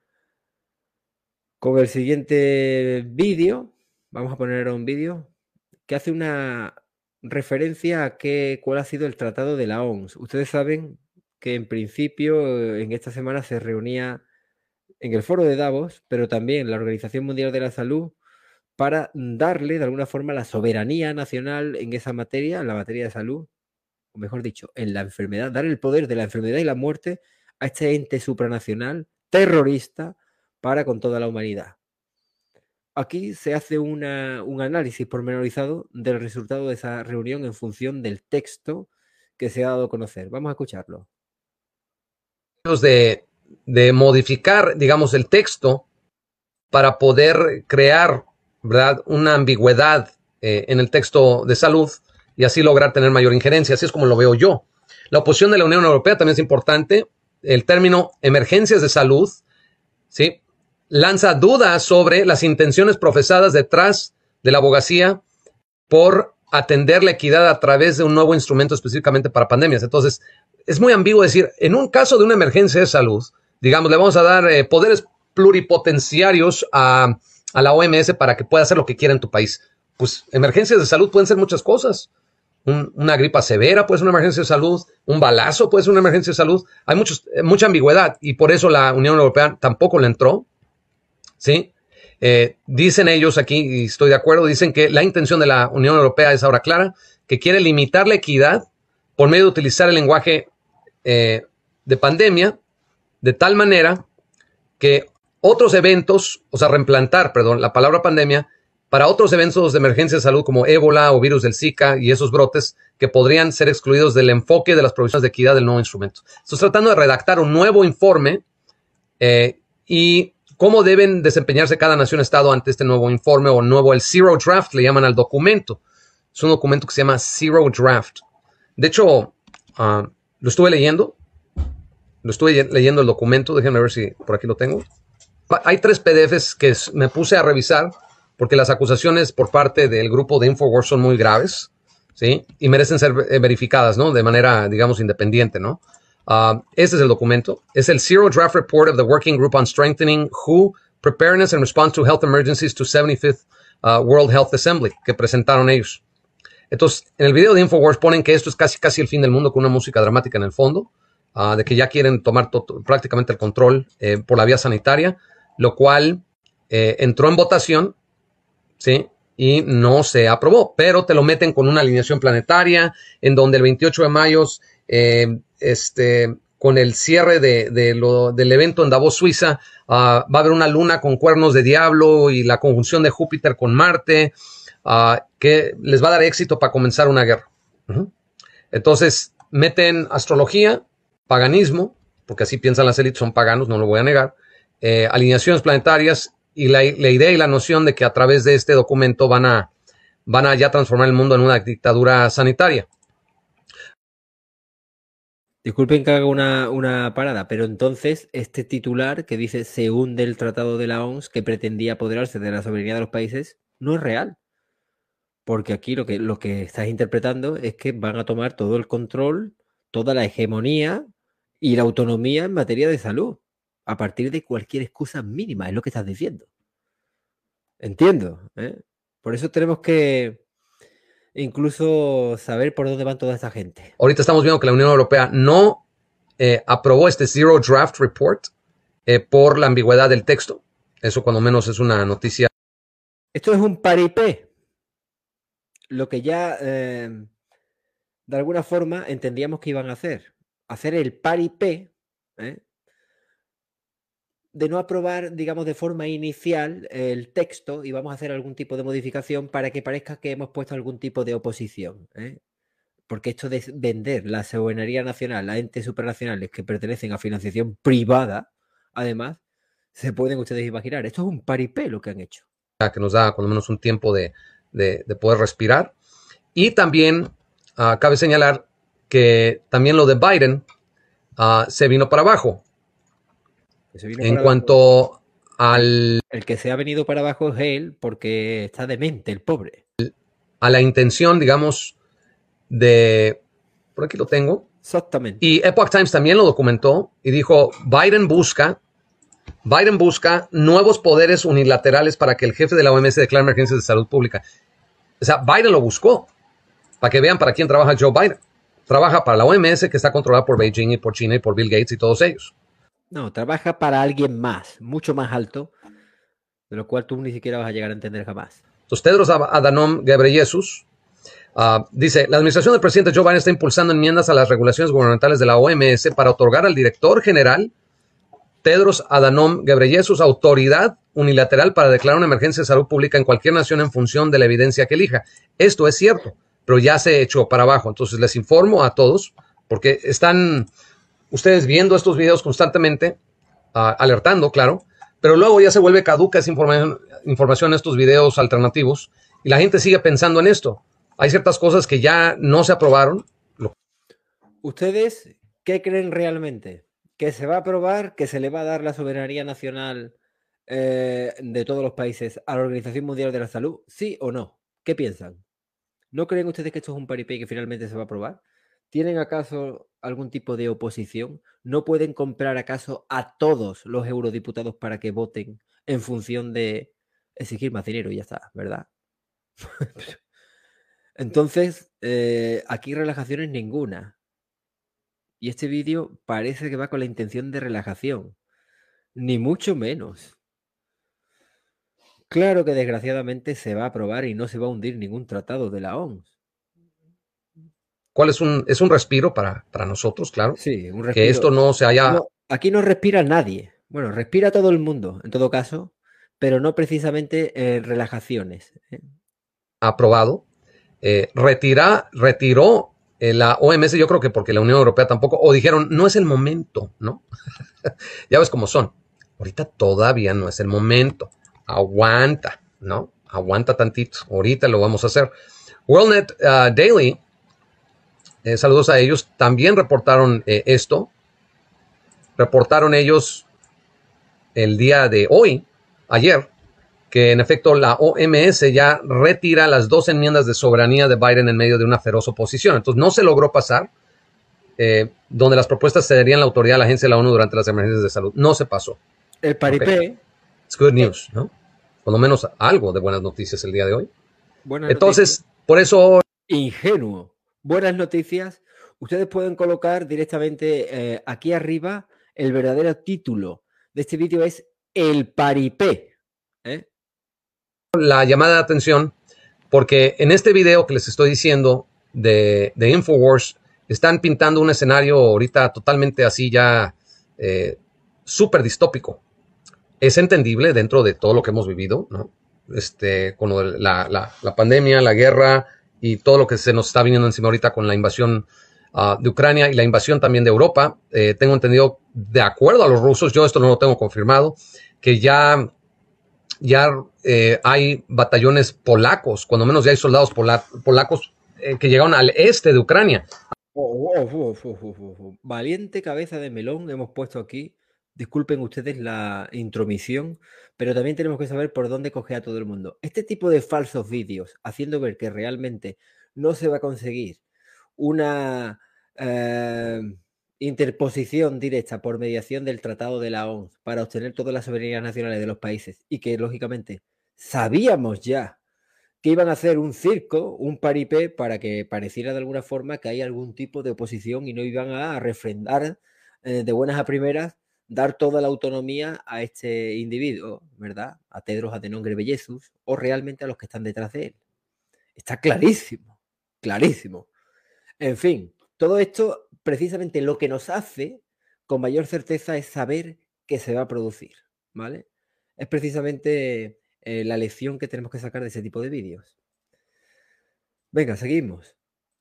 con el siguiente vídeo. Vamos a poner un vídeo que hace una referencia a qué, cuál ha sido el tratado de la O M S. Ustedes saben que en principio en esta semana se reunía en el foro de Davos, pero también la Organización Mundial de la Salud, para darle de alguna forma la soberanía nacional en esa materia, en la materia de salud, o mejor dicho, en la enfermedad, dar el poder de la enfermedad y la muerte a este ente supranacional terrorista para con toda la humanidad. Aquí se hace una, un análisis pormenorizado del resultado de esa reunión en función del texto que se ha dado a conocer. Vamos a escucharlo. De, de modificar, digamos, el texto para poder crear, ¿verdad?, una ambigüedad eh, en el texto de salud y así lograr tener mayor injerencia. Así es como lo veo yo. La oposición de la Unión Europea también es importante. El término emergencias de salud, ¿sí?, lanza dudas sobre las intenciones profesadas detrás de la abogacía por atender la equidad a través de un nuevo instrumento específicamente para pandemias. Entonces, es muy ambiguo decir, en un caso de una emergencia de salud, digamos, le vamos a dar eh, poderes pluripotenciarios a, a la O M S para que pueda hacer lo que quiera en tu país. Pues emergencias de salud pueden ser muchas cosas. Un, una gripa severa puede ser una emergencia de salud, un balazo puede ser una emergencia de salud. Hay muchos, eh, mucha ambigüedad y por eso la Unión Europea tampoco le entró. ¿Sí? Eh, dicen ellos aquí, y estoy de acuerdo, dicen que la intención de la Unión Europea es ahora clara, que quiere limitar la equidad por medio de utilizar el lenguaje eh, de pandemia de tal manera que otros eventos, o sea, reimplantar, perdón, la palabra pandemia para otros eventos de emergencia de salud como ébola o virus del Zika y esos brotes que podrían ser excluidos del enfoque de las provisiones de equidad del nuevo instrumento. Estoy tratando de redactar un nuevo informe eh, y cómo deben desempeñarse cada nación-estado ante este nuevo informe o nuevo, el Zero Draft, le llaman al documento. Es un documento que se llama Zero Draft. De hecho, uh, lo estuve leyendo. Lo estuve leyendo el documento. Déjenme ver si por aquí lo tengo. Hay tres P D Fs que me puse a revisar porque las acusaciones por parte del grupo de InfoWars son muy graves, ¿sí? Y merecen ser verificadas, ¿no? De manera, digamos, independiente, ¿no? Uh, este es el documento. Es el Zero Draft Report of the Working Group on Strengthening W H O Preparedness and Response to Health Emergencies to seventy-fifth uh, World Health Assembly, que presentaron ellos. Entonces, en el video de InfoWars ponen que esto es casi, casi el fin del mundo con una música dramática en el fondo, uh, de que ya quieren tomar prácticamente el control eh, por la vía sanitaria, lo cual eh, entró en votación ¿sí? Y no se aprobó, pero te lo meten con una alineación planetaria, en donde el veintiocho de mayo, eh, este, con el cierre de, de lo, del evento en Davos, Suiza, uh, va a haber una luna con cuernos de diablo y la conjunción de Júpiter con Marte, uh, que les va a dar éxito para comenzar una guerra. Uh-huh. Entonces, meten astrología, paganismo, porque así piensan las élites, son paganos, no lo voy a negar, eh, alineaciones planetarias, y la, la idea y la noción de que a través de este documento van a, van a ya transformar el mundo en una dictadura sanitaria. Disculpen que haga una, una parada, pero entonces este titular que dice se hunde el tratado de la O M S que pretendía apoderarse de la soberanía de los países no es real. Porque aquí lo que, lo que estás interpretando es que van a tomar todo el control, toda la hegemonía y la autonomía en materia de salud. A partir de cualquier excusa mínima, es lo que estás diciendo. Entiendo, ¿eh? Por eso tenemos que incluso saber por dónde van toda esta gente. Ahorita estamos viendo que la Unión Europea no eh, aprobó este Zero Draft Report eh, por la ambigüedad del texto. Eso cuando menos es una noticia. Esto es un paripé. Lo que ya eh, de alguna forma entendíamos que iban a hacer. Hacer el paripé, ¿eh? de no aprobar, digamos, de forma inicial el texto y vamos a hacer algún tipo de modificación para que parezca que hemos puesto algún tipo de oposición, ¿eh? Porque esto de vender la soberanía nacional a entes supranacionales que pertenecen a financiación privada, además, se pueden ustedes imaginar. Esto es un paripé lo que han hecho. Que nos da, cuando menos, un tiempo de, de, de poder respirar. Y también uh, cabe señalar que también lo de Biden uh, se vino para abajo. En cuanto abajo. al... El que se ha venido para abajo es él porque está demente, el pobre. A la intención, digamos, de... Por aquí lo tengo. Exactamente. Y Epoch Times también lo documentó y dijo, Biden busca, Biden busca nuevos poderes unilaterales para que el jefe de la O M S declare emergencias de salud pública. O sea, Biden lo buscó. Para que vean para quién trabaja Joe Biden. Trabaja para la O M S, que está controlada por Beijing y por China y por Bill Gates y todos ellos. No, trabaja para alguien más, mucho más alto, de lo cual tú ni siquiera vas a llegar a entender jamás. Entonces, Tedros Adhanom Ghebreyesus uh, dice, la administración del presidente Joe Biden está impulsando enmiendas a las regulaciones gubernamentales de la O M S para otorgar al director general Tedros Adhanom Ghebreyesus autoridad unilateral para declarar una emergencia de salud pública en cualquier nación en función de la evidencia que elija. Esto es cierto, pero ya se echó para abajo. Entonces, les informo a todos, porque están... ustedes viendo estos videos constantemente, uh, alertando, claro, pero luego ya se vuelve caduca esa información, información, estos videos alternativos, y la gente sigue pensando en esto. Hay ciertas cosas que ya no se aprobaron. ¿Ustedes qué creen realmente? ¿Que se va a aprobar, que se le va a dar la soberanía nacional eh, de todos los países a la Organización Mundial de la Salud? ¿Sí o no? ¿Qué piensan? ¿No creen ustedes que esto es un paripé y que finalmente se va a aprobar? ¿Tienen acaso algún tipo de oposición? ¿No pueden comprar acaso a todos los eurodiputados para que voten en función de exigir más dinero y ya está, ¿verdad? Entonces, eh, aquí relajaciones ninguna. Y este vídeo parece que va con la intención de relajación. Ni mucho menos. Claro que desgraciadamente se va a aprobar y no se va a hundir ningún tratado de la O M S. ¿Cuál es un, es un respiro para, para nosotros, claro? Sí, un respiro. Que esto no se haya... No, aquí no respira nadie. Bueno, respira todo el mundo, en todo caso, pero no precisamente eh, relajaciones. ¿eh? Aprobado. Eh, retira, retiró eh, la O M S, yo creo que porque la Unión Europea tampoco, o dijeron, no es el momento, ¿no? Ya ves cómo son. Ahorita todavía no es el momento. Aguanta, ¿no? Aguanta tantito. Ahorita lo vamos a hacer. WorldNet uh, Daily... Eh, saludos a ellos. También reportaron eh, esto. Reportaron ellos el día de hoy, ayer, que en efecto la O M S ya retira las dos enmiendas de soberanía de Biden en medio de una feroz oposición. Entonces no se logró pasar, eh, donde las propuestas cederían la autoridad a la agencia de la ONU durante las emergencias de salud. No se pasó. El paripé. Okay. It's good news, ¿no? Por lo menos algo de buenas noticias el día de hoy. Buenas Entonces, noticias. Por eso... Ingenuo. Buenas noticias. Ustedes pueden colocar directamente eh, aquí arriba el verdadero título de este vídeo es El Paripé. ¿eh? la llamada de atención porque en este video que les estoy diciendo de, de InfoWars están pintando un escenario ahorita totalmente así ya eh, súper distópico. Es entendible dentro de todo lo que hemos vivido, ¿no? Este, con lo de la, la, la pandemia, la guerra y todo lo que se nos está viniendo encima ahorita con la invasión uh, de Ucrania y la invasión también de Europa. Eh, tengo entendido, de acuerdo a los rusos, yo esto no lo tengo confirmado, que ya, ya eh, hay batallones polacos, cuando menos ya hay soldados pola, polacos eh, que llegaron al este de Ucrania. Oh, oh, oh, oh, oh, oh, oh. Valiente cabeza de melón hemos puesto aquí. Disculpen ustedes la intromisión, pero también tenemos que saber por dónde coge a todo el mundo. Este tipo de falsos vídeos, haciendo ver que realmente no se va a conseguir una eh, interposición directa por mediación del Tratado de la O N U para obtener todas las soberanías nacionales de los países y que, lógicamente, sabíamos ya que iban a hacer un circo, un paripé, para que pareciera de alguna forma que hay algún tipo de oposición y no iban a refrendar eh, de buenas a primeras dar toda la autonomía a este individuo, ¿verdad? A Tedros Adhanom Ghebreyesus, o realmente a los que están detrás de él. Está clarísimo, clarísimo. En fin, todo esto, precisamente lo que nos hace con mayor certeza es saber que se va a producir, ¿vale? Es precisamente eh, la lección que tenemos que sacar de ese tipo de vídeos. Venga, seguimos.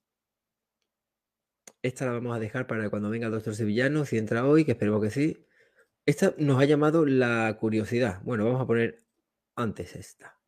Esta la vamos a dejar para cuando venga el doctor Sevillano, si entra hoy, que esperemos que sí. Esta nos ha llamado la curiosidad. Bueno, vamos a poner antes esta.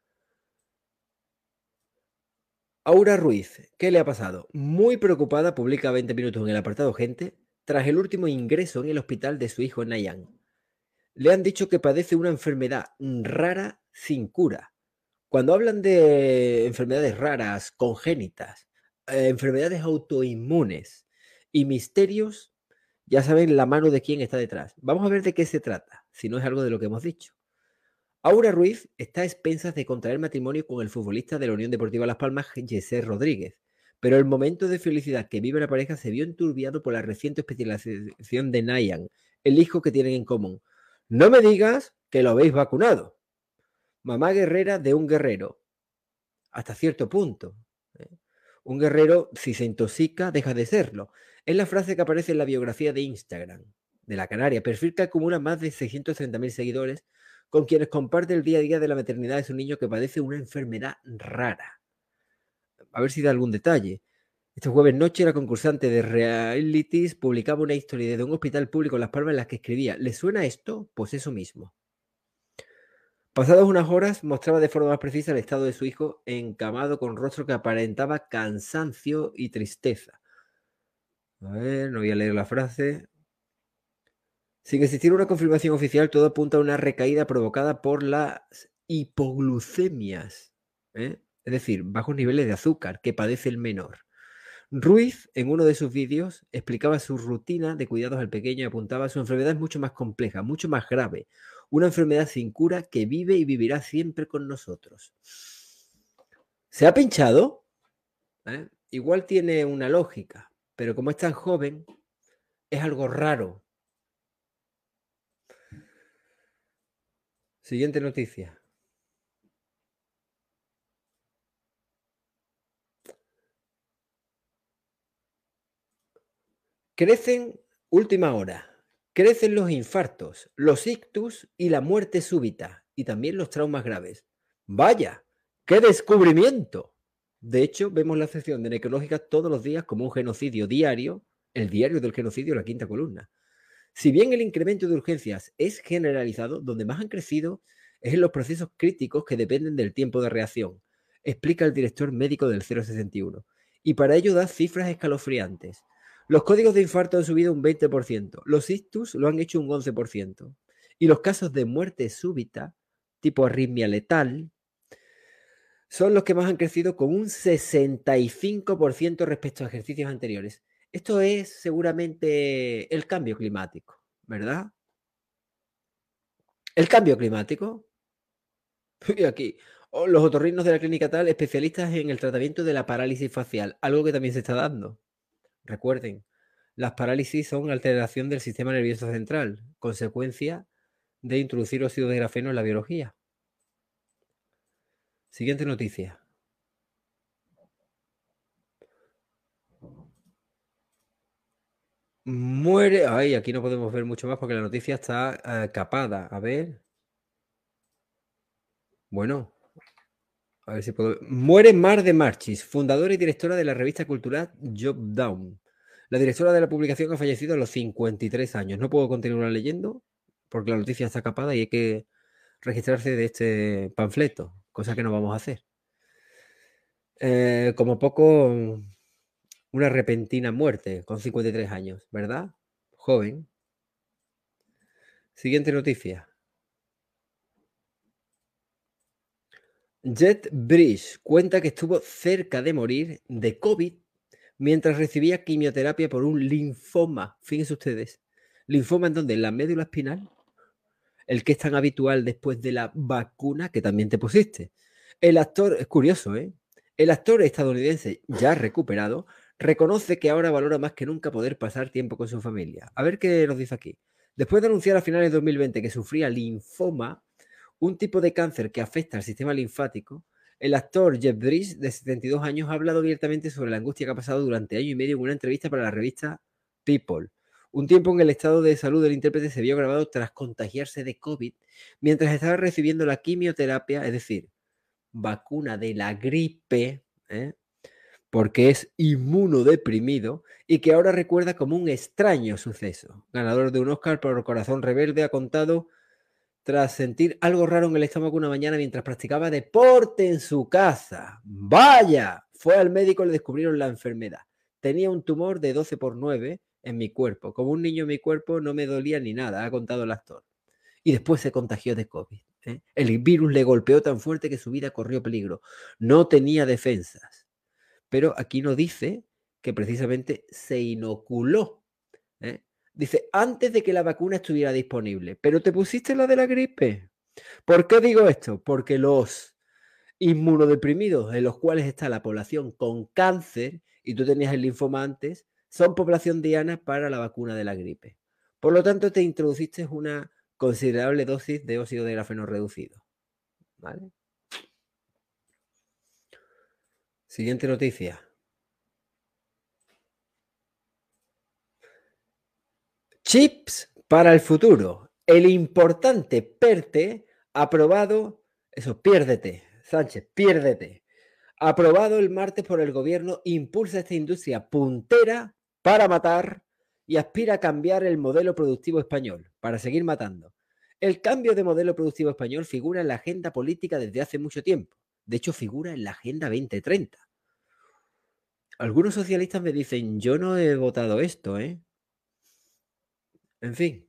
Aura Ruiz, ¿qué le ha pasado? Muy preocupada, publica veinte minutos en el apartado Gente, tras el último ingreso en el hospital de su hijo Nayan. Le han dicho que padece una enfermedad rara sin cura. Cuando hablan de enfermedades raras, congénitas, eh, enfermedades autoinmunes y misterios, ya saben la mano de quién está detrás. Vamos a ver de qué se trata, si no es algo de lo que hemos dicho. Aura Ruiz está a expensas de contraer matrimonio con el futbolista de la Unión Deportiva Las Palmas, Jesse Rodríguez, pero el momento de felicidad que vive la pareja se vio enturbiado por la reciente hospitalización de Nayan, el hijo que tienen en común. No me digas que lo habéis vacunado. Mamá guerrera de un guerrero. Hasta cierto punto. ¿eh? Un guerrero, si se intoxica, deja de serlo. Es la frase que aparece en la biografía de Instagram de la Canaria, perfil que acumula más de seiscientos treinta mil seguidores, con quienes comparte el día a día de la maternidad de su niño que padece una enfermedad rara. A ver si da algún detalle. Este jueves noche, la concursante de realities publicaba una historia desde un hospital público en Las Palmas en la que escribía: ¿le suena esto? Pues eso mismo. Pasadas unas horas, mostraba de forma más precisa el estado de su hijo, encamado con rostro que aparentaba cansancio y tristeza. A ver, no voy a leer la frase. Sin existir una confirmación oficial, todo apunta a una recaída provocada por las hipoglucemias, ¿eh? Es decir, bajos niveles de azúcar que padece el menor. Ruiz, en uno de sus vídeos, explicaba su rutina de cuidados al pequeño y apuntaba: su enfermedad es mucho más compleja, mucho más grave. Una enfermedad sin cura que vive y vivirá siempre con nosotros. ¿Se ha pinchado? ¿Eh? Igual tiene una lógica, pero como es tan joven, es algo raro. Siguiente noticia. Crecen, última hora, crecen los infartos, los ictus y la muerte súbita, y también los traumas graves. ¡Vaya! ¡Qué descubrimiento! De hecho, vemos la sección de necrológicas todos los días como un genocidio diario, el diario del genocidio, la quinta columna. Si bien el incremento de urgencias es generalizado, donde más han crecido es en los procesos críticos que dependen del tiempo de reacción, explica el director médico del cero sesenta y uno, y para ello da cifras escalofriantes. Los códigos de infarto han subido un veinte por ciento, los ictus lo han hecho un once por ciento, y los casos de muerte súbita, tipo arritmia letal, son los que más han crecido con un sesenta y cinco por ciento respecto a ejercicios anteriores. Esto es seguramente el cambio climático, ¿verdad? El cambio climático. Y aquí, los otorrinos de la clínica tal, especialistas en el tratamiento de la parálisis facial, algo que también se está dando. Recuerden, las parálisis son alteración del sistema nervioso central, consecuencia de introducir óxido de grafeno en la biología. Siguiente noticia. Muere... Ay, aquí no podemos ver mucho más porque la noticia está uh, capada. A ver. Bueno. A ver si puedo... Muere Mar de Marchis, fundadora y directora de la revista cultural Job Down. La directora de la publicación ha fallecido a los cincuenta y tres años. No puedo continuar leyendo porque la noticia está capada y hay que registrarse de este panfleto, cosa que no vamos a hacer. Eh, como poco... Una repentina muerte con cincuenta y tres años, ¿verdad? Joven. Siguiente noticia. Jet Bridge cuenta que estuvo cerca de morir de COVID mientras recibía quimioterapia por un linfoma. Fíjense ustedes. Linfoma en donde, en la médula espinal, el que es tan habitual después de la vacuna que también te pusiste. El actor, es curioso, ¿eh? El actor estadounidense ya recuperado reconoce que ahora valora más que nunca poder pasar tiempo con su familia. A ver qué nos dice aquí. Después de anunciar a finales de dos mil veinte que sufría linfoma, un tipo de cáncer que afecta al sistema linfático, el actor Jeff Bridges, de setenta y dos años, ha hablado abiertamente sobre la angustia que ha pasado durante año y medio en una entrevista para la revista People. Un tiempo en el estado de salud del intérprete se vio grabado tras contagiarse de COVID mientras estaba recibiendo la quimioterapia, es decir, vacuna de la gripe, ¿eh? Porque es inmunodeprimido y que ahora recuerda como un extraño suceso. Ganador de un Oscar por Corazón Rebelde, ha contado tras sentir algo raro en el estómago una mañana mientras practicaba deporte en su casa. ¡Vaya! Fue al médico y le descubrieron la enfermedad. Tenía un tumor de doce por nueve en mi cuerpo. Como un niño en mi cuerpo no me dolía ni nada, ha contado el actor. Y después se contagió de COVID. ¿eh? El virus le golpeó tan fuerte que su vida corrió peligro. No tenía defensas. Pero aquí no dice que precisamente se inoculó. ¿eh? Dice, antes de que la vacuna estuviera disponible. Pero te pusiste la de la gripe. ¿Por qué digo esto? Porque los inmunodeprimidos, en los cuales está la población con cáncer, y tú tenías el linfoma antes, son población diana para la vacuna de la gripe. Por lo tanto, te introduciste una considerable dosis de óxido de grafeno reducido. ¿Vale? Siguiente noticia. Chips para el futuro. El importante PERTE aprobado, eso, piérdete, Sánchez, piérdete. Aprobado el martes por el gobierno, impulsa esta industria puntera para matar y aspira a cambiar el modelo productivo español, para seguir matando. El cambio de modelo productivo español figura en la agenda política desde hace mucho tiempo. De hecho, figura en la Agenda veinte treinta. Algunos socialistas me dicen, yo no he votado esto, ¿eh? En fin.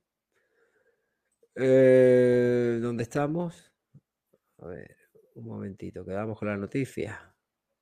Eh, ¿Dónde estamos? A ver, un momentito, quedamos con la noticia.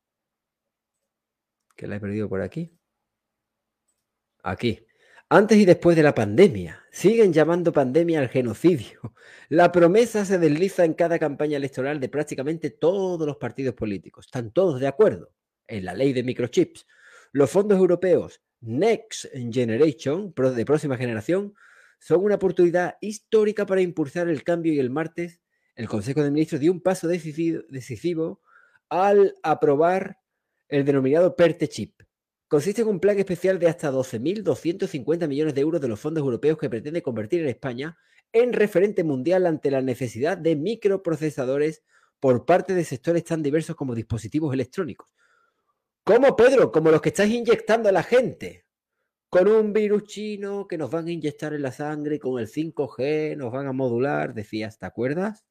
Que la he perdido por aquí. Aquí. Antes y después de la pandemia. Siguen llamando pandemia al genocidio. La promesa se desliza en cada campaña electoral de prácticamente todos los partidos políticos. Están todos de acuerdo en la ley de microchips. Los fondos europeos Next Generation, de próxima generación, son una oportunidad histórica para impulsar el cambio y el martes el Consejo de Ministros dio un paso decisivo, decisivo al aprobar el denominado PERTE Chip. Consiste en un plan especial de hasta doce mil doscientos cincuenta millones de euros de los fondos europeos que pretende convertir en España en referente mundial ante la necesidad de microprocesadores por parte de sectores tan diversos como dispositivos electrónicos. ¿Cómo, Pedro? Como los que estáis inyectando a la gente. Con un virus chino que nos van a inyectar en la sangre, con el cinco G nos van a modular, decías, ¿te acuerdas?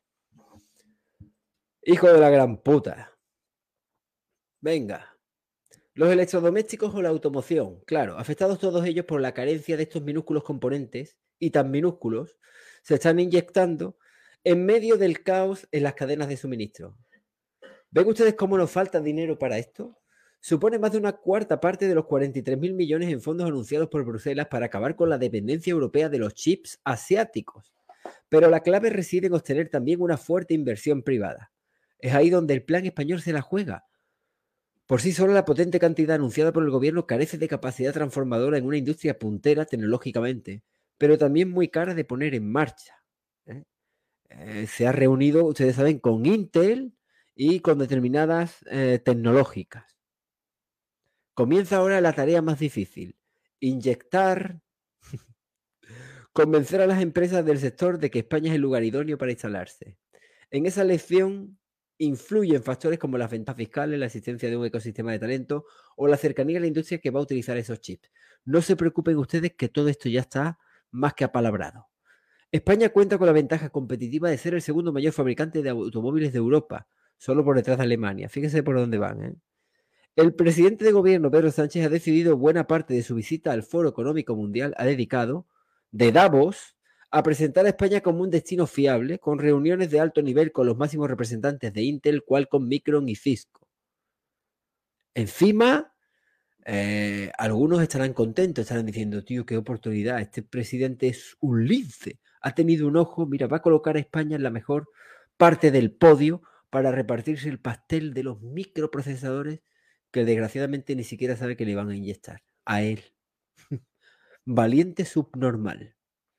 Hijo de la gran puta. Venga. Los electrodomésticos o la automoción, claro, afectados todos ellos por la carencia de estos minúsculos componentes y tan minúsculos, se están inyectando en medio del caos en las cadenas de suministro. ¿Ven ustedes cómo nos falta dinero para esto? Supone más de una cuarta parte de los cuarenta y tres mil millones en fondos anunciados por Bruselas para acabar con la dependencia europea de los chips asiáticos. Pero la clave reside en obtener también una fuerte inversión privada. Es ahí donde el plan español se la juega. Por sí sola, la potente cantidad anunciada por el gobierno carece de capacidad transformadora en una industria puntera tecnológicamente, pero también muy cara de poner en marcha. ¿eh? Eh, se ha reunido, ustedes saben, con Intel y con determinadas eh, tecnológicas. Comienza ahora la tarea más difícil: inyectar, convencer a las empresas del sector de que España es el lugar idóneo para instalarse. En esa elección influyen factores como las ventajas fiscales, la existencia de un ecosistema de talento o la cercanía a la industria que va a utilizar esos chips. No se preocupen ustedes, que todo esto ya está más que apalabrado. España cuenta con la ventaja competitiva de ser el segundo mayor fabricante de automóviles de Europa, solo por detrás de Alemania. Fíjense por dónde van, ¿eh? El presidente de gobierno, Pedro Sánchez, ha decidido buena parte de su visita al Foro Económico Mundial, ha dedicado, de Davos, a presentar a España como un destino fiable, con reuniones de alto nivel con los máximos representantes de Intel, Qualcomm, Micron y Cisco. Encima, eh, algunos estarán contentos, estarán diciendo, tío, qué oportunidad, este presidente es un lince, ha tenido un ojo, mira, va a colocar a España en la mejor parte del podio para repartirse el pastel de los microprocesadores que desgraciadamente ni siquiera sabe que le van a inyectar a él. Valiente subnormal.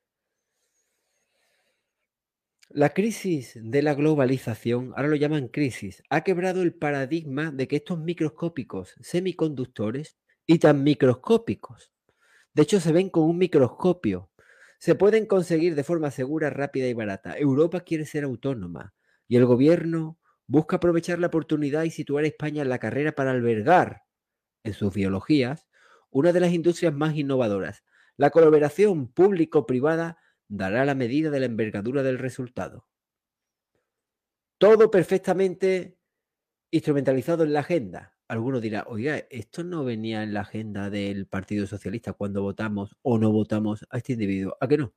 La crisis de la globalización, ahora lo llaman crisis, ha quebrado el paradigma de que estos microscópicos semiconductores y tan microscópicos, de hecho se ven con un microscopio, se pueden conseguir de forma segura, rápida y barata. Europa quiere ser autónoma y el gobierno busca aprovechar la oportunidad y situar a España en la carrera para albergar en sus biologías una de las industrias más innovadoras. La colaboración público-privada dará la medida de la envergadura del resultado. Todo perfectamente instrumentalizado en la agenda. Alguno dirá, oiga, esto no venía en la agenda del Partido Socialista cuando votamos o no votamos a este individuo. ¿A qué no?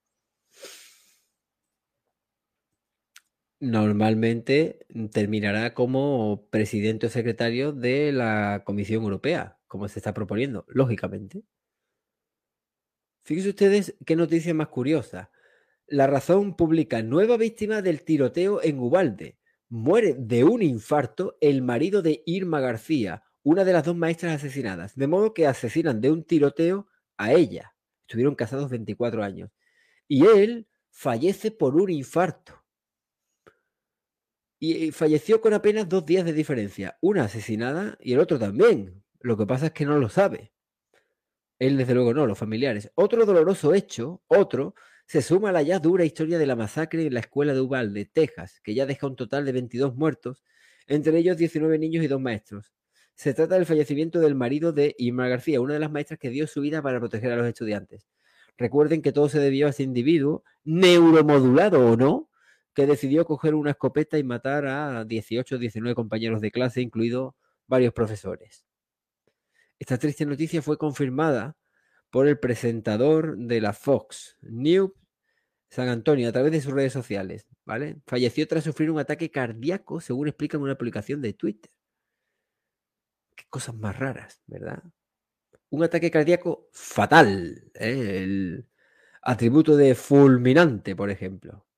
Normalmente terminará como presidente o secretario de la Comisión Europea, como se está proponiendo, lógicamente. Fíjense ustedes qué noticia más curiosa. La Razón publica: nueva víctima del tiroteo en Uvalde. Muere de un infarto el marido de Irma García, una de las dos maestras asesinadas. De modo que asesinan de un tiroteo a ella. Estuvieron casados veinticuatro años. Y él fallece por un infarto. Y falleció con apenas dos días de diferencia. Una asesinada y el otro también. Lo que pasa es que no lo sabe. Él, desde luego, no, los familiares. Otro doloroso hecho, otro, se suma a la ya dura historia de la masacre en la escuela de Uvalde, Texas, que ya deja un total de veintidós muertos, entre ellos diecinueve niños y dos maestros. Se trata del fallecimiento del marido de Irma García, una de las maestras que dio su vida para proteger a los estudiantes. Recuerden que todo se debió a ese individuo, neuromodulado o no, que decidió coger una escopeta y matar a dieciocho o diecinueve compañeros de clase, incluidos varios profesores. Esta triste noticia fue confirmada por el presentador de la Fox News San Antonio a través de sus redes sociales, ¿vale? Falleció tras sufrir un ataque cardíaco, según explica en una publicación de Twitter. Qué cosas más raras, ¿verdad? Un ataque cardíaco fatal, ¿eh? El atributo de fulminante, por ejemplo.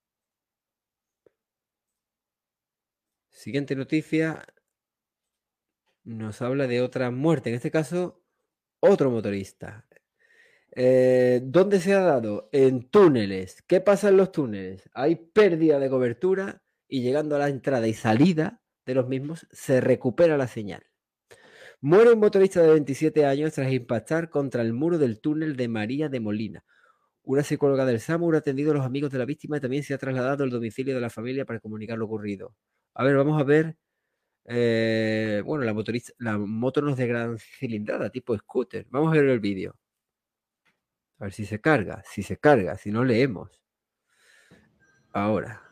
Siguiente noticia. Nos habla de otra muerte, en este caso, otro motorista. Eh, ¿Dónde se ha dado? En túneles. ¿Qué pasa en los túneles? Hay pérdida de cobertura y llegando a la entrada y salida de los mismos se recupera la señal. Muere un motorista de veintisiete años tras impactar contra el muro del túnel de María de Molina. Una psicóloga del SAMUR ha atendido a los amigos de la víctima y también se ha trasladado al domicilio de la familia para comunicar lo ocurrido. A ver, vamos a ver. Eh, bueno, la motorista, la moto no es de gran cilindrada, tipo scooter. Vamos a ver el vídeo. A ver si se carga. Si se carga, si no leemos. Ahora.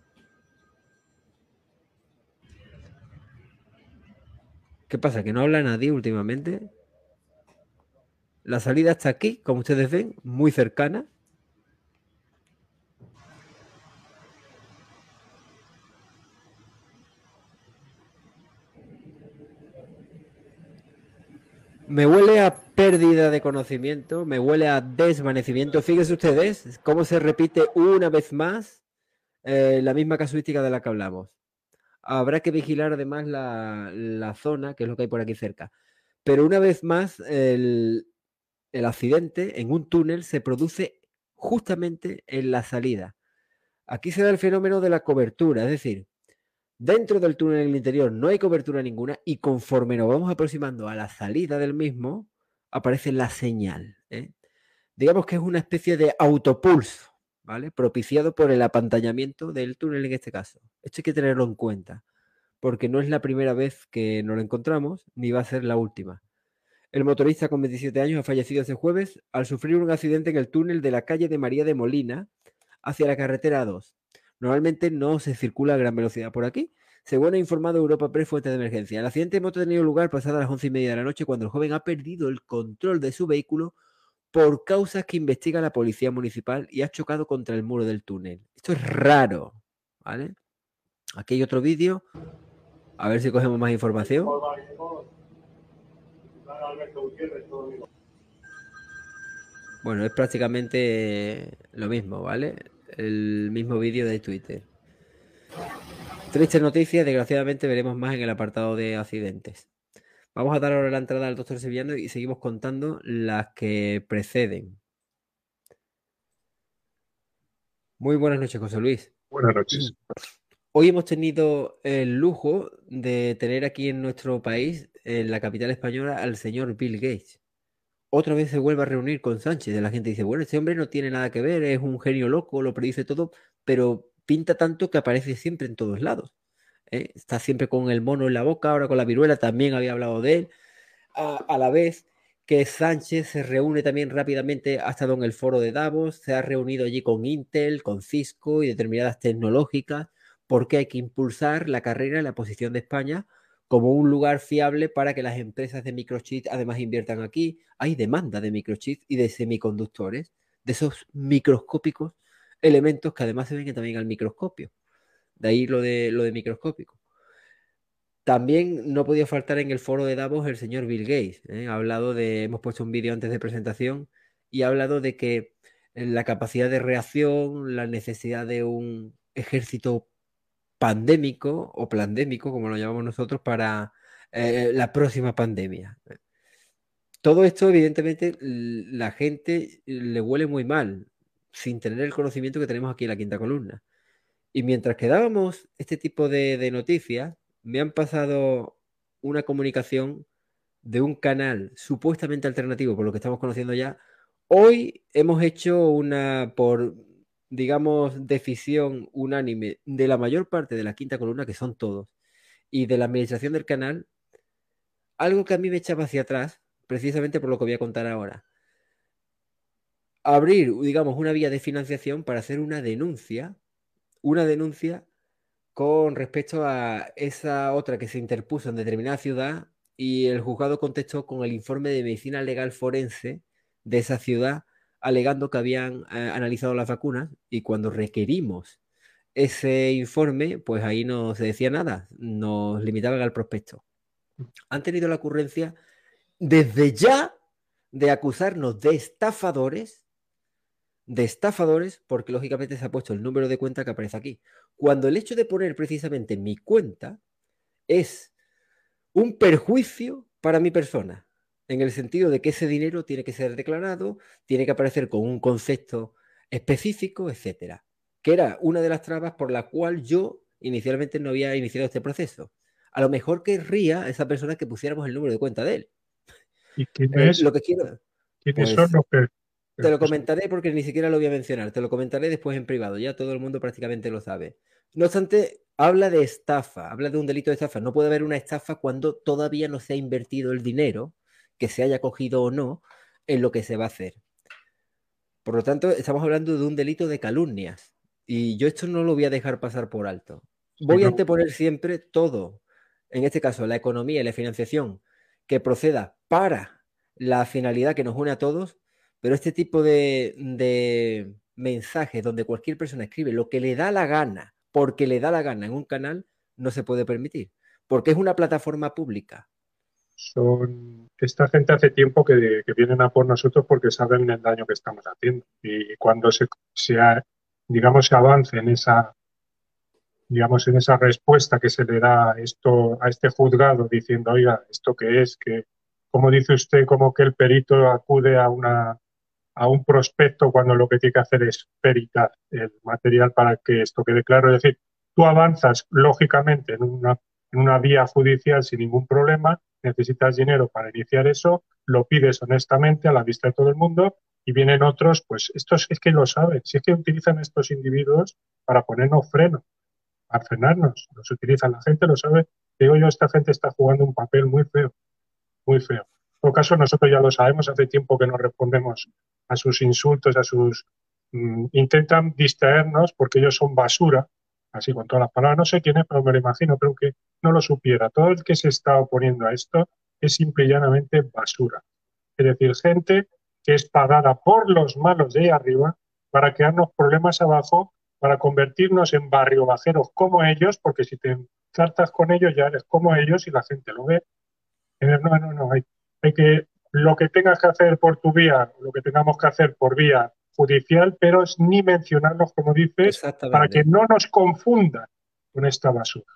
¿Qué pasa? ¿Que no habla nadie últimamente? La salida está aquí, como ustedes ven, muy cercana. Me huele a pérdida de conocimiento, me huele a desvanecimiento. Fíjense ustedes cómo se repite una vez más eh, la misma casuística de la que hablamos. Habrá que vigilar además la, la zona, que es lo que hay por aquí cerca. Pero una vez más, el, el accidente en un túnel se produce justamente en la salida. Aquí se da el fenómeno de la cobertura, es decir, Dentro del túnel en el interior no hay cobertura ninguna y conforme nos vamos aproximando a la salida del mismo, aparece la señal, ¿eh? Digamos que es una especie de autopulso, ¿vale? Propiciado por el apantallamiento del túnel en este caso. Esto hay que tenerlo en cuenta, porque no es la primera vez que nos lo encontramos, ni va a ser la última. El motorista con veintisiete años ha fallecido este jueves al sufrir un accidente en el túnel de la calle de María de Molina hacia la carretera A dos. Normalmente no se circula a gran velocidad por aquí, según ha informado Europa Press, fuente de emergencia. El accidente de moto ha tenido lugar pasadas las once y media de la noche cuando el joven ha perdido el control de su vehículo por causas que investiga la policía municipal y ha chocado contra el muro del túnel. Esto es raro, ¿vale? Aquí hay otro vídeo. A ver si cogemos más información. Bueno, es prácticamente lo mismo, ¿vale? El mismo vídeo de Twitter. Triste noticia, desgraciadamente veremos más en el apartado de accidentes. Vamos a dar ahora la entrada al doctor Sevillano y seguimos contando las que preceden. Muy buenas noches, José Luis. Buenas noches. Hoy hemos tenido el lujo de tener aquí en nuestro país, en la capital española, al señor Bill Gates. Otra vez se vuelve a reunir con Sánchez. La gente dice, bueno, este hombre no tiene nada que ver, es un genio loco, lo predice todo, pero pinta tanto que aparece siempre en todos lados. ¿eh? Está siempre con el mono en la boca, ahora con la viruela, también había hablado de él. A, a la vez que Sánchez se reúne también rápidamente, ha estado en el foro de Davos, se ha reunido allí con Intel, con Cisco y determinadas tecnológicas, porque hay que impulsar la carrera y la posición de España como un lugar fiable para que las empresas de microchips además inviertan aquí. Hay demanda de microchips y de semiconductores, de esos microscópicos elementos que además se ven también al microscopio. De ahí lo de, lo de microscópico. También no podía faltar en el foro de Davos el señor Bill Gates. ¿eh? Ha hablado de, hemos puesto un vídeo antes de presentación y ha hablado de que la capacidad de reacción, la necesidad de un ejército pandémico o plandémico, como lo llamamos nosotros, para eh, la próxima pandemia. Todo esto, evidentemente, la gente le huele muy mal, sin tener el conocimiento que tenemos aquí en la quinta columna. Y mientras que dábamos este tipo de, de noticias, me han pasado una comunicación de un canal supuestamente alternativo, por lo que estamos conociendo ya. Hoy hemos hecho una, por digamos, decisión unánime de la mayor parte de la quinta columna, que son todos, y de la administración del canal, algo que a mí me echaba hacia atrás, precisamente por lo que voy a contar ahora. Abrir, digamos, una vía de financiación para hacer una denuncia, una denuncia con respecto a esa otra que se interpuso en determinada ciudad y el juzgado contestó con el informe de medicina legal forense de esa ciudad, alegando que habían eh, analizado las vacunas, y cuando requerimos ese informe, pues ahí no se decía nada, nos limitaban al prospecto. Han tenido la ocurrencia desde ya de acusarnos de estafadores, de estafadores, porque lógicamente se ha puesto el número de cuenta que aparece aquí, cuando el hecho de poner precisamente mi cuenta es un perjuicio para mi persona, en el sentido de que ese dinero tiene que ser declarado, tiene que aparecer con un concepto específico, etcétera, que era una de las trabas por la cual yo inicialmente no había iniciado este proceso. A lo mejor querría esa persona que pusiéramos el número de cuenta de él. ¿Y quién Eh, es? lo que quiero, ¿Quiénes pues, son los que...? te lo comentaré porque ni siquiera lo voy a mencionar, te lo comentaré después en privado, ya todo el mundo prácticamente lo sabe. No obstante, habla de estafa, habla de un delito de estafa. No puede haber una estafa cuando todavía no se ha invertido el dinero, que se haya cogido o no, en lo que se va a hacer. Por lo tanto, estamos hablando de un delito de calumnias. Y yo esto no lo voy a dejar pasar por alto. Voy a anteponer siempre todo, en este caso la economía y la financiación, que proceda para la finalidad que nos une a todos, pero este tipo de, de mensajes donde cualquier persona escribe lo que le da la gana, porque le da la gana en un canal, no se puede permitir, porque es una plataforma pública. Son esta gente hace tiempo que, que vienen a por nosotros porque saben el daño que estamos haciendo. Y cuando se, se ha, digamos, se avance en esa, digamos, en esa respuesta que se le da a esto, a este juzgado diciendo, oiga, ¿esto qué es? Que, como dice usted, como que el perito acude a una a un prospecto cuando lo que tiene que hacer es peritar el material para que esto quede claro. Es decir, Tú avanzas, lógicamente, en una, en una vía judicial sin ningún problema, necesitas dinero para iniciar eso, lo pides honestamente a la vista de todo el mundo y vienen otros, pues estos es que lo saben, si es que utilizan estos individuos para ponernos freno, para frenarnos, los utilizan, la gente lo sabe. Digo yo, esta gente está jugando un papel muy feo, muy feo. En todo caso, nosotros ya lo sabemos, hace tiempo que no respondemos a sus insultos, a sus... Mmm, intentan distraernos porque ellos son basura, así con todas las palabras, no sé quién es, pero me lo imagino, pero que no lo supiera. Todo el que se está oponiendo a esto es simple y llanamente basura. Es decir, gente que es pagada por los malos de ahí arriba para crearnos problemas abajo, para convertirnos en barrio bajeros como ellos, porque si te tratas con ellos ya eres como ellos y la gente lo ve. No, no, no, hay, hay que, lo que tengas que hacer por tu vía, lo que tengamos que hacer por vía judicial, pero es ni mencionarlos, como dices, para que no nos confundan con esta basura.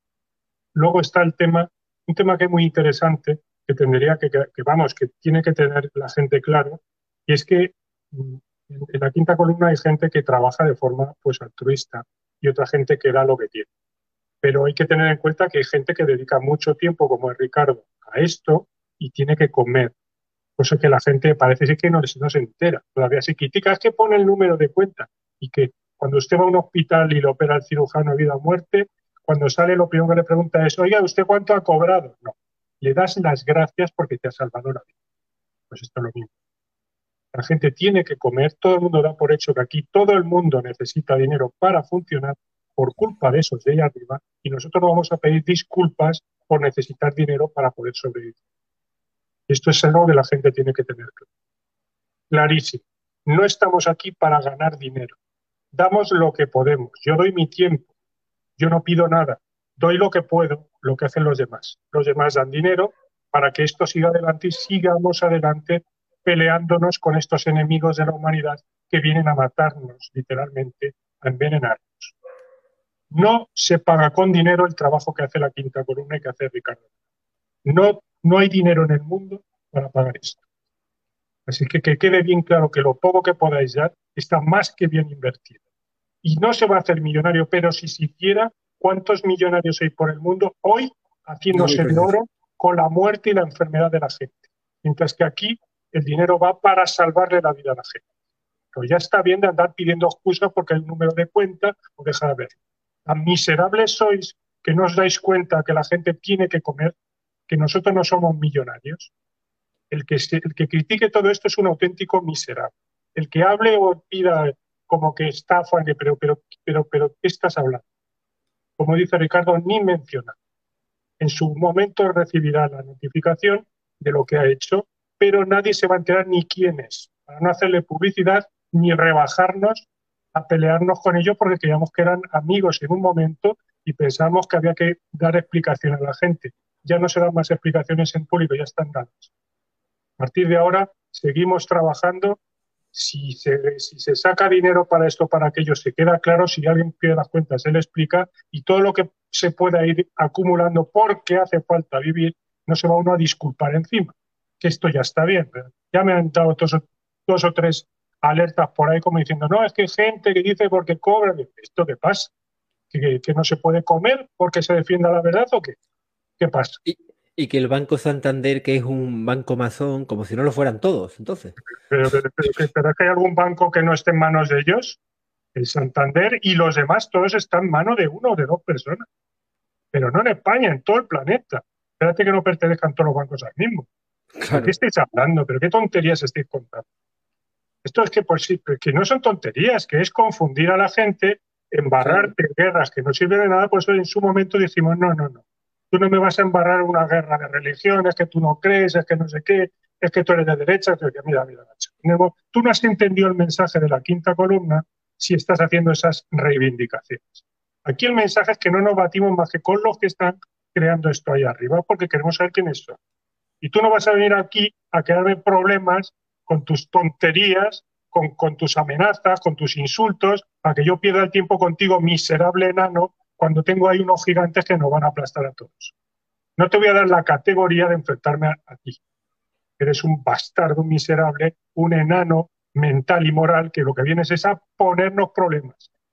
Luego está el tema, un tema que es muy interesante, que tendría que, que, que vamos, que tiene que tener la gente claro, y es que en, en la quinta columna hay gente que trabaja de forma pues altruista y otra gente que da lo que tiene. Pero hay que tener en cuenta que hay gente que dedica mucho tiempo, como es Ricardo, a esto y tiene que comer. Cosa que la gente parece ser que no, no se entera. Todavía se critica, es que pone el número de cuenta y que cuando usted va a un hospital y lo opera el cirujano a vida o muerte, cuando sale lo primero que le pregunta es, oiga, ¿usted cuánto ha cobrado? No, le das las gracias porque te ha salvado la vida. Pues esto es lo mismo. La gente tiene que comer, todo el mundo da por hecho que aquí todo el mundo necesita dinero para funcionar por culpa de esos de ahí arriba y nosotros no vamos a pedir disculpas por necesitar dinero para poder sobrevivir. Esto es algo que la gente tiene que tener claro. Clarísimo. No estamos aquí para ganar dinero. Damos lo que podemos. Yo doy mi tiempo. Yo no pido nada. Doy lo que puedo, lo que hacen los demás. Los demás dan dinero para que esto siga adelante y sigamos adelante peleándonos con estos enemigos de la humanidad que vienen a matarnos, literalmente, a envenenarnos. No se paga con dinero el trabajo que hace la quinta columna y que hace Ricardo. No, no hay dinero en el mundo para pagar esto. Así que que quede bien claro que lo poco que podáis dar está más que bien invertido. Y no se va a hacer millonario, pero si siquiera, ¿cuántos millonarios hay por el mundo hoy haciéndose de oro con la muerte y la enfermedad de la gente? Mientras que aquí el dinero va para salvarle la vida a la gente. Pero ya está bien de andar pidiendo excusas porque hay un número de cuenta o dejar de ver. Tan miserables sois que no os dais cuenta que la gente tiene que comer, que nosotros no somos millonarios. El que, se, el que critique todo esto es un auténtico miserable. El que hable o pida como que estafa, pero, pero, pero, pero ¿qué estás hablando? Como dice Ricardo, ni menciona. En su momento recibirá la notificación de lo que ha hecho, pero nadie se va a enterar ni quién es, para no hacerle publicidad ni rebajarnos a pelearnos con ellos porque creíamos que eran amigos en un momento y pensamos que había que dar explicación a la gente. Ya no se dan más explicaciones en público, ya están dadas. A partir de ahora seguimos trabajando. Si se, si se saca dinero para esto, para aquello, se queda claro. Si alguien pide las cuentas, se le explica y todo lo que se pueda ir acumulando porque hace falta vivir, no se va uno a disculpar encima. Que esto ya está bien. Ya me han dado dos, dos o tres alertas por ahí como diciendo, no, es que hay gente que dice porque cobra. ¿Esto qué pasa? ¿Que, que no se puede comer porque se defienda la verdad o qué? ¿Qué pasa? Y, y que el Banco Santander, que es un banco masón, como si no lo fueran todos, entonces. Pero, pero, pero, pero, pero es que hay algún banco que no esté en manos de ellos. El Santander y los demás, todos están en manos de uno o de dos personas. Pero no en España, en todo el planeta. Espérate que no pertenezcan todos los bancos al mismo. Claro. ¿De qué estáis hablando? ¿Pero qué tonterías estáis contando? Esto es que, por sí, que no son tonterías, que es confundir a la gente, embarrarte en guerras que no sirven de nada. Por eso en su momento dijimos, no, no, no. Tú no me vas a embarrar una guerra de religión, es que tú no crees, es que no sé qué, es que tú eres de derecha. Mira, mira, macho. Tú no has entendido el mensaje de la quinta columna si estás haciendo esas reivindicaciones. Aquí el mensaje es que no nos batimos más que con los que están creando esto ahí arriba porque queremos saber quiénes son. Y tú no vas a venir aquí a crearme problemas con tus tonterías, con, con tus amenazas, con tus insultos, para que yo pierda el tiempo contigo, miserable enano, cuando tengo ahí unos gigantes que nos van a aplastar a todos. No te voy a dar la categoría de enfrentarme a, a ti. Eres un bastardo, un miserable, un enano mental y moral que lo que vienes es a ponernos problemas.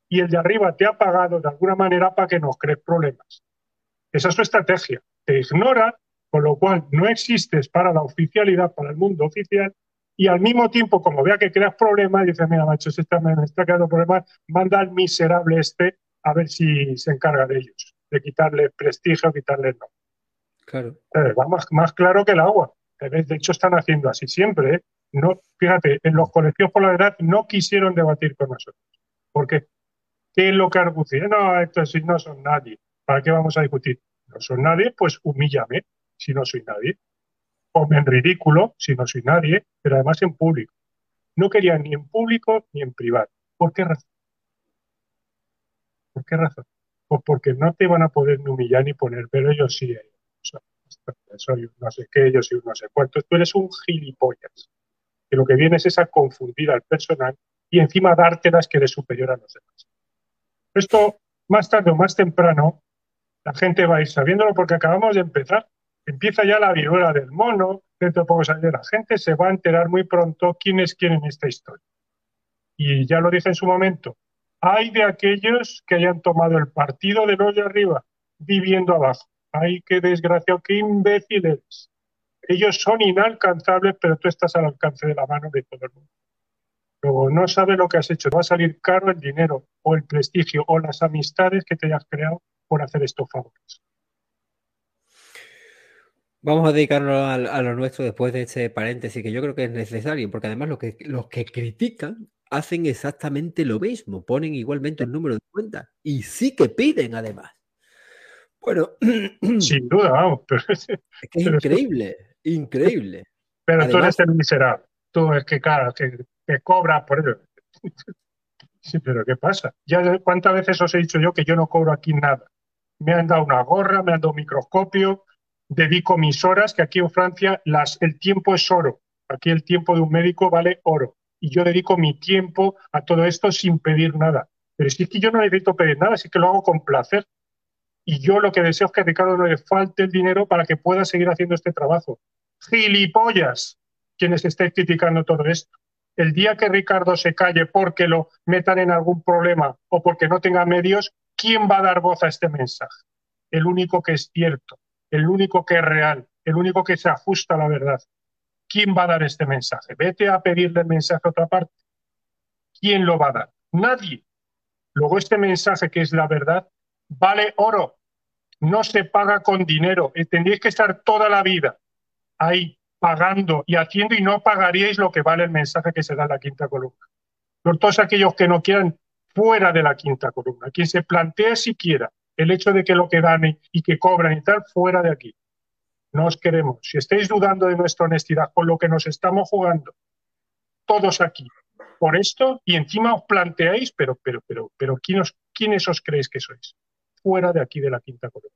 y el de arriba te ha pagado de alguna manera para que nos crees problemas. Esa es su estrategia. Te ignora, con lo cual no existes para la oficialidad, para el mundo oficial, y al mismo tiempo, como vea que creas problemas, dice, mira, macho, se está, me está creando problemas, manda al miserable este a ver si se encarga de ellos, de quitarle prestigio, quitarle no. Claro. Eh, va más, más claro que el agua. De hecho, están haciendo así siempre. ¿eh? No, fíjate, en los colegios por la verdad no quisieron debatir con nosotros. ¿Por qué? ¿Qué es lo que argucian? No, estos sí no son nadie. ¿Para qué vamos a discutir? No son nadie, pues humíllame si no soy nadie. Ponme en ridículo si no soy nadie, pero además en público. No querían ni en público ni en privado. ¿Por qué razón? ¿Por qué razón? Pues porque no te van a poder ni humillar ni poner, pero ellos sí. Ellos. Soy un no sé qué, yo soy un no sé cuánto. Tú eres un gilipollas. Que lo que vienes es a confundir al personal y encima dártelas que eres superior a los demás. Esto, más tarde o más temprano, la gente va a ir sabiéndolo porque acabamos de empezar. Empieza ya la viruela del mono, dentro de poco sale la gente, se va a enterar muy pronto quiénes quieren esta historia. Y ya lo dije en su momento, hay de aquellos que hayan tomado el partido de los de arriba, viviendo abajo. Ay, qué desgraciado, qué imbécil eres. Ellos son inalcanzables, pero tú estás al alcance de la mano de todo el mundo. Luego, no sabes lo que has hecho. Va a salir caro el dinero, o el prestigio, o las amistades que te hayas creado por hacer estos favores. Vamos a dedicarnos a, a lo nuestro después de este paréntesis, que yo creo que es necesario, porque además los que, los que critican hacen exactamente lo mismo, ponen igualmente el número de cuenta, y sí que piden además. Bueno, sin duda, vamos. Pero es, es que es increíble, es, increíble. Pero además, tú eres el miserable. Tú es que, claro, que, que cobras por ello. Sí, pero ¿qué pasa? Ya cuántas veces os he dicho yo que yo no cobro aquí nada. Me han dado una gorra, me han dado un microscopio, dedico mis horas, que aquí en Francia las, el tiempo es oro. Aquí el tiempo de un médico vale oro. Y yo dedico mi tiempo a todo esto sin pedir nada. Pero si es que yo no necesito pedir nada, sí que lo hago con placer. Y yo lo que deseo es que a Ricardo no le falte el dinero para que pueda seguir haciendo este trabajo. ¡Gilipollas! Quienes estéis criticando todo esto. El día que Ricardo se calle porque lo metan en algún problema o porque no tenga medios, ¿quién va a dar voz a este mensaje? El único que es cierto, el único que es real, el único que se ajusta a la verdad. ¿Quién va a dar este mensaje? Vete a pedirle el mensaje a otra parte. ¿Quién lo va a dar? Nadie. Luego este mensaje que es la verdad vale oro. No se paga con dinero. Tendríais que estar toda la vida ahí pagando y haciendo y no pagaríais lo que vale el mensaje que se da en la quinta columna. Por todos aquellos que no quieran fuera de la quinta columna, quien se plantee siquiera el hecho de que lo que dan y que cobran y tal, fuera de aquí. No os queremos. Si estáis dudando de nuestra honestidad con lo que nos estamos jugando, todos aquí, por esto, y encima os planteáis, pero, pero, pero, pero, ¿quién os, ¿quiénes os creéis que sois? Fuera de aquí de la quinta columna.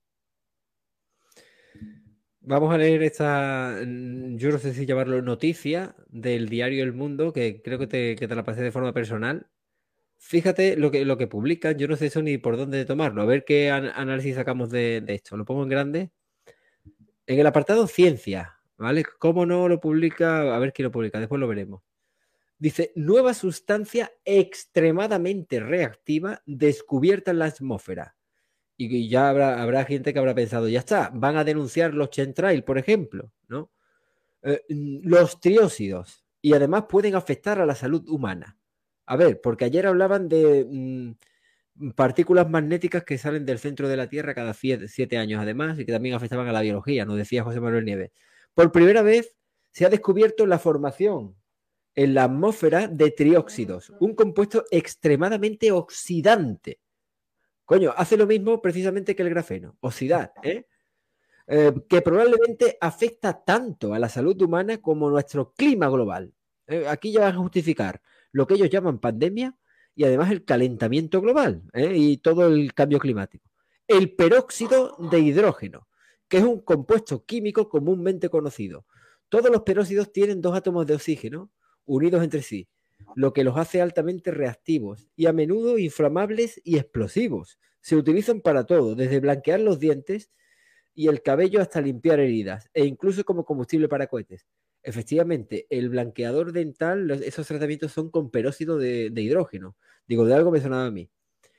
Vamos a leer esta, yo no sé si llamarlo noticia, del diario El Mundo, que creo que te, que te la pasé de forma personal. Fíjate lo que, lo que publican, yo no sé eso ni por dónde tomarlo, a ver qué an análisis sacamos de, de esto. Lo pongo en grande. En el apartado Ciencia, ¿vale? ¿Cómo no lo publica? A ver quién lo publica, después lo veremos. Dice, nueva sustancia extremadamente reactiva descubierta en la atmósfera. Y ya habrá, habrá gente que habrá pensado, ya está, van a denunciar los chemtrails, por ejemplo, ¿no? Eh, los trióxidos. Y además pueden afectar a la salud humana. A ver, porque ayer hablaban de mmm, partículas magnéticas que salen del centro de la Tierra cada siete, siete años, además, y que también afectaban a la biología, nos decía José Manuel Nieves. Por primera vez se ha descubierto la formación en la atmósfera de trióxidos, un compuesto extremadamente oxidante. Coño, hace lo mismo precisamente que el grafeno, oxidar, ¿eh? Eh, que probablemente afecta tanto a la salud humana como nuestro clima global. Eh, aquí ya van a justificar lo que ellos llaman pandemia y además el calentamiento global, ¿eh? Y todo el cambio climático. El peróxido de hidrógeno, que es un compuesto químico comúnmente conocido. Todos los peróxidos tienen dos átomos de oxígeno unidos entre sí, lo que los hace altamente reactivos y a menudo inflamables y explosivos. Se utilizan para todo, desde blanquear los dientes y el cabello hasta limpiar heridas, e incluso como combustible para cohetes. Efectivamente, el blanqueador dental, los, esos tratamientos son con peróxido de, de hidrógeno. Digo, de algo me sonaba a mí.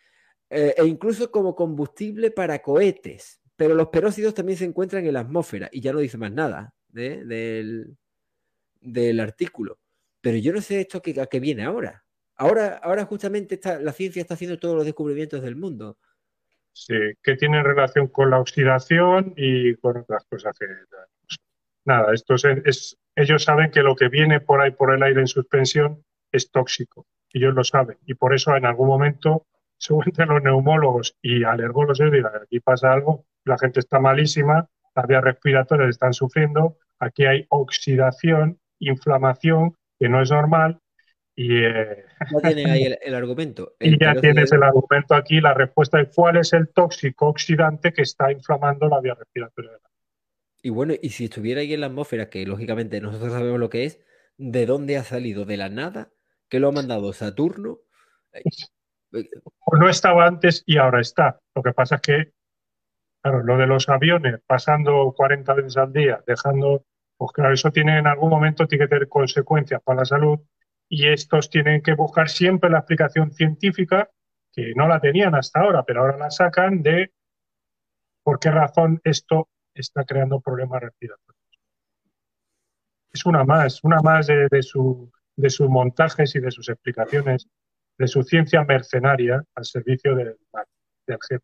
eh, e incluso como combustible para cohetes. Pero los peróxidos también se encuentran en la atmósfera y ya no dice más nada ¿eh? del, del artículo. Pero yo no sé esto que, a qué viene ahora. Ahora, ahora justamente está, la ciencia está haciendo todos los descubrimientos del mundo. Sí, que tienen relación con la oxidación y con otras cosas que... Nada, esto es, es, ellos saben que lo que viene por ahí por el aire en suspensión es tóxico. Ellos lo saben. Y por eso en algún momento, según entre los neumólogos y alergólogos, dirán, aquí pasa algo, la gente está malísima, las vías respiratorias están sufriendo, aquí hay oxidación, inflamación, que no es normal. Y, eh, ya tienen ahí el, el argumento. El y ya tienes de... el argumento aquí, la respuesta de cuál es el tóxico oxidante que está inflamando la vía respiratoria. Y bueno, y si estuviera ahí en la atmósfera, que lógicamente nosotros sabemos lo que es, ¿de dónde ha salido? ¿De la nada? ¿Que lo ha mandado Saturno? Pues no estaba antes y ahora está. Lo que pasa es que, claro, lo de los aviones pasando cuarenta veces al día, dejando, pues claro, eso tiene en algún momento tiene que tener consecuencias para la salud y estos tienen que buscar siempre la explicación científica, que no la tenían hasta ahora, pero ahora la sacan de por qué razón esto está creando problemas respiratorios. Es una más, una más de, de, su, de sus montajes y de sus explicaciones, de su ciencia mercenaria al servicio del, del jefe.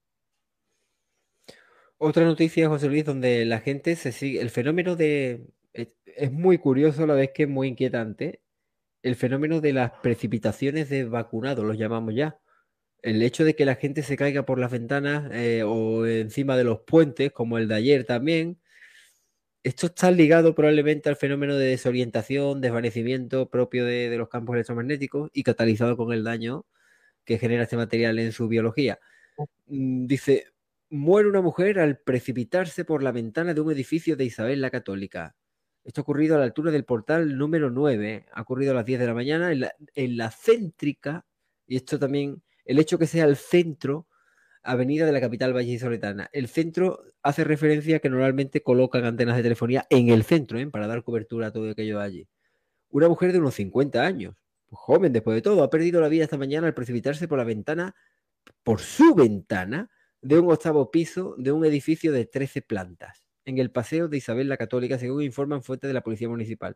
Otra noticia, José Luis, donde la gente se sigue, el fenómeno de, es, es muy curioso a la vez que es muy inquietante, el fenómeno de las precipitaciones de vacunados, los llamamos ya. El hecho de que la gente se caiga por las ventanas eh, o encima de los puentes, como el de ayer también, esto está ligado probablemente al fenómeno de desorientación, desvanecimiento propio de, de los campos electromagnéticos y catalizado con el daño que genera este material en su biología. Dice, muere una mujer al precipitarse por la ventana de un edificio de Isabel la Católica. Esto ha ocurrido a la altura del portal número nueve. Ha ocurrido a las diez de la mañana en la, en la céntrica, y esto también... El hecho que sea el centro, avenida de la capital vallisoletana. El centro hace referencia a que normalmente colocan antenas de telefonía en el centro, ¿eh? Para dar cobertura a todo aquello de allí. Una mujer de unos cincuenta años, joven después de todo, ha perdido la vida esta mañana al precipitarse por la ventana, por su ventana, de un octavo piso de un edificio de trece plantas, en el paseo de Isabel la Católica, según informan fuentes de la Policía Municipal.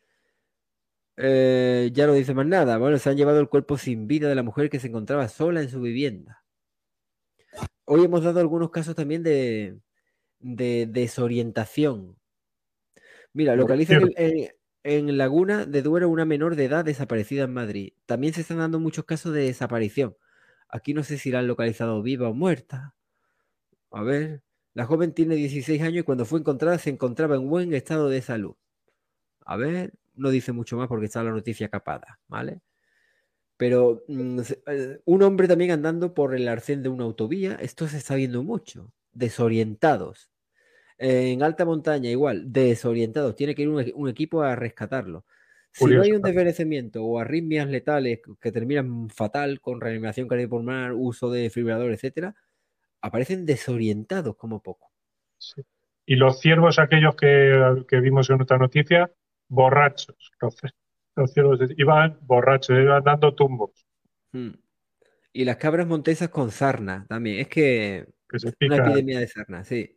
Eh, ya no dice más nada. Bueno, se han llevado el cuerpo sin vida de la mujer que se encontraba sola en su vivienda. Hoy hemos dado algunos casos también de, de desorientación. Mira, localizan en, en Laguna de Duero una menor de edad desaparecida en Madrid. También se están dando muchos casos de desaparición. Aquí no sé si la han localizado viva o muerta. A ver, la joven tiene dieciséis años y cuando fue encontrada se encontraba en buen estado de salud. A ver... No dice mucho más porque está la noticia capada, ¿vale? Pero mm, un hombre también andando por el arcén de una autovía, esto se está viendo mucho, desorientados. Eh, en alta montaña igual, desorientados, tiene que ir un, un equipo a rescatarlo. Si Curioso, no hay un desvanecimiento o arritmias letales que terminan fatal con reanimación cardiopulmonar, uso de desfibrilador, etcétera, aparecen desorientados como poco. Sí. Y los ciervos aquellos que, que vimos en otra noticia, borrachos, los, los ciervos iban borrachos, iban dando tumbos. Hmm. Y las cabras montesas con sarna también, es que, que una epidemia de sarna, sí.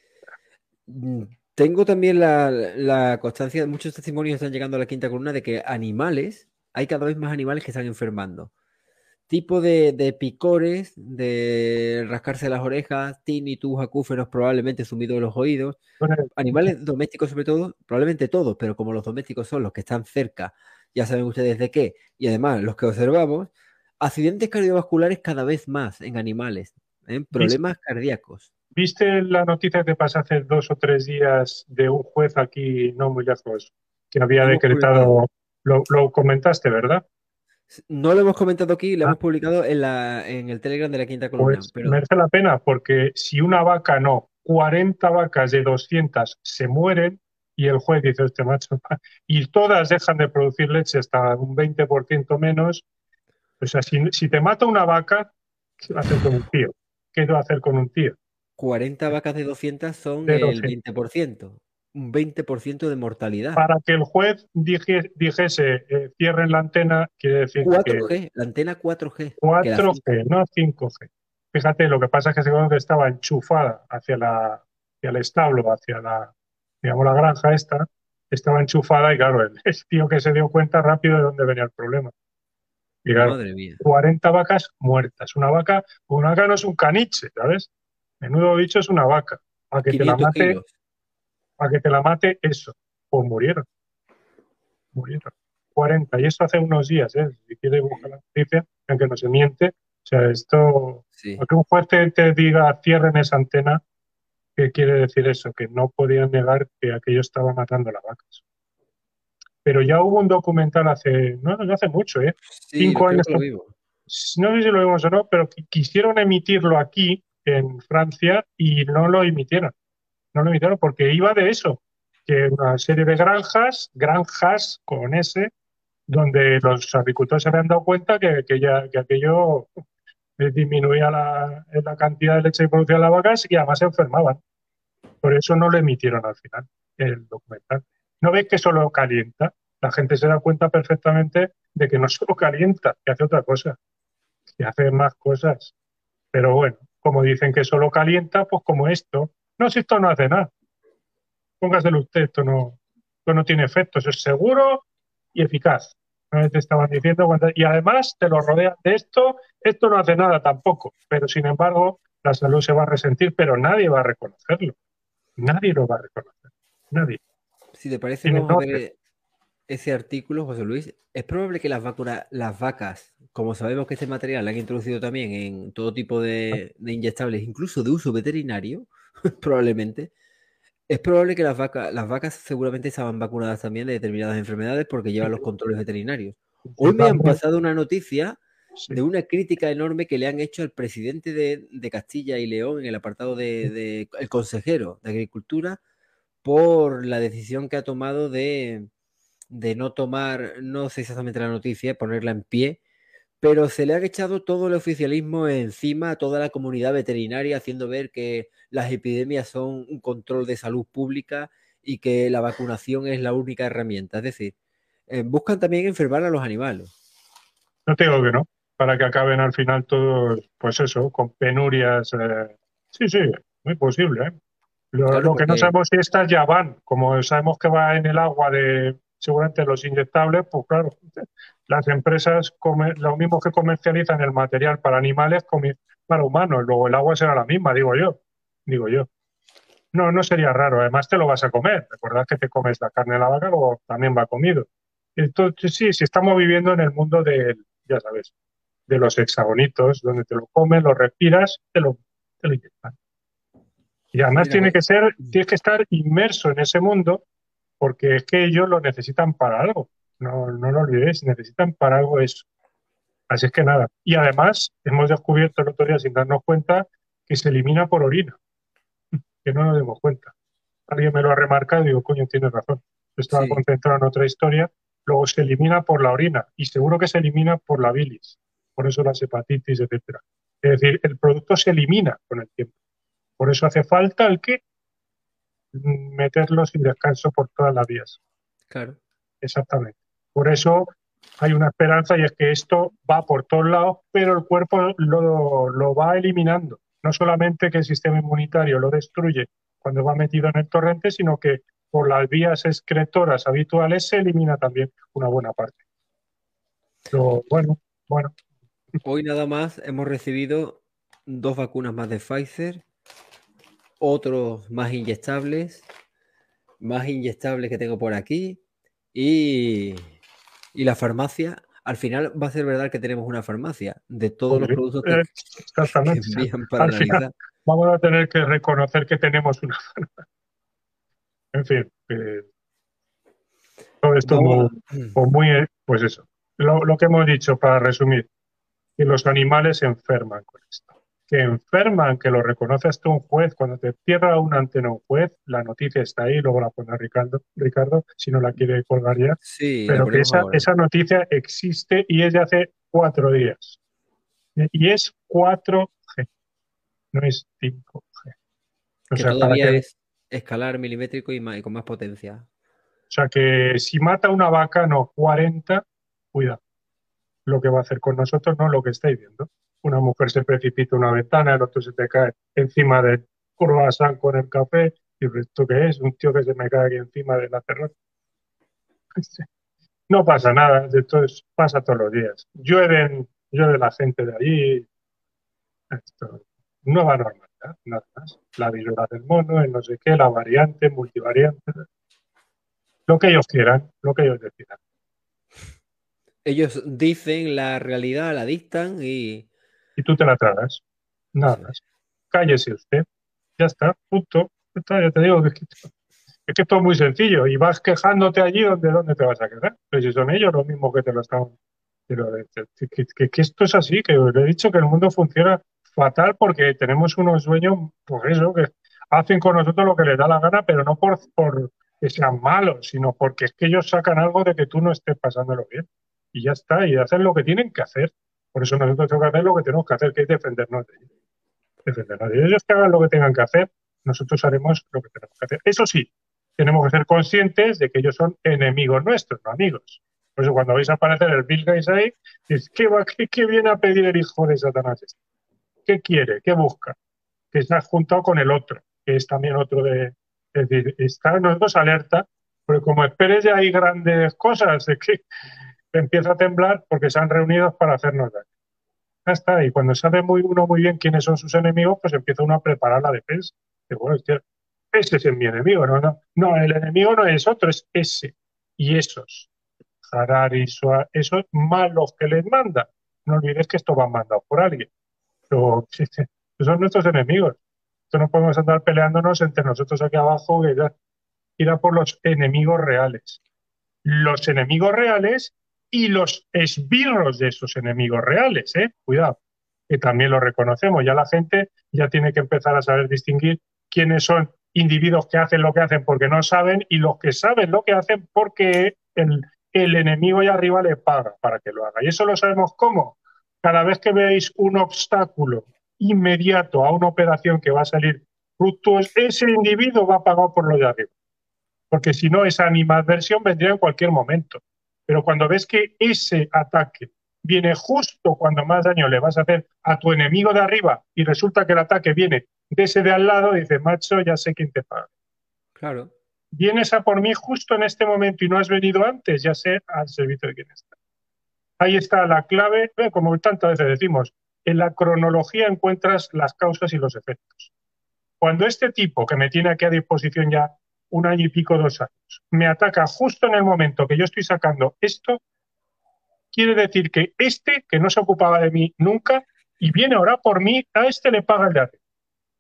Tengo también la, la constancia, muchos testimonios están llegando a la quinta columna de que animales, hay cada vez más animales que están enfermando. Tipo de, de picores, de rascarse las orejas, tinnitus, acúfenos probablemente sumidos en los oídos. Animales domésticos sobre todo, probablemente todos, pero como los domésticos son los que están cerca, ya saben ustedes de qué, y además los que observamos, accidentes cardiovasculares cada vez más en animales, ¿eh? Problemas ¿Viste? cardíacos. ¿Viste la noticia que pasó hace dos o tres días de un juez aquí, no muy lejos, que había hemos decretado, lo, lo comentaste, ¿verdad? No lo hemos comentado aquí, lo ah. hemos publicado en, la, en el Telegram de la quinta columna. Pues pero... merece la pena porque si una vaca no, cuarenta vacas de doscientas se mueren y el juez dice, este macho, y todas dejan de producir leche hasta un veinte por ciento menos. O sea, si, si te mata una vaca, ¿qué va a hacer con un tío? ¿Qué va a hacer con un tío? cuarenta vacas de doscientas son de el veinte por ciento. Un veinte por ciento de mortalidad. Para que el juez dije, dijese eh, cierren la antena, quiere decir cuatro G, que... la antena cuatro G. cuatro G, no cinco G. fíjate, lo que pasa es que según que estaba enchufada hacia la, hacia el establo, hacia la, digamos, la granja esta, estaba enchufada y claro, el, el tío que se dio cuenta rápido de dónde venía el problema. Y claro, Madre mía. cuarenta vacas muertas. Una vaca, una vaca no es un caniche, ¿sabes? Menudo bicho es una vaca. A que te la quinientos mate, kilos. a que te la mate eso. Pues murieron. Murieron. cuarenta. Y esto hace unos días, ¿eh? Si quieres buscar la noticia, aunque no se miente. O sea, esto, Sí. que un juez te, te diga cierren esa antena, ¿qué quiere decir eso? Que no podían negar que aquello estaba matando a las vacas. Pero ya hubo un documental hace, no, no hace mucho, ¿eh? Sí, Cinco creo años. que lo vimos. No sé si lo vimos o no, pero qui- quisieron emitirlo aquí, en Francia, y no lo emitieron. No lo emitieron porque iba de eso, que una serie de granjas, granjas con S, donde los agricultores se habían dado cuenta que, que, ya, que aquello eh, disminuía la, la cantidad de leche que producían las vacas y además se enfermaban. Por eso no lo emitieron al final, el documental. ¿No ves que solo calienta? La gente se da cuenta perfectamente de que no solo calienta, que hace otra cosa, que hace más cosas. Pero bueno, como dicen que solo calienta, pues como esto. No, si esto no hace nada. Póngaselo usted, esto no, esto no tiene efectos, es seguro y eficaz. Una vez te estaban diciendo, cuando- y además te lo rodean de esto, esto no hace nada tampoco. Pero sin embargo, la salud se va a resentir, pero nadie va a reconocerlo. Nadie lo va a reconocer. Nadie. Si te parece, Tiene vamos a nombre. ver ese artículo, José Luis. Es probable que las, vacunas, las vacas, como sabemos que este material lo han introducido también en todo tipo de, de inyectables, incluso de uso veterinario, probablemente, es probable que las vacas, las vacas seguramente estaban vacunadas también de determinadas enfermedades porque llevan los controles veterinarios. Hoy me han pasado una noticia de una crítica enorme que le han hecho al presidente de, de Castilla y León en el apartado de, de el consejero de Agricultura por la decisión que ha tomado de, de no tomar, no sé exactamente la noticia, ponerla en pie, pero se le ha echado todo el oficialismo encima a toda la comunidad veterinaria, haciendo ver que las epidemias son un control de salud pública y que la vacunación es la única herramienta. Es decir, eh, buscan también enfermar a los animales. No te digo que no, para que acaben al final todos, pues eso, con penurias. eh, Sí, sí, muy posible, ¿eh? Lo, Claro, lo que no porque sabemos si estas ya van, como sabemos que va en el agua de seguramente los inyectables, pues claro, las empresas come- lo mismo que comercializan el material para animales comi- para humanos, luego el agua será la misma, digo yo, digo yo. No, no sería raro, además te lo vas a comer, recordad que te comes la carne de la vaca, luego también va comido. Entonces sí, si estamos viviendo en el mundo de, ya sabes, de los hexagonitos, donde te lo comes, lo respiras, te lo, te lo inyectan. Y además Mira, tiene pues, que ser, tienes que estar inmerso en ese mundo porque es que ellos lo necesitan para algo. No, no lo olvidéis, necesitan para algo eso. Así es que nada. Y además hemos descubierto el otro día sin darnos cuenta que se elimina por orina, que no nos demos cuenta. Alguien me lo ha remarcado y digo, coño, tienes razón. Yo estaba sí, concentrado en otra historia. Luego se elimina por la orina y seguro que se elimina por la bilis. Por eso las hepatitis, etcétera. Es decir, el producto se elimina con el tiempo. Por eso hace falta el que meterlo sin descanso por todas las vías. claro. Exactamente. Por eso hay una esperanza y es que esto va por todos lados, pero el cuerpo lo, lo va eliminando. No solamente que el sistema inmunitario lo destruye cuando va metido en el torrente, sino que por las vías excretoras habituales se elimina también una buena parte. Pero bueno, bueno. Hoy nada más hemos recibido dos vacunas más de Pfizer, otros más inyectables, más inyectables que tengo por aquí y, y la farmacia. Al final va a ser verdad que tenemos una farmacia de todos los Pues, productos que, eh, que exactamente. envían para Al final analizar. vamos a tener que reconocer que tenemos una farmacia. En fin, eh, todo esto Vamos muy, a- pues muy, eh, pues eso. Lo, lo que hemos dicho para resumir, que los animales se enferman con esto. Que enferman, que lo reconoce hasta un juez. Cuando te cierra una antena un juez, la noticia está ahí, luego la pone Ricardo, Ricardo si no la quiere colgar ya. Sí, la Pero que ponemos esa, ahora. esa noticia existe y es de hace cuatro días. Y es cuatro G, no es cinco G. O Que sea, para todavía que, es escalar milimétrico y, más- y con más potencia. o sea, que si mata una vaca, no, cuarenta, cuidado. Lo que va a hacer con nosotros, no lo que estáis viendo. una mujer se precipita a una ventana, el otro se te cae encima del croissant con el café, y ¿esto qué es? Un tío que se me cae aquí encima de la terraza. No pasa nada, entonces pasa todos los días. Llueven, llueve la gente de allí, esto, nueva normalidad, nada más. La viruela del mono, el no sé qué, la variante, multivariante, lo que ellos quieran, lo que ellos decidan. Ellos dicen la realidad, la dictan y... Y tú te la tragas, nada más. Cállese usted, ya está, punto. Ya está, ya te digo que es que, es que esto es muy sencillo y vas quejándote allí donde, donde te vas a quedar. Pero si son ellos los mismos que te lo están... Pero, que, que, que esto es así, que os he dicho que el mundo funciona fatal porque tenemos unos dueños, pues eso, que hacen con nosotros lo que les da la gana, pero no por, por que sean malos, sino porque es que ellos sacan algo de que tú no estés pasándolo bien. Y ya está, y hacen lo que tienen que hacer. Por eso nosotros tenemos que hacer lo que tenemos que hacer, que es defendernos de ellos. Defendernos de ellos. Ellos que hagan lo que tengan que hacer, nosotros haremos lo que tenemos que hacer. Eso sí, tenemos que ser conscientes de que ellos son enemigos nuestros, no amigos. Por eso cuando vais a aparecer el Bill Gates ahí, dices, ¿qué, va, qué, qué viene a pedir el hijo de Satanás? ¿Qué quiere? ¿Qué busca? Que se ha juntado con el otro, que es también otro de... Es decir, está nosotros alerta, porque como esperes ya hay grandes cosas, es que empieza a temblar porque se han reunido para hacernos daño. Ya está, y cuando sabe muy uno muy bien quiénes son sus enemigos, pues empieza uno a preparar la defensa. Que bueno, este, ese es mi enemigo, ¿no? No, no, el enemigo no es otro, es ese y esos. Harari, Suárez, esos malos que les mandan. No olvides que esto va mandado por alguien. Pero, sí, sí, son nuestros enemigos. Esto no podemos andar peleándonos entre nosotros aquí abajo, que ya ir a por los enemigos reales. Los enemigos reales y los esbirros de esos enemigos reales, ¿eh? Cuidado, que también lo reconocemos. Ya la gente ya tiene que empezar a saber distinguir quiénes son individuos que hacen lo que hacen porque no saben y los que saben lo que hacen porque el el enemigo allá arriba le paga para que lo haga. ¿Y eso lo sabemos cómo? Cada vez que veáis un obstáculo inmediato a una operación que va a salir fructuosa, ese individuo va pagado por lo de arriba. Porque si no, esa animadversión vendría en cualquier momento. Pero cuando ves que ese ataque viene justo cuando más daño le vas a hacer a tu enemigo de arriba y resulta que el ataque viene de ese de al lado, dices, macho, ya sé quién te paga. Claro. Vienes a por mí justo en este momento y no has venido antes, ya sé al servicio de quién está. Ahí está la clave, eh, como tantas veces decimos, en la cronología encuentras las causas y los efectos. Cuando este tipo, que me tiene aquí a disposición ya un año y pico, dos años, me ataca justo en el momento que yo estoy sacando esto, quiere decir que este, que no se ocupaba de mí nunca, y viene ahora por mí, a este le paga el de arriba.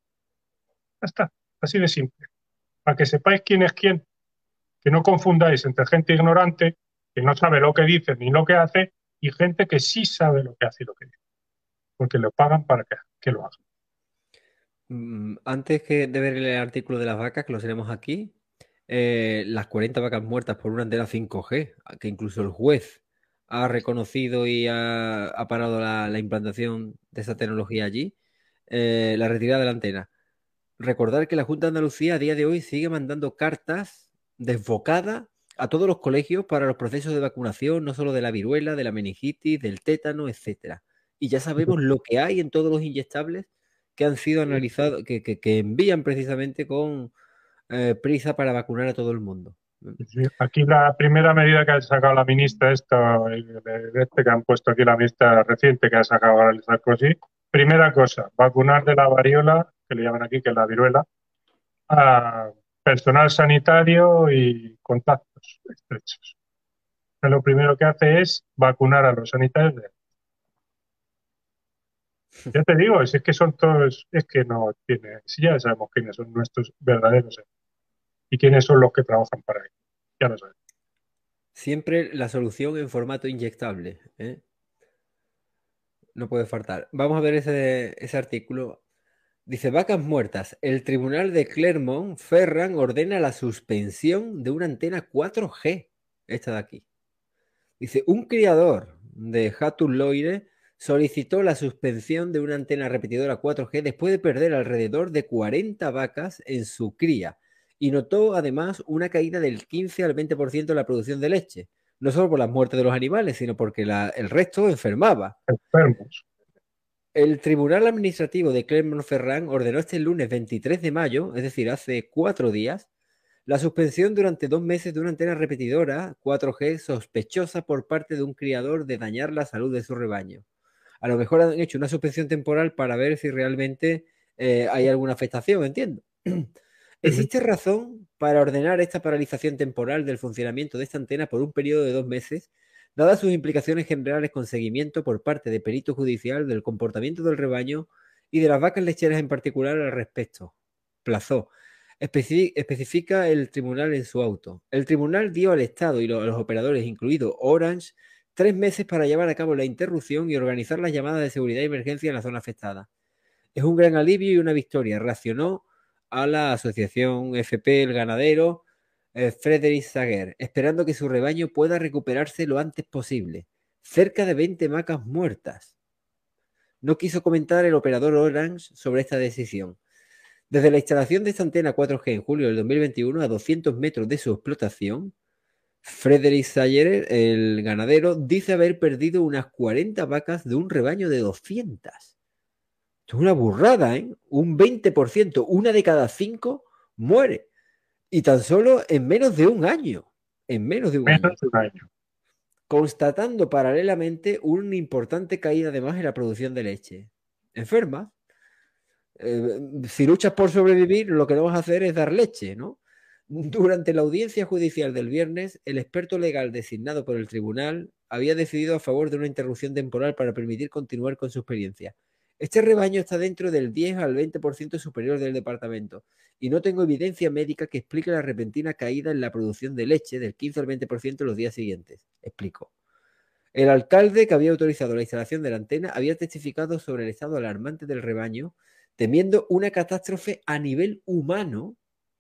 Ya está, así de simple. Para que sepáis quién es quién, que no confundáis entre gente ignorante, que no sabe lo que dice ni lo que hace, y gente que sí sabe lo que hace y lo que dice, porque le pagan para que, que lo haga. Antes que de ver el artículo de las vacas, que lo tenemos aquí, eh, las cuarenta vacas muertas por una antena cinco G, que incluso el juez ha reconocido y ha, ha parado la, la implantación de esa tecnología allí, eh, la retirada de la antena. Recordar que la Junta de Andalucía a día de hoy sigue mandando cartas desbocadas a todos los colegios para los procesos de vacunación, no solo de la viruela, de la meningitis, del tétano, etcétera. Y ya sabemos lo que hay en todos los inyectables que han sido analizados, que, que, que envían precisamente con eh, prisa para vacunar a todo el mundo. Sí, aquí la primera medida que ha sacado la ministra, esto, de este que han puesto aquí la ministra reciente que ha sacado ahora el Sarkozy, primera cosa, vacunar de la variola, que le llaman aquí, que es la viruela, a personal sanitario y contactos estrechos. Lo primero que hace es vacunar a los sanitarios de... Ya te digo, es que son todos, es que no tiene, si ya sabemos quiénes son nuestros verdaderos y quiénes son los que trabajan para ellos, ya lo sabemos. Siempre la solución en formato inyectable, ¿eh? No puede faltar. Vamos a ver ese, ese artículo. Dice, vacas muertas. El tribunal de Clermont-Ferrand ordena la suspensión de una antena cuatro G. Esta de aquí. Dice, un criador de Hatun Loire solicitó la suspensión de una antena repetidora cuatro G después de perder alrededor de cuarenta vacas en su cría y notó además una caída del quince al veinte por ciento de la producción de leche, no solo por las muertes de los animales, sino porque la, el resto enfermaba. Enfermos. El Tribunal Administrativo de Clermont-Ferrand ordenó este lunes veintitrés de mayo, es decir, hace cuatro días, la suspensión durante dos meses de una antena repetidora cuatro G sospechosa por parte de un criador de dañar la salud de su rebaño. A lo mejor han hecho una suspensión temporal para ver si realmente eh, hay alguna afectación, entiendo. ¿Existe razón para ordenar esta paralización temporal del funcionamiento de esta antena por un periodo de dos meses, dadas sus implicaciones generales con seguimiento por parte de perito judicial del comportamiento del rebaño y de las vacas lecheras en particular al respecto? Plazó. Especi- especifica el tribunal en su auto. El tribunal dio al Estado y lo- a los operadores, incluido Orange, tres meses para llevar a cabo la interrupción y organizar las llamadas de seguridad y emergencia en la zona afectada. Es un gran alivio y una victoria, reaccionó a la asociación F P El Ganadero, eh, Frédéric Saguer, esperando que su rebaño pueda recuperarse lo antes posible. Cerca de veinte vacas muertas. No quiso comentar el operador Orange sobre esta decisión. Desde la instalación de esta antena cuatro G en julio del dos mil veintiuno, a doscientos metros de su explotación, Frédéric Saguer, el ganadero, dice haber perdido unas cuarenta vacas de un rebaño de doscientas. Esto es una burrada, ¿eh? Un veinte por ciento, una de cada cinco muere. Y tan solo en menos de un año. En menos de un Menos año. de un año. Constatando paralelamente una importante caída además en la producción de leche. Enferma. Eh, si luchas por sobrevivir, lo que no vas a hacer es dar leche, ¿no? Durante la audiencia judicial del viernes, el experto legal designado por el tribunal había decidido a favor de una interrupción temporal para permitir continuar con su experiencia. Este rebaño está dentro del diez al veinte por ciento superior del departamento y no tengo evidencia médica que explique la repentina caída en la producción de leche del quince al veinte por ciento en los días siguientes, explicó. El alcalde que había autorizado la instalación de la antena había testificado sobre el estado alarmante del rebaño, temiendo una catástrofe a nivel humano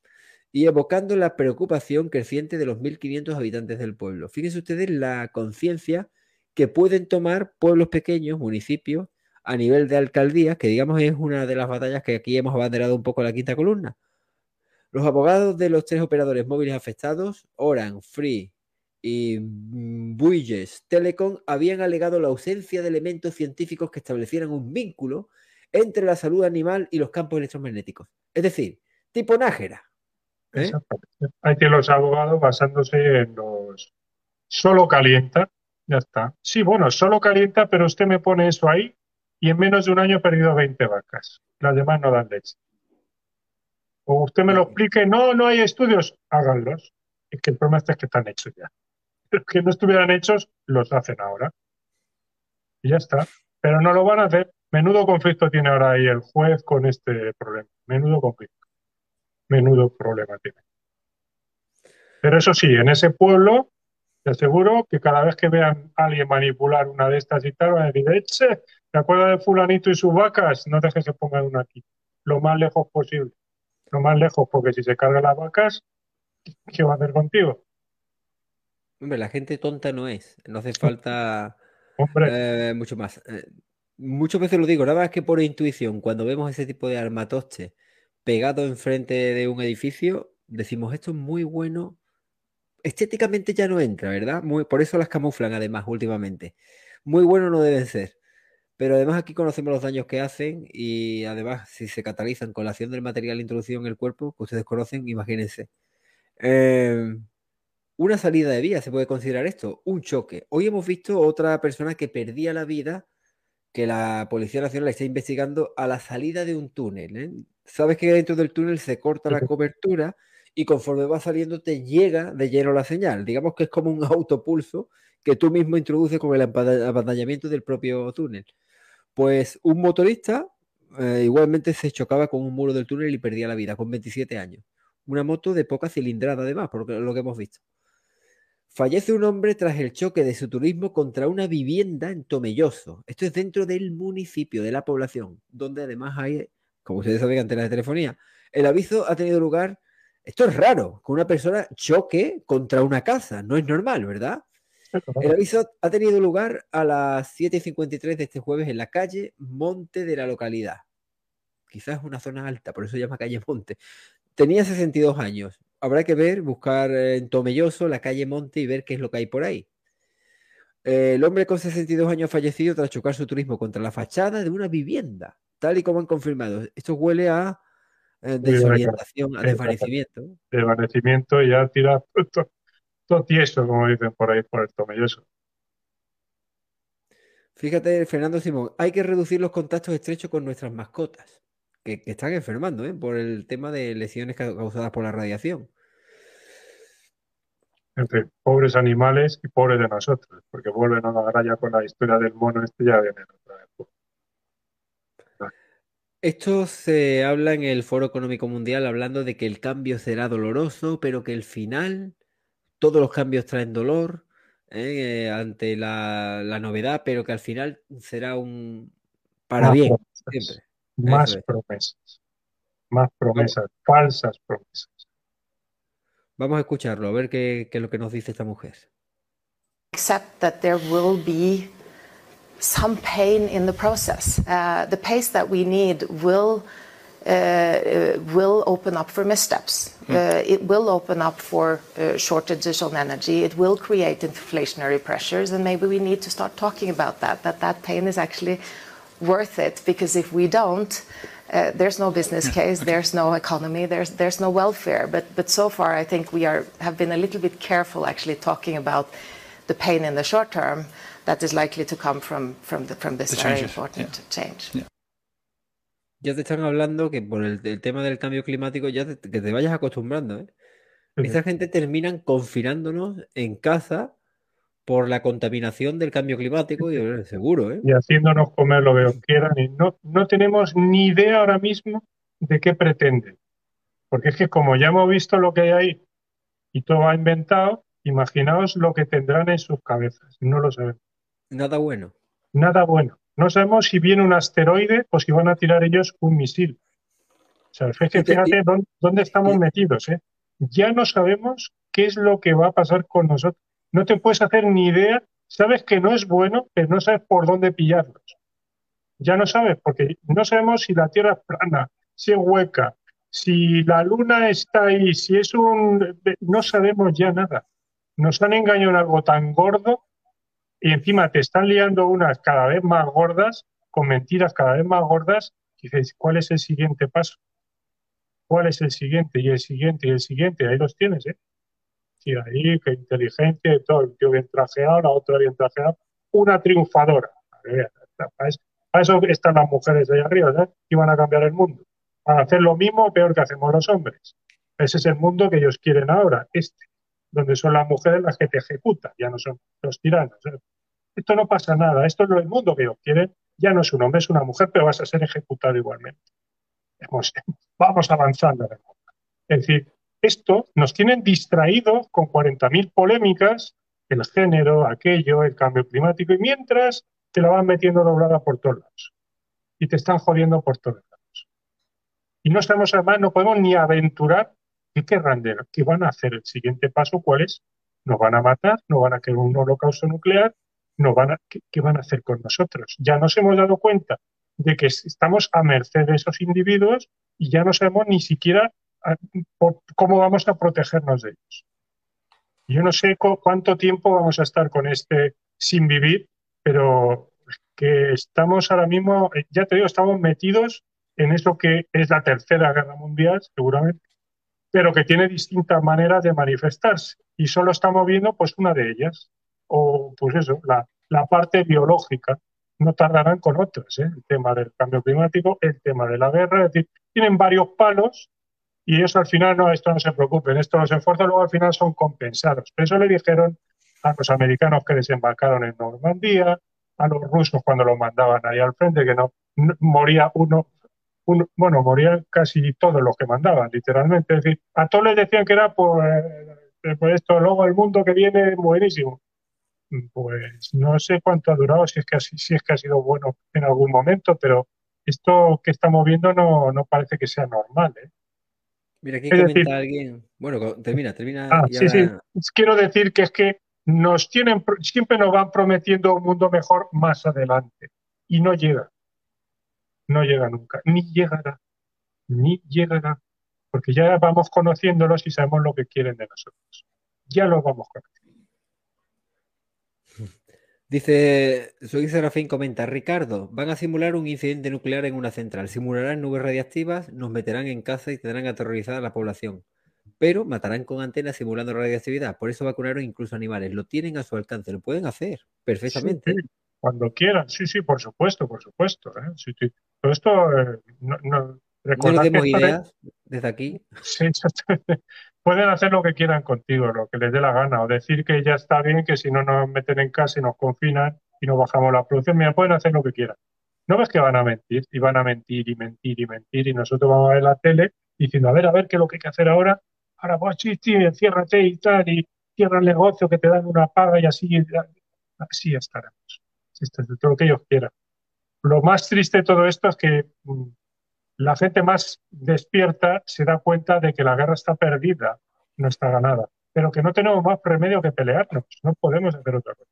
y evocando la preocupación creciente de los mil quinientos habitantes del pueblo. Fíjense ustedes la conciencia que pueden tomar pueblos pequeños, municipios, a nivel de alcaldía, que digamos es una de las batallas que aquí hemos abanderado un poco la quinta columna. Los abogados de los tres operadores móviles afectados, Orange, Free y Bouygues Telecom, habían alegado la ausencia de elementos científicos que establecieran un vínculo entre la salud animal y los campos electromagnéticos. Es decir, tipo Nájera. ¿Eh? Exactamente. Hay que los abogados basándose en los... Solo calienta, ya está. Sí, bueno, solo calienta, pero usted me pone eso ahí y en menos de un año he perdido veinte vacas. Las demás no dan leche. O usted me lo explique, no, no hay estudios, háganlos. Es que el problema es que están hechos ya. Los que no estuvieran hechos, los hacen ahora. Y ya está. Pero no lo van a hacer. Menudo conflicto tiene ahora ahí el juez con este problema. Menudo conflicto. Menudo problema tiene. Pero eso sí, en ese pueblo, te aseguro que cada vez que vean a alguien manipular una de estas y tal, van a decir, eche, ¿te acuerdas de fulanito y sus vacas? No dejes que pongan una aquí. Lo más lejos posible. Lo más lejos, porque si se cargan las vacas, ¿qué va a hacer contigo? Hombre, la gente tonta no es. No hace falta eh, mucho más. Eh, muchas veces lo digo, nada más que por intuición, cuando vemos ese tipo de armatoste pegado enfrente de un edificio, decimos, esto es muy bueno. Estéticamente ya no entra, ¿verdad? Muy, por eso las camuflan además últimamente. Muy bueno no deben ser. Pero además aquí conocemos los daños que hacen y además si se catalizan con la acción del material introducido en el cuerpo, que ustedes conocen, imagínense. Eh, una salida de vía, ¿se puede considerar esto? Un choque. Hoy hemos visto otra persona que perdía la vida, que la Policía Nacional está investigando a la salida de un túnel, ¿eh? Sabes que dentro del túnel se corta la cobertura y conforme va saliendo te llega de lleno la señal. Digamos que es como un autopulso que tú mismo introduces con el apantallamiento del propio túnel. Pues un motorista eh, igualmente se chocaba con un muro del túnel y perdía la vida con veintisiete años. Una moto de poca cilindrada además, por lo que hemos visto. Fallece un hombre tras el choque de su turismo contra una vivienda en Tomelloso. Esto es dentro del municipio, de la población, donde además hay, como ustedes saben, antenas de telefonía. El aviso ha tenido lugar, esto es raro, que una persona choque contra una casa. No es normal, ¿verdad? El aviso ha tenido lugar a las siete y cincuenta y tres de este jueves en la calle Monte de la localidad. Quizás es una zona alta, por eso se llama calle Monte. Tenía sesenta y dos años. Habrá que ver, buscar en Tomelloso la calle Monte y ver qué es lo que hay por ahí. Eh, el hombre con sesenta y dos años fallecido tras chocar su turismo contra la fachada de una vivienda, tal y como han confirmado. Esto huele a eh, desorientación, a desvanecimiento. Desvanecimiento y ya tira todo, todo tieso, como dicen por ahí, por el tomelloso. Fíjate, Fernando Simón, hay que reducir los contactos estrechos con nuestras mascotas, que, que están enfermando, ¿eh? Por el tema de lesiones ca- causadas por la radiación. En fin, pobres animales y pobres de nosotros, porque vuelven a la raya con la historia del mono este ya viene otra vez. Esto se habla en el Foro Económico Mundial, hablando de que el cambio será doloroso, pero que el final, todos los cambios traen dolor, ¿eh? Eh, ante la, la novedad, pero que al final será un para Más bien, promesas, siempre. más Eso es. promesas, más Vamos, promesas, falsas promesas. vamos a escucharlo, a ver qué, qué es lo que nos dice esta mujer. Accept that there will be some pain in the process. Uh, the pace that we need will uh, uh, will open up for missteps. Uh, it will open up for uh, shortages on energy. It will create inflationary pressures, and maybe we need to start talking about that. That that pain is actually worth it, because if we don't, uh, there's no business case, there's no economy, there's there's no welfare. But but so far, I think we are have been a little bit careful actually talking about the pain in the short term that is likely to come from from the, from this The very changes, important yeah. change. Yeah. Ya te están hablando que por el, el tema del cambio climático ya te, que te vayas acostumbrando, ¿eh? Esta gente terminan confinándonos en casa por la contaminación del cambio climático y eh, seguro, ¿eh? Y haciéndonos comer lo que os quieran, y no, no tenemos ni idea ahora mismo de qué pretenden. Porque es que como ya hemos visto lo que hay ahí y todo va inventado, imaginaos lo que tendrán en sus cabezas. No lo sabemos. Nada bueno. Nada bueno. No sabemos si viene un asteroide o si van a tirar ellos un misil. O sea, es que fíjate dónde, dónde estamos metidos, ¿eh? Ya no sabemos qué es lo que va a pasar con nosotros. No te puedes hacer ni idea. Sabes que no es bueno, pero no sabes por dónde pillarlos. Ya no sabes, porque no sabemos si la Tierra es plana, si es hueca, si la Luna está ahí, si es un... No sabemos ya nada. Nos han engañado en algo tan gordo y encima te están liando unas cada vez más gordas, con mentiras cada vez más gordas, y dices, ¿cuál es el siguiente paso? ¿Cuál es el siguiente? Y el siguiente, y el siguiente. Ahí los tienes, ¿eh? Sí, ahí, qué inteligencia y todo. El tío bien trajeado, la otra bien trajeada. Una triunfadora. Para eso, para eso están las mujeres de ahí arriba, ¿sabes? Y van a cambiar el mundo. Para hacer lo mismo o peor que hacemos los hombres. Ese es el mundo que ellos quieren ahora, este. Donde son las mujeres las que te ejecutan, ya no son los tiranos. ¿eh? Esto no pasa nada, esto es el mundo que ellos quieren, ya no es un hombre, es una mujer, pero vas a ser ejecutado igualmente. Vamos, vamos avanzando en el mundo. Es decir, esto nos tienen distraídos con cuarenta mil polémicas, el género, aquello, el cambio climático, y mientras te la van metiendo doblada por todos lados. Y te están jodiendo por todos lados. Y no estamos, además, no podemos ni aventurar. ¿Qué querrán de qué van a hacer? El siguiente paso, ¿cuál es? ¿Nos van a matar? ¿Nos van a querer un holocausto nuclear? ¿Nos van a, ¿qué, ¿Qué van a hacer con nosotros? Ya nos hemos dado cuenta de que estamos a merced de esos individuos y ya no sabemos ni siquiera a, por, cómo vamos a protegernos de ellos. Yo no sé cu cuánto tiempo vamos a estar con este sin vivir, pero que estamos ahora mismo, ya te digo, estamos metidos en eso que es la Tercera Guerra Mundial, seguramente, pero que tiene distintas maneras de manifestarse y solo estamos viendo pues una de ellas, o pues eso, la, la parte biológica. No tardarán con otras, ¿eh? El tema del cambio climático, el tema de la guerra, es decir, tienen varios palos y ellos al final, no, esto no se preocupen, esto los esfuerzos luego al final son compensados. Por eso le dijeron a los americanos que desembarcaron en Normandía, a los rusos cuando los mandaban ahí al frente, que no, no moría uno, uno, bueno, morían casi todos los que mandaban, literalmente. Es decir, a todos les decían que era por, eh, por esto, luego el mundo que viene es buenísimo. Pues no sé cuánto ha durado, si es que ha, si es que ha sido bueno en algún momento, pero esto que estamos viendo no, no parece que sea normal, ¿eh? Mira, aquí es comenta decir, alguien. Bueno, termina, termina. Ah, y sí, ahora... sí. Quiero decir que es que nos tienen, siempre nos van prometiendo un mundo mejor más adelante. Y no llega. No llega nunca. Ni llegará. Ni llegará. Porque ya vamos conociéndolos y sabemos lo que quieren de nosotros. Ya los vamos conociendo. Dice, soy Serafín, comenta, Ricardo, van a simular un incidente nuclear en una central, simularán nubes radiactivas, nos meterán en casa y tendrán aterrorizada a la población, pero matarán con antenas simulando radioactividad, por eso vacunaron incluso animales, lo tienen a su alcance, lo pueden hacer perfectamente. Sí, sí, cuando quieran, sí, sí, por supuesto, por supuesto. ¿eh? Sí, sí. Todo esto, eh, no, no, No recordad nos que demos esto de- ideas desde aquí. Sí, exactamente. Pueden hacer lo que quieran contigo, lo que les dé la gana, o decir que ya está bien, que si no nos meten en casa y nos confinan y nos bajamos la producción, mira, pueden hacer lo que quieran. ¿No ves que van a mentir? Y van a mentir y mentir y mentir y nosotros vamos a ver la tele diciendo, a ver, a ver, ¿qué es lo que hay que hacer ahora? Ahora, pues sí, sí, enciérrate y tal, y cierra el negocio, que te dan una paga y así, así estaremos. Esto es todo lo que ellos quieran. Lo más triste de todo esto es que mm, la gente más despierta se da cuenta de que la guerra está perdida, no está ganada, pero que no tenemos más remedio que pelearnos, no podemos hacer otra cosa,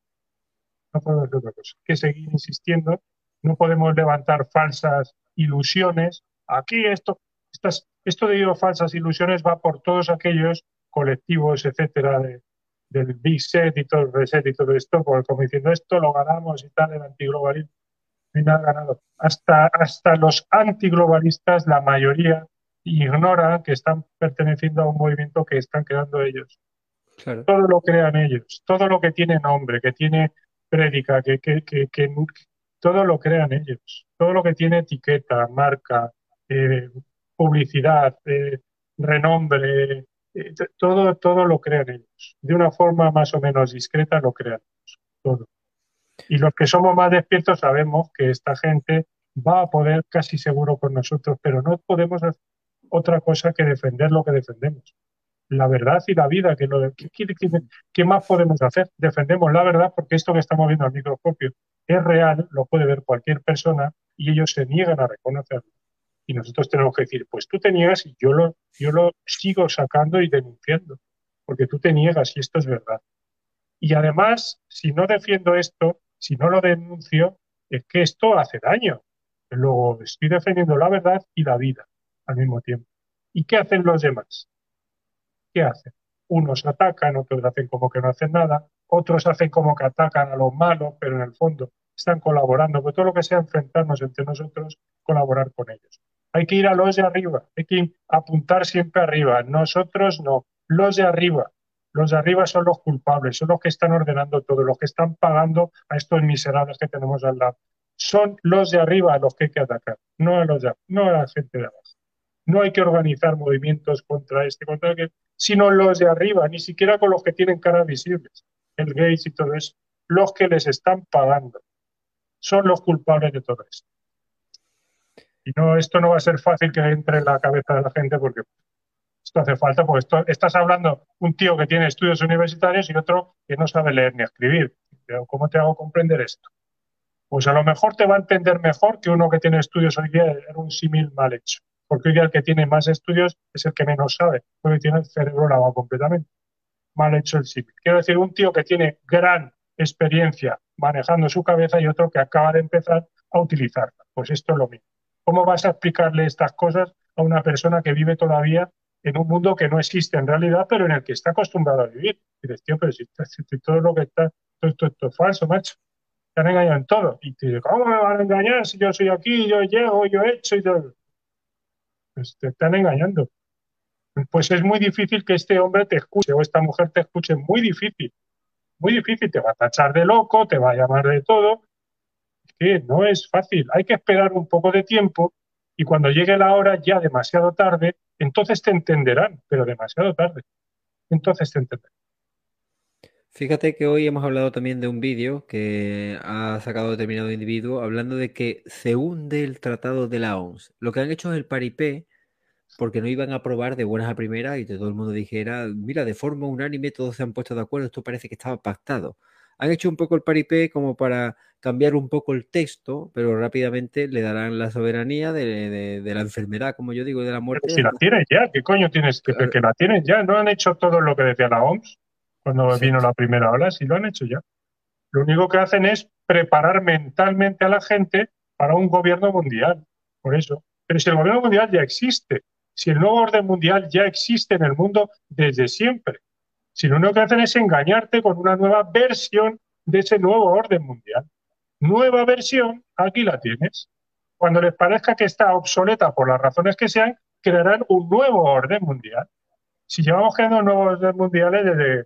no podemos hacer otra cosa, hay que seguir insistiendo, no podemos levantar falsas ilusiones. Aquí esto, estas, esto de digo falsas ilusiones va por todos aquellos colectivos, etcétera, de, del Big Set y todo el Reset y todo esto, porque como diciendo esto lo ganamos y tal, el antiglobalismo. No hay nada ganado. Hasta, hasta los antiglobalistas, la mayoría, ignoran que están perteneciendo a un movimiento que están creando ellos. Claro. Todo lo crean ellos, todo lo que tiene nombre, que tiene prédica, que, que, que, que todo lo crean ellos. Todo lo que tiene etiqueta, marca, eh, publicidad, eh, renombre, eh, todo, todo lo crean ellos. De una forma más o menos discreta lo crean ellos, todo. Y los que somos más despiertos sabemos que esta gente va a poder casi seguro con nosotros, pero no podemos hacer otra cosa que defender lo que defendemos. La verdad y la vida. Que lo, ¿qué, qué, qué, qué más podemos hacer? Defendemos la verdad porque esto que estamos viendo al microscopio es real, lo puede ver cualquier persona y ellos se niegan a reconocerlo. Y nosotros tenemos que decir, pues tú te niegas y yo lo, yo lo sigo sacando y denunciando, porque tú te niegas y esto es verdad. Y además, si no defiendo esto, si no lo denuncio, es que esto hace daño. Luego estoy defendiendo la verdad y la vida al mismo tiempo. ¿Y qué hacen los demás? ¿Qué hacen? Unos atacan, otros hacen como que no hacen nada, otros hacen como que atacan a los malos, pero en el fondo están colaborando. Porque todo lo que sea enfrentarnos entre nosotros, colaborar con ellos. Hay que ir a los de arriba, hay que apuntar siempre arriba. Nosotros no, los de arriba. Los de arriba son los culpables, son los que están ordenando todo, los que están pagando a estos miserables que tenemos al lado. Son los de arriba a los que hay que atacar, no a los de, no a la gente de abajo. No hay que organizar movimientos contra este, contra aquel, sino los de arriba, ni siquiera con los que tienen caras visibles, el Gates y todo eso, los que les están pagando. Son los culpables de todo esto. Y no, esto no va a ser fácil que entre en la cabeza de la gente porque esto hace falta, porque esto, estás hablando un tío que tiene estudios universitarios y otro que no sabe leer ni escribir. ¿Cómo te hago comprender esto? Pues a lo mejor te va a entender mejor que uno que tiene estudios hoy día. Era un símil mal hecho. Porque hoy día el que tiene más estudios es el que menos sabe, porque tiene el cerebro lavado completamente. Mal hecho el símil. Quiero decir, un tío que tiene gran experiencia manejando su cabeza y otro que acaba de empezar a utilizarla. Pues esto es lo mismo. ¿Cómo vas a explicarle estas cosas a una persona que vive todavía en un mundo que no existe en realidad, pero en el que está acostumbrado a vivir? Y dices, tío, pero si, si todo lo que está, todo esto, esto es falso, macho. Te han engañado en todo. Y te dices, ¿cómo me van a engañar si yo soy aquí, yo llego, yo he hecho y todo? Pues te están engañando. Pues es muy difícil que este hombre te escuche o esta mujer te escuche, muy difícil. Muy difícil, te va a tachar de loco, te va a llamar de todo. Es que no es fácil. Hay que esperar un poco de tiempo y cuando llegue la hora, ya demasiado tarde, entonces te entenderán, pero demasiado tarde. Entonces te entenderán. Fíjate que hoy hemos hablado también de un vídeo que ha sacado determinado individuo hablando de que se hunde el tratado de la O M S. Lo que han hecho es el paripé porque no iban a aprobar de buenas a primeras y que todo el mundo dijera, mira, de forma unánime todos se han puesto de acuerdo, esto parece que estaba pactado. Han hecho un poco el paripé como para cambiar un poco el texto, pero rápidamente le darán la soberanía de, de, de la enfermedad, como yo digo, de la muerte. Pero si la tienes ya, ¿qué coño tienes? Que, que la tienes ya, ¿no han hecho todo lo que decía la O M S cuando Exacto. vino la primera ola? Sí lo han hecho ya. Lo único que hacen es preparar mentalmente a la gente para un gobierno mundial, por eso. Pero si el gobierno mundial ya existe, si el nuevo orden mundial ya existe en el mundo desde siempre, si lo único que hacen es engañarte con una nueva versión de ese nuevo orden mundial. Nueva versión, aquí la tienes. Cuando les parezca que está obsoleta por las razones que sean, crearán un nuevo orden mundial. Si llevamos creando nuevos órdenes mundiales desde,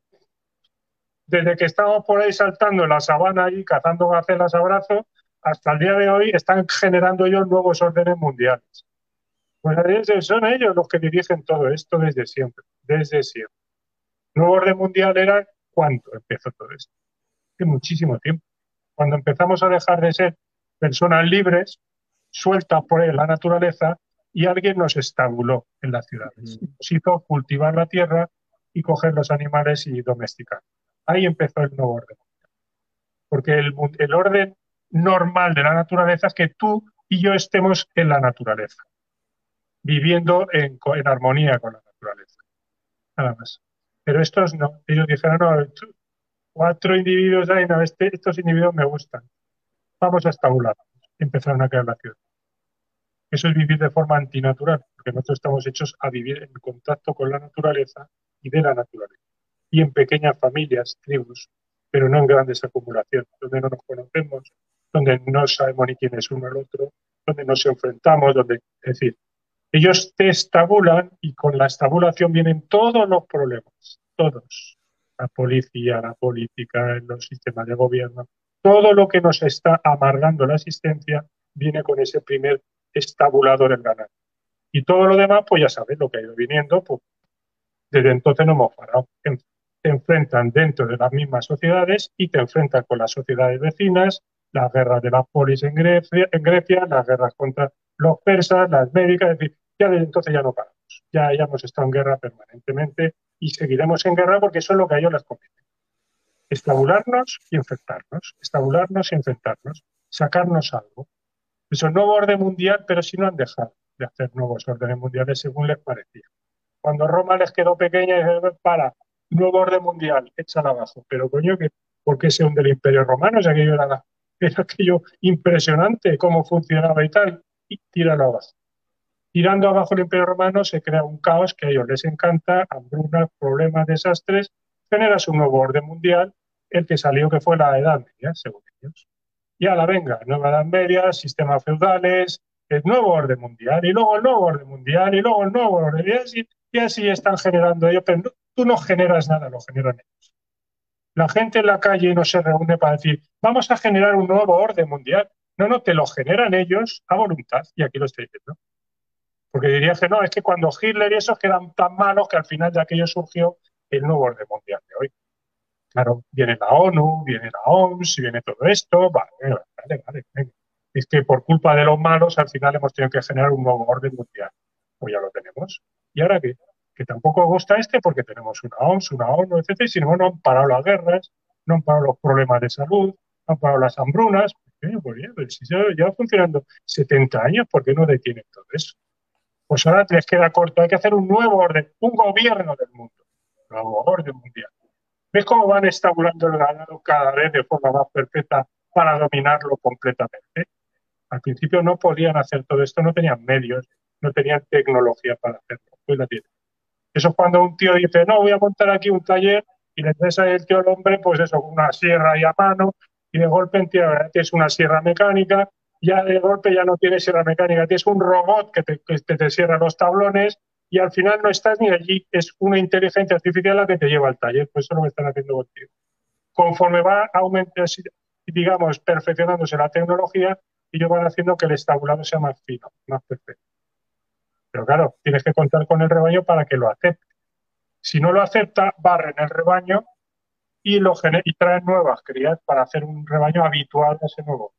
desde que estamos por ahí saltando en la sabana y cazando gacelas a brazo, hasta el día de hoy están generando ellos nuevos órdenes mundiales. Pues son ellos los que dirigen todo esto desde siempre, desde siempre. Nuevo orden mundial era ¿cuánto empezó todo esto? Hace muchísimo tiempo. Cuando empezamos a dejar de ser personas libres, sueltas por ahí la naturaleza, y alguien nos estabuló en las ciudades. Mm. Nos hizo cultivar la tierra y coger los animales y domesticar. Ahí empezó el nuevo orden. Porque el, el orden normal de la naturaleza es que tú y yo estemos en la naturaleza, viviendo en, en armonía con la naturaleza. Nada más. Pero estos no. Ellos dijeron, no, cuatro individuos ahí, no, este, estos individuos me gustan. Vamos a estabular. Empezaron a crear la ciudad. Eso es vivir de forma antinatural, porque nosotros estamos hechos a vivir en contacto con la naturaleza y de la naturaleza. Y en pequeñas familias, tribus, pero no en grandes acumulaciones, donde no nos conocemos, donde no sabemos ni quién es uno el otro, donde nos enfrentamos, donde, es decir, ellos te estabulan y con la estabulación vienen todos los problemas, todos. La policía, la política, los sistemas de gobierno, todo lo que nos está amargando la existencia viene con ese primer estabulado del ganado. Y todo lo demás, pues ya sabes, lo que ha ido viniendo, pues desde entonces no hemos parado. Te enfrentan dentro de las mismas sociedades y te enfrentan con las sociedades vecinas, las guerras de las polis en Grecia, en Grecia, las guerras contra los persas, las médicas, es decir, ya desde entonces ya no paramos. Ya, ya hemos estado en guerra permanentemente y seguiremos en guerra porque eso es lo que a ellos les conviene. Estabularnos y enfrentarnos, estabularnos y enfrentarnos, sacarnos algo. Eso es nuevo orden mundial, pero si no han dejado de hacer nuevos órdenes mundiales según les parecía. Cuando Roma les quedó pequeña, dijeron, para, nuevo orden mundial, échala abajo. Pero coño, ¿por qué se hunde el Imperio Romano? O sea, aquello era, era aquello impresionante, cómo funcionaba y tal, y tíralo abajo. Tirando abajo el Imperio Romano se crea un caos que a ellos les encanta, hambrunas, problemas, desastres, generas un nuevo orden mundial, el que salió que fue la Edad Media, según ellos. Y a la venga, nueva Edad Media, sistemas feudales, el nuevo orden mundial, y luego el nuevo orden mundial, y luego el nuevo orden, y así, y así están generando ellos, pero no, tú no generas nada, lo generan ellos. La gente en la calle no se reúne para decir, vamos a generar un nuevo orden mundial. No, no, te lo generan ellos a voluntad, y aquí lo estoy diciendo. Porque diría que no, es que cuando Hitler y esos quedan tan malos que al final de aquello surgió el nuevo orden mundial de hoy. Claro, viene la ONU, viene la O M S, viene todo esto, vale, vale, vale, vale. Es que por culpa de los malos al final hemos tenido que generar un nuevo orden mundial. Pues ya lo tenemos. ¿Y ahora qué? Que tampoco gusta este porque tenemos una O M S, una ONU, etcétera, y sin embargo no han parado las guerras, no han parado los problemas de salud, no han parado las hambrunas. Pues, pues, pues, si ya lleva funcionando setenta años, ¿por qué no detienen todo eso? Pues ahora les queda corto, hay que hacer un nuevo orden, un gobierno del mundo, un nuevo orden mundial. ¿Ves cómo van estabulando el ganado cada vez de forma más perfecta para dominarlo completamente? Al principio no podían hacer todo esto, no tenían medios, no tenían tecnología para hacerlo. Pues la tienen. Eso es cuando un tío dice, no, voy a montar aquí un taller y le traes el tío al hombre, pues eso, una sierra ahí a mano y de golpe tienes una sierra mecánica, ya de golpe ya no tienes sierra mecánica, tienes un robot que te, que te, te cierra los tablones y al final no estás ni allí, es una inteligencia artificial la que te lleva al taller, pues eso es lo que están haciendo contigo. Conforme va aumentando, digamos, perfeccionándose la tecnología, ellos van haciendo que el estabulado sea más fino, más perfecto. Pero claro, tienes que contar con el rebaño para que lo acepte. Si no lo acepta, barren el rebaño y, lo y traen nuevas crías para hacer un rebaño habitual a ese nuevo.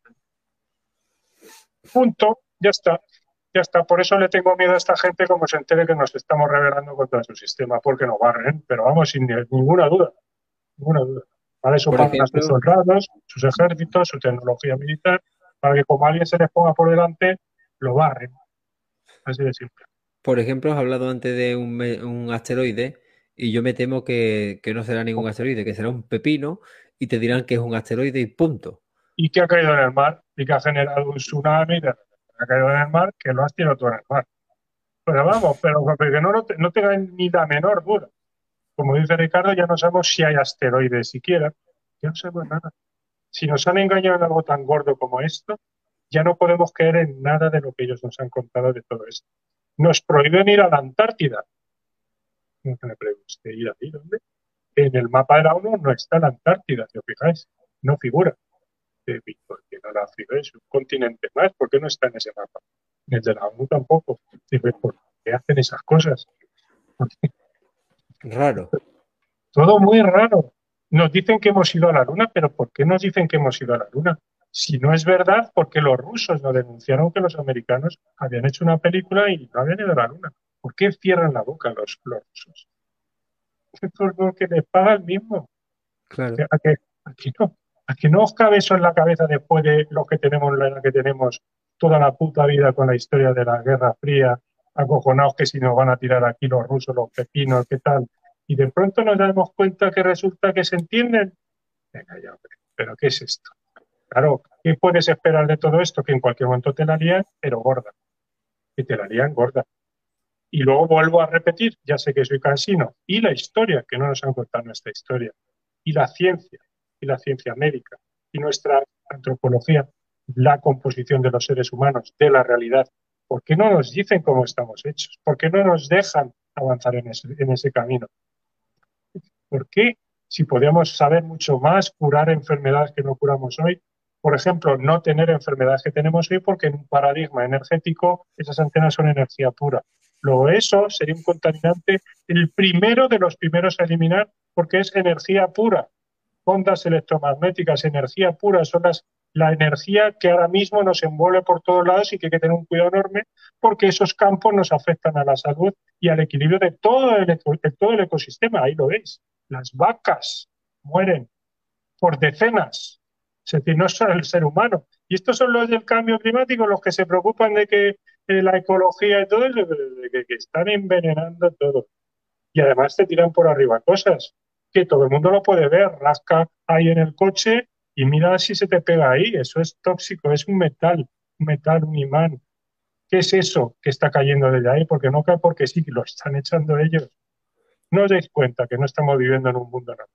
Punto, ya está. Ya está, por eso le tengo miedo a esta gente como se entere que nos estamos rebelando contra su sistema, porque nos barren, pero vamos, sin ninguna duda, ninguna duda. Para eso pagan a sus soldados, sus ejércitos, su tecnología militar, para que como alguien se les ponga por delante, lo barren. Así de simple. Por ejemplo, has hablado antes de un, un asteroide y yo me temo que, que no será ningún asteroide, que será un pepino y te dirán que es un asteroide y punto. Y que ha caído en el mar y que ha generado un tsunami de ha caído en el mar, que lo has tirado tú en el mar. Pero vamos, pero que no, no, te, no tenga ni la menor duda. Como dice Ricardo, ya no sabemos si hay asteroides siquiera. Ya no sabemos nada. Si nos han engañado en algo tan gordo como esto, ya no podemos creer en nada de lo que ellos nos han contado de todo esto. Nos prohíben ir a la Antártida. No me pregunte, ¿ir ahí dónde? En el mapa de la ONU no está la Antártida, si os fijáis, no figura. Eh, ¿Por qué no la figura? Es un continente más, ¿por qué no está en ese mapa? En el de la ONU tampoco. ¿Por qué hacen esas cosas? Raro. Todo muy raro. Nos dicen que hemos ido a la Luna, pero ¿por qué nos dicen que hemos ido a la Luna? Si no es verdad, porque los rusos nos denunciaron que los americanos habían hecho una película y no habían ido a la Luna. ¿Por qué cierran la boca los, los rusos? Porque les paga el mismo. Claro. ¿A que, a que no? ¿A que no os cabe eso en la cabeza después de lo que tenemos, la que tenemos toda la puta vida con la historia de la Guerra Fría, acojonados que si nos van a tirar aquí los rusos, los pepinos, qué tal? Y de pronto nos damos cuenta que resulta que se entienden. Venga ya, hombre, ¿pero qué es esto? Claro, ¿qué puedes esperar de todo esto? Que en cualquier momento te la lían, pero gorda. Que te la lían gorda. Y luego vuelvo a repetir, ya sé que soy cansino, y la historia, que no nos han contado nuestra historia, y la ciencia, y la ciencia médica, y nuestra antropología, la composición de los seres humanos, de la realidad. ¿Por qué no nos dicen cómo estamos hechos? ¿Por qué no nos dejan avanzar en ese, en ese camino? ¿Por qué? Si podíamos saber mucho más, curar enfermedades que no curamos hoy, por ejemplo, no tener enfermedades que tenemos hoy porque en un paradigma energético esas antenas son energía pura. Luego eso sería un contaminante, el primero de los primeros a eliminar porque es energía pura. Ondas electromagnéticas, energía pura, son las, la energía que ahora mismo nos envuelve por todos lados y que hay que tener un cuidado enorme porque esos campos nos afectan a la salud y al equilibrio de todo el, de todo el ecosistema. Ahí lo veis. Las vacas mueren por decenas. Es decir, no solo el ser humano. Y estos son los del cambio climático, los que se preocupan de que eh, la ecología y todo eso, de que, que están envenenando todo. Y además te tiran por arriba cosas que todo el mundo lo puede ver. Rasca ahí en el coche y mira si se te pega ahí. Eso es tóxico, es un metal, un metal, un imán. ¿Qué es eso que está cayendo desde ahí? Porque no cae porque sí, lo están echando ellos. No os dais cuenta que no estamos viviendo en un mundo normal.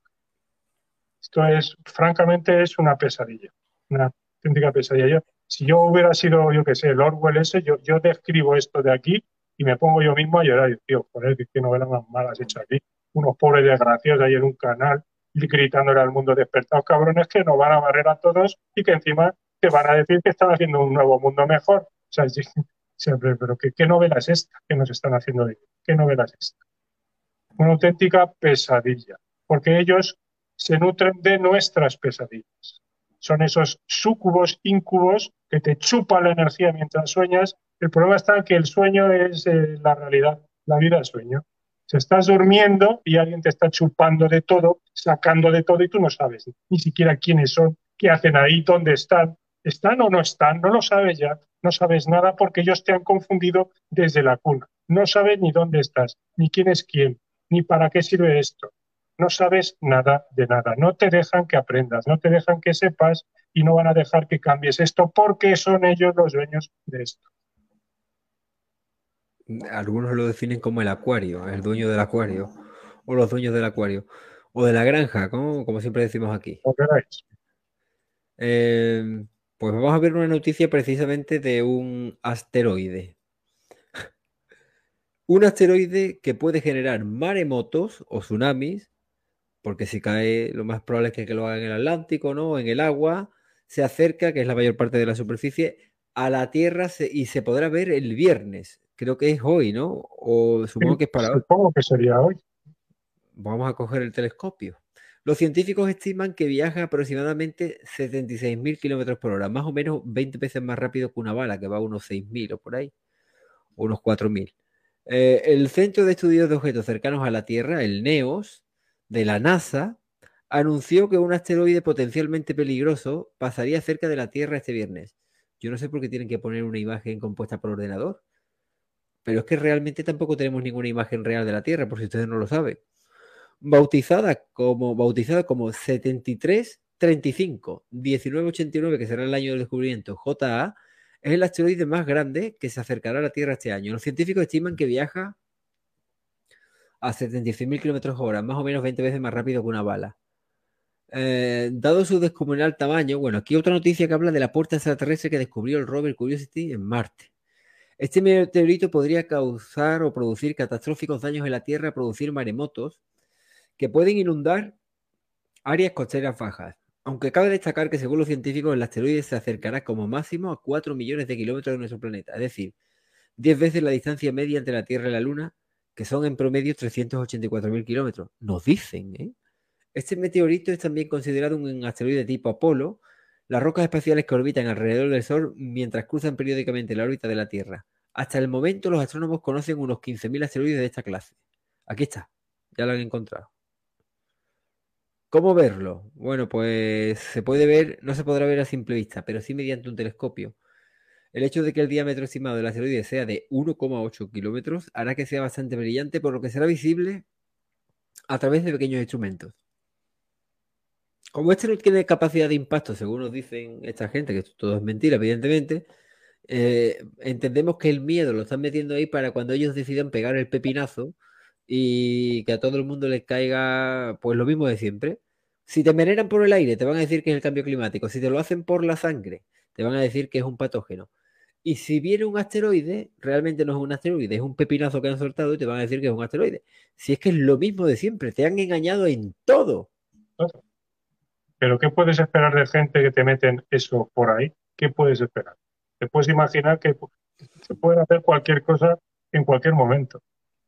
Esto es, francamente, es una pesadilla, una auténtica pesadilla. Yo, si yo hubiera sido, yo qué sé, el Orwell ese, yo, yo describo esto de aquí y me pongo yo mismo a llorar. Y tío, joder, qué novela más mala has hecho aquí. Unos pobres desgraciados ahí en un canal gritándole al mundo, despertados cabrones que nos van a barrer a todos y que encima te van a decir que están haciendo un nuevo mundo mejor. O sea, siempre, pero ¿qué, qué novela es esta que nos están haciendo de ¿Qué novela es esta? Una auténtica pesadilla, porque ellos se nutren de nuestras pesadillas. Son esos súcubos, íncubos, que te chupan la energía mientras sueñas. El problema está en que el sueño es eh, la realidad, la vida es sueño. Si estás durmiendo y alguien te está chupando de todo, sacando de todo y tú no sabes ni siquiera quiénes son, qué hacen ahí, dónde están. ¿Están o no están? No lo sabes ya. No sabes nada porque ellos te han confundido desde la cuna. No sabes ni dónde estás, ni quién es quién, ni para qué sirve esto. No sabes nada de nada. No te dejan que aprendas, no te dejan que sepas y no van a dejar que cambies esto porque son ellos los dueños de esto. Algunos lo definen como el acuario, el dueño del acuario, o los dueños del acuario, o de la granja, como, como siempre decimos aquí. ¿Lo queráis? Eh, pues vamos a ver una noticia precisamente de un asteroide. Un asteroide que puede generar maremotos o tsunamis, porque si cae, lo más probable es que, que lo haga en el Atlántico, ¿no? En el agua, se acerca, que es la mayor parte de la superficie, a la Tierra se, y se podrá ver el viernes. Creo que es hoy, ¿no? O supongo Sí, que es para hoy. supongo que sería hoy. Vamos a coger el telescopio. Los científicos estiman que viaja aproximadamente setenta y seis mil kilómetros por hora, más o menos veinte veces más rápido que una bala, que va a unos seis mil o por ahí, o unos cuatro mil. Eh, el Centro de Estudios de Objetos Cercanos a la Tierra, el NEOS, de la NASA, anunció que un asteroide potencialmente peligroso pasaría cerca de la Tierra este viernes. Yo no sé por qué tienen que poner una imagen compuesta por ordenador, pero es que realmente tampoco tenemos ninguna imagen real de la Tierra, por si ustedes no lo saben. Bautizada como, bautizada como setenta y tres treinta y cinco diecinueve ochenta y nueve, que será el año del descubrimiento, J A, es el asteroide más grande que se acercará a la Tierra este año. Los científicos estiman que viaja a setenta y seis mil kilómetros por hora, más o menos veinte veces más rápido que una bala. Eh, dado su descomunal tamaño, bueno, aquí otra noticia que habla de la puerta extraterrestre que descubrió el rover Curiosity en Marte. Este meteorito podría causar o producir catastróficos daños en la Tierra, producir maremotos que pueden inundar áreas costeras bajas. Aunque cabe destacar que según los científicos el asteroide se acercará como máximo a cuatro millones de kilómetros de nuestro planeta, es decir, diez veces la distancia media entre la Tierra y la Luna, que son en promedio trescientos ochenta y cuatro mil kilómetros. Nos dicen, ¿eh? Este meteorito es también considerado un asteroide tipo Apolo. Las rocas espaciales que orbitan alrededor del Sol mientras cruzan periódicamente la órbita de la Tierra. Hasta el momento los astrónomos conocen unos quince mil asteroides de esta clase. Aquí está, ya lo han encontrado. ¿Cómo verlo? Bueno, pues se puede ver, no se podrá ver a simple vista, pero sí mediante un telescopio. El hecho de que el diámetro estimado del asteroide sea de uno coma ocho kilómetros hará que sea bastante brillante, por lo que será visible a través de pequeños instrumentos. Como este no tiene capacidad de impacto, según nos dicen esta gente, que todo es mentira, evidentemente, eh, entendemos que el miedo lo están metiendo ahí para cuando ellos decidan pegar el pepinazo y que a todo el mundo les caiga pues lo mismo de siempre. Si te envenenan por el aire, te van a decir que es el cambio climático. Si te lo hacen por la sangre, te van a decir que es un patógeno. Y si viene un asteroide, realmente no es un asteroide, es un pepinazo que han soltado y te van a decir que es un asteroide. Si es que es lo mismo de siempre, te han engañado en todo. Pero ¿qué puedes esperar de gente que te meten eso por ahí? ¿Qué puedes esperar? Te puedes imaginar que se puede hacer cualquier cosa en cualquier momento.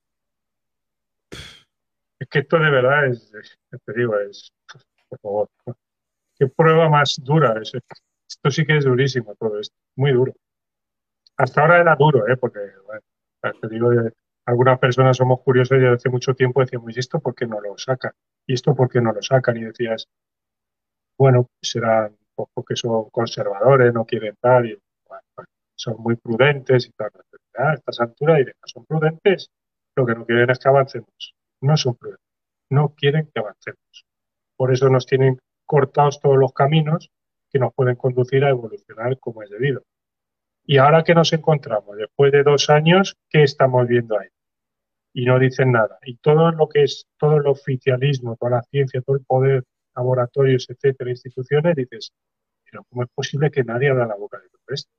Es que esto de verdad es, es te digo, es, por favor, qué prueba más dura es. Esto sí que es durísimo todo esto, muy duro. Hasta ahora era duro, ¿eh? Porque, bueno, te digo, algunas personas somos curiosos y desde hace mucho tiempo decíamos, ¿y esto por qué no lo sacan? ¿Y esto por qué no lo sacan? Y decías, bueno, serán pues, porque son conservadores, no quieren tal, y bueno, son muy prudentes y tal. A estas alturas diré, no son prudentes, lo que no quieren es que avancemos. No son prudentes, no quieren que avancemos. Por eso nos tienen cortados todos los caminos que nos pueden conducir a evolucionar como es debido. Y ahora que nos encontramos, después de dos años, ¿qué estamos viendo ahí? Y no dicen nada. Y todo lo que es, todo el oficialismo, toda la ciencia, todo el poder, laboratorios, etcétera, instituciones, dices, pero ¿cómo es posible que nadie abra la boca de todo esto?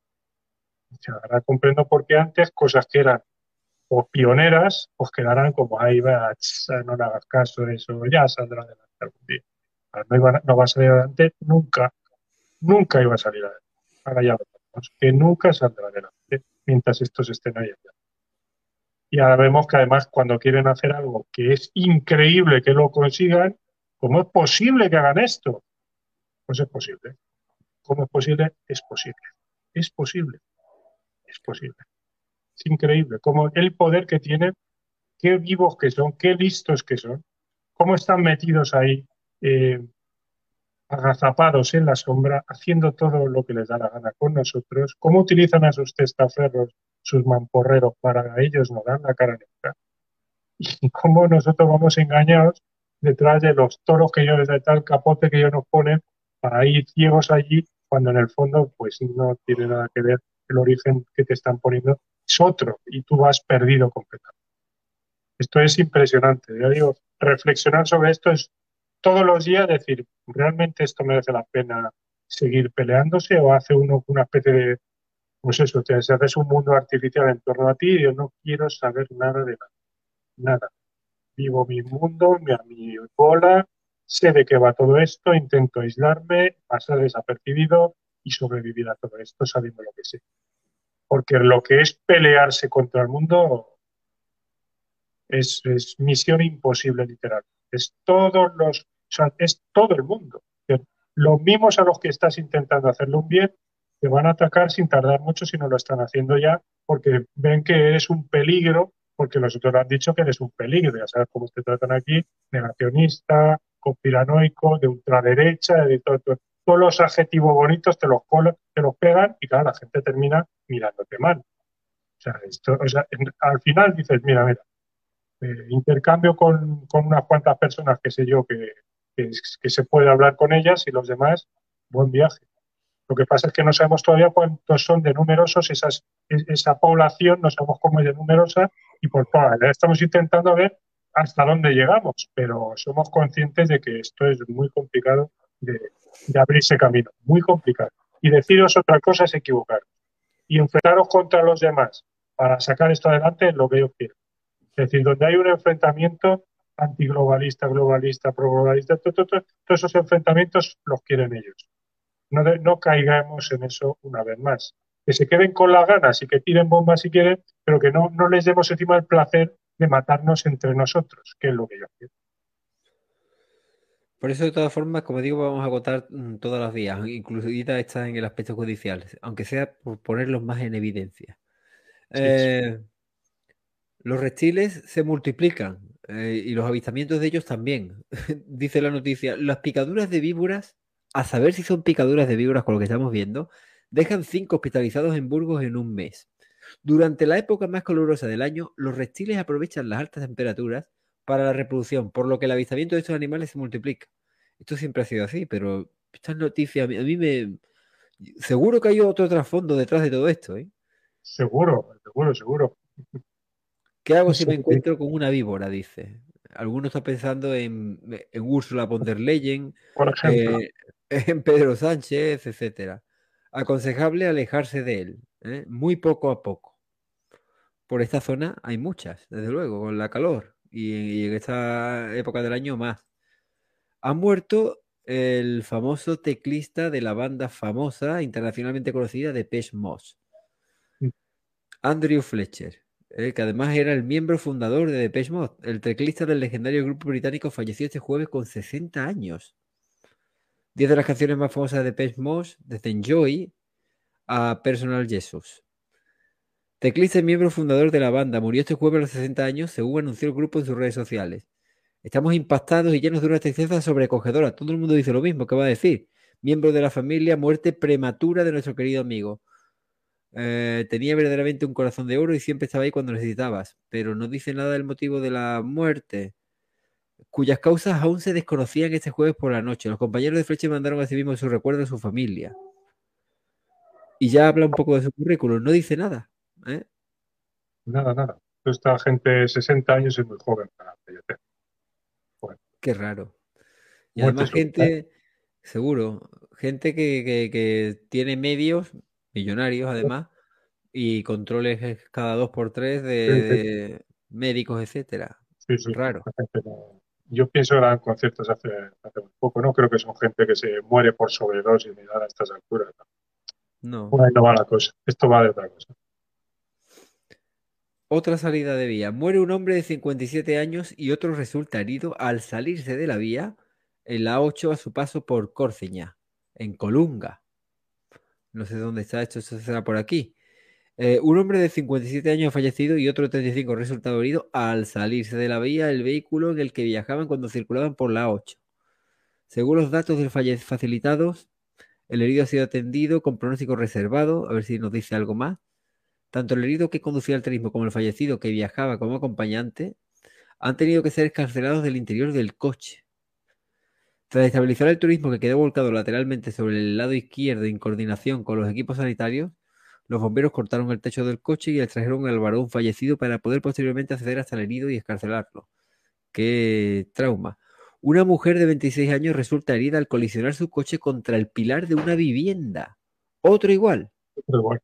O sea, ahora comprendo por qué antes cosas que eran o pioneras, pues quedarán como, ahí va, no le hagas caso, eso ya saldrá adelante algún día. No, iba, no va a salir adelante nunca, nunca iba a salir adelante. Ahora ya lo tenemos, que nunca saldrá adelante mientras estos estén ahí. Y ahora vemos que además cuando quieren hacer algo que es increíble que lo consigan, ¿cómo es posible que hagan esto? Pues es posible. ¿Cómo es posible? Es posible. Es posible. Es posible. Es increíble. Como el poder que tienen, qué vivos que son, qué listos que son, cómo están metidos ahí, eh, agazapados en la sombra, haciendo todo lo que les da la gana con nosotros, cómo utilizan a sus testaferros, sus mamporreros para ellos no dar la cara negra. Y cómo nosotros vamos engañados detrás de los toros que ellos, de tal capote que ellos nos ponen para ir ciegos allí, cuando en el fondo pues no tiene nada que ver el origen que te están poniendo, es otro y tú vas perdido completamente. Esto es impresionante. Yo digo, reflexionar sobre esto es todos los días decir, ¿realmente esto merece la pena seguir peleándose o hace uno una especie de, pues eso, te haces un mundo artificial en torno a ti y yo no quiero saber nada de nada? Nada. Vivo mi mundo, mi, mi bola, sé de qué va todo esto, intento aislarme, pasar desapercibido y sobrevivir a todo esto sabiendo lo que sé. Porque lo que es pelearse contra el mundo es, es misión imposible, literal. Es todos los, o sea, es todo el mundo. Los mismos a los que estás intentando hacerle un bien te van a atacar sin tardar mucho si no lo están haciendo ya, porque ven que eres un peligro, porque los otros han dicho que eres un peligro. Ya sabes cómo te tratan aquí, negacionista, conspiranoico, de ultraderecha, de todo, todo. Todos los adjetivos bonitos te los colan, te los pegan y claro, la gente termina mirándote mal. O sea, esto, o sea al final dices, mira, mira, eh, intercambio con, con unas cuantas personas, que sé yo, que, que, que se puede hablar con ellas y los demás, buen viaje. Lo que pasa es que no sabemos todavía cuántos son de numerosos, esas, esa población, no sabemos cómo es de numerosa y por todas. Estamos intentando ver hasta dónde llegamos, pero somos conscientes de que esto es muy complicado de, de abrirse camino, muy complicado. Y deciros otra cosa es equivocaros. Y enfrentaros contra los demás para sacar esto adelante es lo que yo quiero. Es decir, donde hay un enfrentamiento antiglobalista, globalista, progrobalista, to, to, to, todos esos enfrentamientos los quieren ellos. No, de, no caigamos en eso una vez más. Que se queden con las ganas y que tiren bombas si quieren, pero que no, no les demos encima el placer de matarnos entre nosotros, que es lo que yo quiero. Por eso, de todas formas, como digo, vamos a agotar mm, todas las vías, incluidas estas en el aspecto judicial, aunque sea por ponerlos más en evidencia. Sí, Eh, los reptiles se multiplican eh, y los avistamientos de ellos también. Dice la noticia, las picaduras de víboras, a saber si son picaduras de víboras con lo que estamos viendo, dejan cinco hospitalizados en Burgos en un mes. Durante la época más calurosa del año, los reptiles aprovechan las altas temperaturas para la reproducción, por lo que el avistamiento de estos animales se multiplica. Esto siempre ha sido así, pero estas noticias a mí, a mí me... Seguro que hay otro trasfondo detrás de todo esto, ¿eh? Seguro, seguro, seguro. ¿Qué hago si Sí, me encuentro con una víbora? Dice. Alguno está pensando en, en Ursula von der Leyen, por ejemplo. eh, en Pedro Sánchez, etcétera. Aconsejable alejarse de él, ¿eh? Muy poco a poco. Por esta zona hay muchas, desde luego, con la calor. Y, y en esta época del año más. Ha muerto el famoso teclista de la banda famosa, internacionalmente conocida, Depeche Mode, Andrew Fletcher, eh, que además era el miembro fundador de Depeche Mode. El teclista del legendario grupo británico falleció este jueves con sesenta años. Diez de las canciones más famosas de Depeche Mode, desde Enjoy a Personal Jesus. Teclista y miembro fundador de la banda, murió este jueves a los sesenta años, según anunció el grupo en sus redes sociales. Estamos impactados y llenos de una tristeza sobrecogedora. Todo el mundo dice lo mismo. ¿Qué va a decir? Miembro de la familia, muerte prematura de nuestro querido amigo. Eh, tenía verdaderamente un corazón de oro y siempre estaba ahí cuando necesitabas, pero no dice nada del motivo de la muerte, cuyas causas aún se desconocían este jueves por la noche. Los compañeros de Fletcher mandaron a sí mismos su recuerdo a su familia. Y ya habla un poco de su currículum. No dice nada, ¿eh? Nada, nada. Esta gente de sesenta años es muy joven para fallecer. Bueno. Qué raro. Y además gente, seguro, gente que, que, que tiene medios, millonarios además, y controles cada dos por tres de, Sí, sí. de médicos, etcétera. Sí, sí. Raro. No. Yo pienso que eran conciertos hace, hace muy poco. No creo que son gente que se muere por sobredosis ni nada a estas alturas. No. Por ahí no va la cosa. Esto va de otra cosa. Otra salida de vía. Muere un hombre de cincuenta y siete años y otro resulta herido al salirse de la vía en la ocho a su paso por Córceña, en Colunga. No sé dónde está esto, esto será por aquí. Eh, un hombre de cincuenta y siete años ha fallecido y otro de treinta y cinco resultado herido al salirse de la vía el vehículo en el que viajaban cuando circulaban por la ocho. Según los datos del fallecido facilitados, el herido ha sido atendido con pronóstico reservado, a ver si nos dice algo más. Tanto el herido que conducía al turismo como el fallecido que viajaba como acompañante han tenido que ser excarcelados del interior del coche. Tras estabilizar el turismo que quedó volcado lateralmente sobre el lado izquierdo en coordinación con los equipos sanitarios, los bomberos cortaron el techo del coche y extrajeron al varón fallecido para poder posteriormente acceder hasta el herido y excarcelarlo. ¡Qué trauma! Una mujer de veintiséis años resulta herida al colisionar su coche contra el pilar de una vivienda. Otro igual. Otro igual.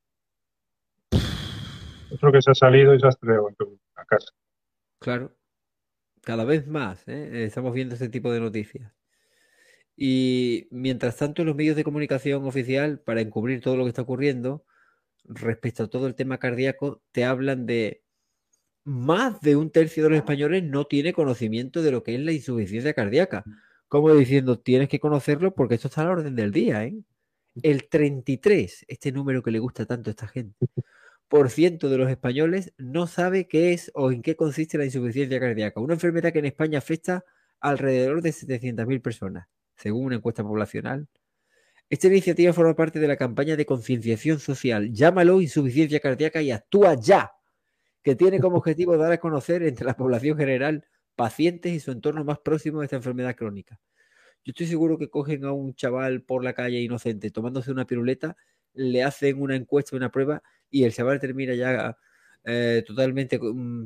Otro que se ha salido y se ha estrellado en la casa. Claro. Cada vez más, ¿eh? Estamos viendo este tipo de noticias. Y mientras tanto, los medios de comunicación oficial, para encubrir todo lo que está ocurriendo, respecto a todo el tema cardíaco, te hablan de más de un tercio de los españoles no tiene conocimiento de lo que es la insuficiencia cardíaca. Como diciendo, tienes que conocerlo porque esto está a la orden del día, ¿eh? El treinta y tres, este número que le gusta tanto a esta gente, por ciento de los españoles no sabe qué es o en qué consiste la insuficiencia cardíaca, una enfermedad que en España afecta alrededor de setecientas mil personas, según una encuesta poblacional. Esta iniciativa forma parte de la campaña de concienciación social. Llámalo insuficiencia cardíaca y actúa ya, que tiene como objetivo dar a conocer entre la población general pacientes y su entorno más próximo de esta enfermedad crónica. Yo estoy seguro que cogen a un chaval por la calle inocente tomándose una piruleta, le hacen una encuesta, una prueba y el chaval termina ya eh, totalmente um,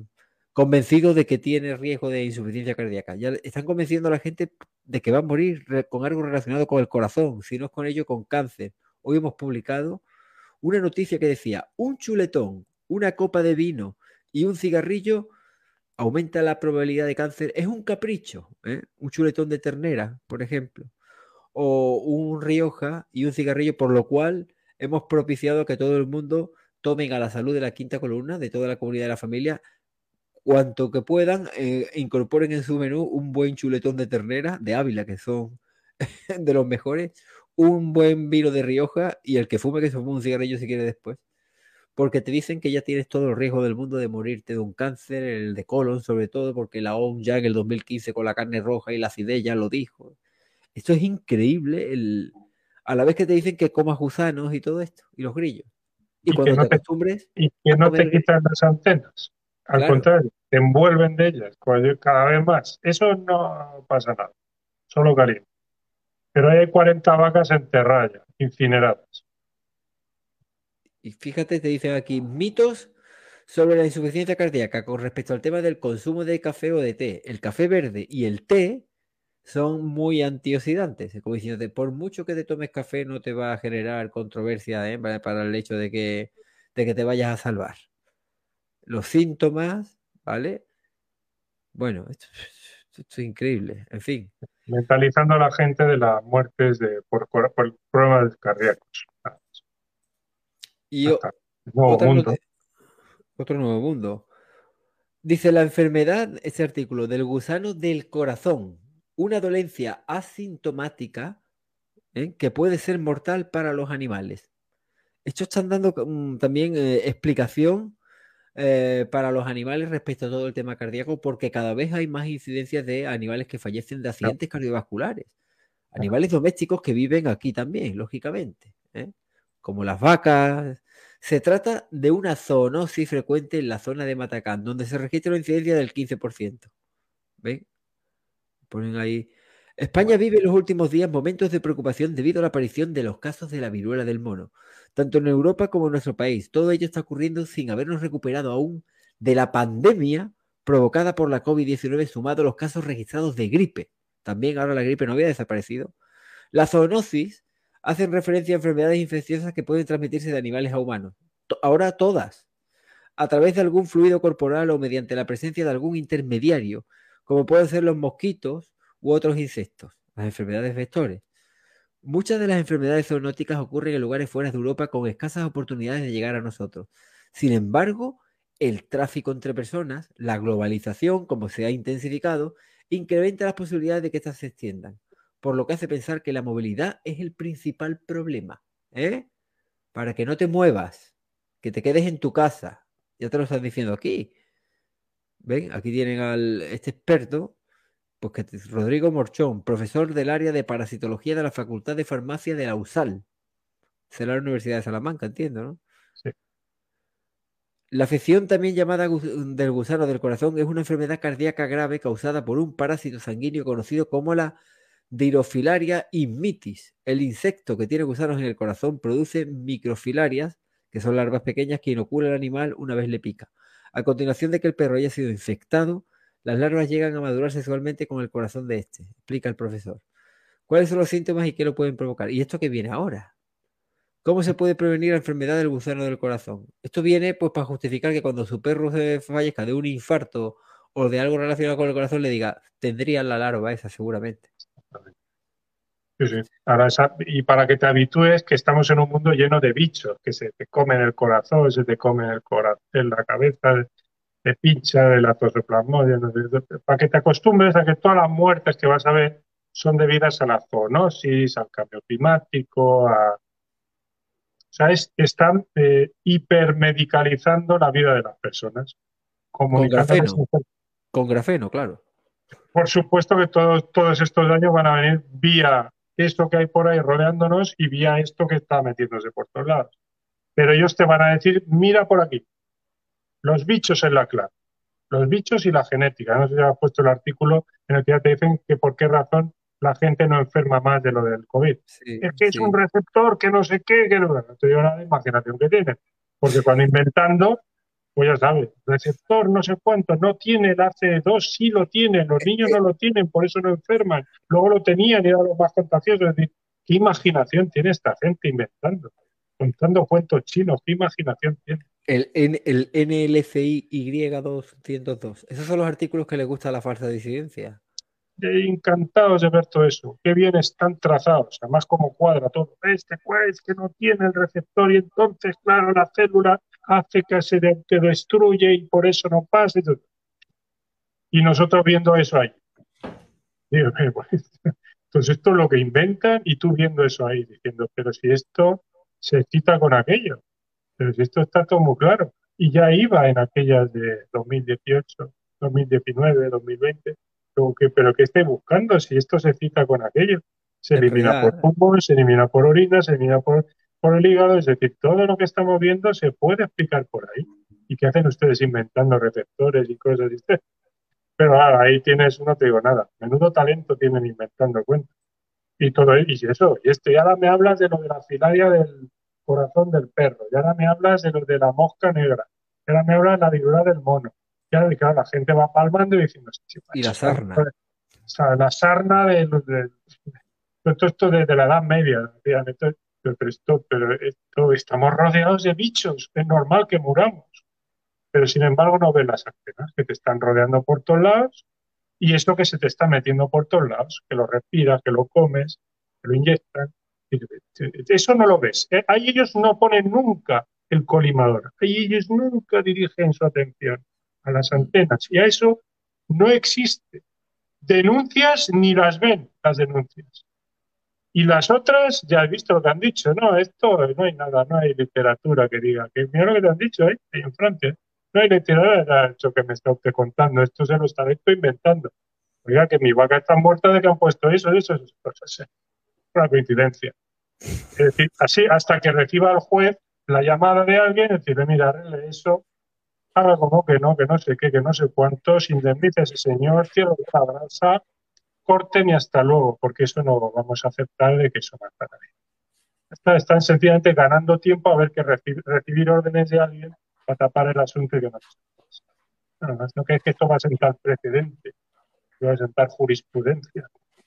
convencidos de que tiene riesgo de insuficiencia cardíaca. Ya están convenciendo a la gente de que va a morir con algo relacionado con el corazón, si no es con ello, con cáncer. Hoy hemos publicado una noticia que decía, un chuletón, una copa de vino y un cigarrillo aumenta la probabilidad de cáncer. Es un capricho, ¿eh? Un chuletón de ternera, por ejemplo, o un Rioja y un cigarrillo, por lo cual hemos propiciado que todo el mundo tomen a la salud de la quinta columna, de toda la comunidad de la familia, cuanto que puedan, eh, incorporen en su menú un buen chuletón de ternera de Ávila, que son de los mejores, un buen vino de Rioja y el que fume, que se fume un cigarrillo si quiere después. Porque te dicen que ya tienes todo el riesgo del mundo de morirte de un cáncer, el de colon sobre todo, porque la O M S ya en el dos mil quince con la carne roja y la acidez ya lo dijo. Esto es increíble, el, a la vez que te dicen que comas gusanos y todo esto, y los grillos. Y, y cuando no te acostumbres... Te, y que no te quitan las antenas. Al claro. contrario, te envuelven de ellas cada vez más. Eso no pasa nada, solo cariño. Pero hay cuarenta vacas enterradas, incineradas. Y fíjate, te dicen aquí, mitos sobre la insuficiencia cardíaca con respecto al tema del consumo de café o de té. El café verde y el té son muy antioxidantes. Como diciendo, por mucho que te tomes café no te va a generar controversia, ¿eh? para el hecho de que, de que te vayas a salvar. Los síntomas, ¿vale? Bueno, esto, esto es increíble. En fin. Mentalizando a la gente de las muertes de, por, por problemas cardíacos. Y yo, nuevo mundo. Otro nuevo mundo. Dice la enfermedad, este artículo, del gusano del corazón, una dolencia asintomática, ¿eh? que puede ser mortal para los animales. Estos están dando um, también eh, explicación eh, para los animales respecto a todo el tema cardíaco, porque cada vez hay más incidencias de animales que fallecen de accidentes no. cardiovasculares. Animales domésticos que viven aquí también, lógicamente, ¿eh? como las vacas. Se trata de una zoonosis frecuente en la zona de Matacán, donde se registra una incidencia del quince por ciento. ¿Ven? Ponen ahí. España vive en los últimos días momentos de preocupación debido a la aparición de los casos de la viruela del mono, tanto en Europa como en nuestro país. Todo ello está ocurriendo sin habernos recuperado aún de la pandemia provocada por la COVID diecinueve, sumado a los casos registrados de gripe. También ahora la gripe no había desaparecido. La zoonosis hacen referencia a enfermedades infecciosas que pueden transmitirse de animales a humanos. Ahora todas, a través de algún fluido corporal o mediante la presencia de algún intermediario, como pueden ser los mosquitos u otros insectos, las enfermedades vectores. Muchas de las enfermedades zoonóticas ocurren en lugares fuera de Europa con escasas oportunidades de llegar a nosotros. Sin embargo, el tráfico entre personas, la globalización, como se ha intensificado, incrementa las posibilidades de que estas se extiendan, por lo que hace pensar que la movilidad es el principal problema, ¿eh? Para que no te muevas, que te quedes en tu casa. Ya te lo están diciendo aquí. ¿Ven? Aquí tienen al este experto, pues que es Rodrigo Morchón, profesor del área de parasitología de la Facultad de Farmacia de la U S A L. Será la Universidad de Salamanca, entiendo, ¿no? Sí. La afección, también llamada del gusano del corazón, es una enfermedad cardíaca grave causada por un parásito sanguíneo conocido como la Dirofilaria immitis. El insecto que tiene gusanos en el corazón produce microfilarias, que son larvas pequeñas que inocula al animal una vez le pica. A continuación de que el perro haya sido infectado, las larvas llegan a madurar sexualmente con el corazón de este, explica el profesor. ¿Cuáles son los síntomas y qué lo pueden provocar? ¿Y esto qué viene ahora? ¿Cómo se puede prevenir la enfermedad del gusano del corazón? Esto viene pues para justificar que cuando su perro se fallezca de un infarto o de algo relacionado con el corazón le diga, tendría la larva esa seguramente. Sí, sí. Ahora, y para que te habitúes que estamos en un mundo lleno de bichos, que se te comen el corazón, se te comen el corazón, la cabeza, te pincha de la toxoplasmodia, no sé, para que te acostumbres a que todas las muertes que vas a ver son debidas a la zoonosis, al cambio climático, a... O sea, es, están eh, hipermedicalizando la vida de las personas. Con grafeno, con grafeno, claro. Por supuesto que todos, todos estos daños van a venir vía esto que hay por ahí rodeándonos y vía esto que está metiéndose por todos lados. Pero ellos te van a decir, mira por aquí, los bichos es la clave, los bichos y la genética. No sé si has puesto el artículo en el que ya te dicen que por qué razón la gente no enferma más de lo del COVID. Sí, es que sí. Es un receptor que no sé qué, que no, no te digo nada de imaginación que tienen. Porque cuando inventando, Pues ya sabes, receptor no sé cuánto, no tiene el A C E dos, sí lo tiene, los niños no lo tienen, por eso no enferman, luego lo tenían y era lo más contagioso. Es decir, ¿qué imaginación tiene esta gente inventando? Contando cuentos chinos, ¿qué imaginación tiene? El, N- el N L C I Y doscientos dos. Esos son los artículos que le gusta a la falsa disidencia. Eh, Encantados de ver todo eso, qué bien están trazados, además como cuadra todo. Este pues que no tiene el receptor y entonces, claro, la célula hace que se de- que destruye y por eso no pasa. Y todo. Y nosotros viendo eso ahí. Digo, eh, pues, entonces esto es lo que inventan y tú viendo eso ahí, diciendo, pero si esto se cita con aquello, pero si esto está todo muy claro. Y ya iba en aquellas de dos mil dieciocho, dos mil diecinueve, dos mil veinte, pero que, pero ¿qué esté buscando si esto se cita con aquello? Se elimina por Enredar. pulmón, se elimina por orina, se elimina por, por el hígado, es decir, todo lo que estamos viendo se puede explicar por ahí. ¿Y qué hacen ustedes inventando receptores y cosas de este? Pero ah, ahí tienes, no te digo nada, menudo talento tienen inventando cuentos. Y todo, y eso, y esto, y ahora me hablas de lo de la filaria del corazón del perro, y ahora me hablas de lo de la mosca negra, y ahora me hablas de la viruela del mono. Y ahora, claro, la gente va palmando y diciendo, sí, Y macho, la sarna. o sea, la sarna de, los de, todo esto de, de la Edad Media, decían, esto- pero, pero esto, pero esto, estamos rodeados de bichos, es normal que muramos, pero sin embargo no ves las antenas que te están rodeando por todos lados y esto que se te está metiendo por todos lados, que lo respiras, que lo comes, que lo inyectan. Eso no lo ves. ¿eh? Ahí ellos no ponen nunca el colimador. Ahí ellos nunca dirigen su atención a las antenas. Y a eso no existe. Denuncias ni las ven, las denuncias. Y las otras, ya has visto lo que han dicho. No, esto no hay nada, no hay literatura que diga. Que mira lo que te han dicho ahí, ahí en Francia. No hay literatura, eso que me está usted contando. Esto se lo está inventando. Oiga, que mi vaca está muerta de que han puesto eso, eso, eso. Pues es una coincidencia. Es decir, así hasta que reciba el juez la llamada de alguien, decirle, mira, arregle eso, haga como que no, que no sé qué, que no sé cuántos, indemnice a ese señor, cierre la grasa, corten y hasta luego, porque eso no lo vamos a aceptar de que eso mata a nadie. Está- Están sencillamente ganando tiempo a ver que recibir, recibir órdenes de alguien para tapar el asunto y que no se no, no, no, que es que esto va a sentar precedente, va a sentar jurisprudencia.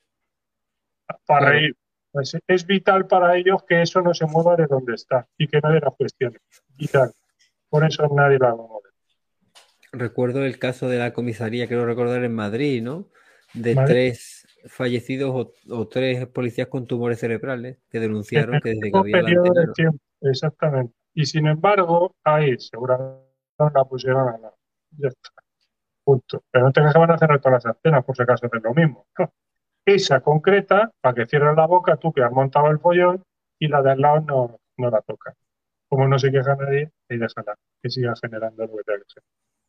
Para Claro. ir. Pues es vital para ellos que eso no se mueva de donde está y que nadie la cuestione. Vital. Por eso nadie la va a mover. Recuerdo el caso de la comisaría, quiero recordar, en Madrid, ¿no? De Madrid. tres fallecidos o, o tres policías con tumores cerebrales que En denunciaron el que desde que mismo había la periodo antena, de ¿no? tiempo, exactamente. Y sin embargo, ahí seguramente no la pusieron a la. Ya está. Punto. Pero no te que van a cerrar todas las antenas por si acaso hacen lo mismo. No. Esa concreta, para que cierres la boca, tú que has montado el follón, y la de al lado no, no la toca. Como no se queja nadie, y déjala, que siga generando lo que tenga que ser.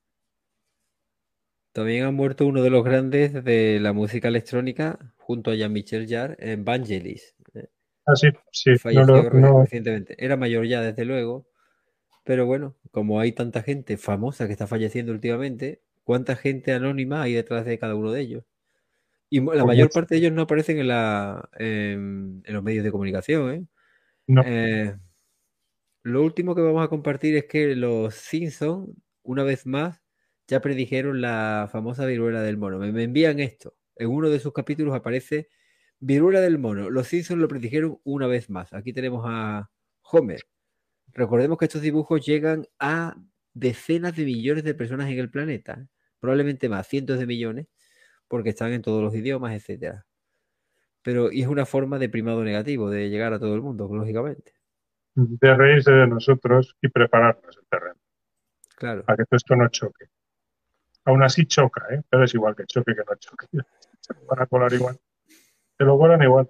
También ha muerto uno de los grandes de la música electrónica, junto a Jean-Michel Jarre, en Vangelis. eh, Ah, sí, sí, no lo, Falleció re- no, recientemente. Era mayor ya, desde luego, pero bueno, como hay tanta gente famosa que está falleciendo últimamente, ¿cuánta gente anónima hay detrás de cada uno de ellos? Y mo- la por mayor mucho. parte de ellos no aparecen en la, en, en los medios de comunicación, ¿eh? No. Eh, Lo último que vamos a compartir es que los Simpsons, una vez más, ya predijeron la famosa viruela del mono. Me, me envían esto. En uno de sus capítulos aparece viruela del mono. Los Simpsons lo predijeron una vez más. Aquí tenemos a Homer. Recordemos que estos dibujos llegan a decenas de millones de personas en el planeta. Probablemente más, cientos de millones, porque están en todos los idiomas, etcétera. Pero, y es una forma de primado negativo, de llegar a todo el mundo, lógicamente. De reírse de nosotros y prepararnos el terreno Claro. para que todo esto no choque. Aún así choca, ¿eh? Pero es igual que choque que no choque. Se lo van a colar igual. Se lo colan igual.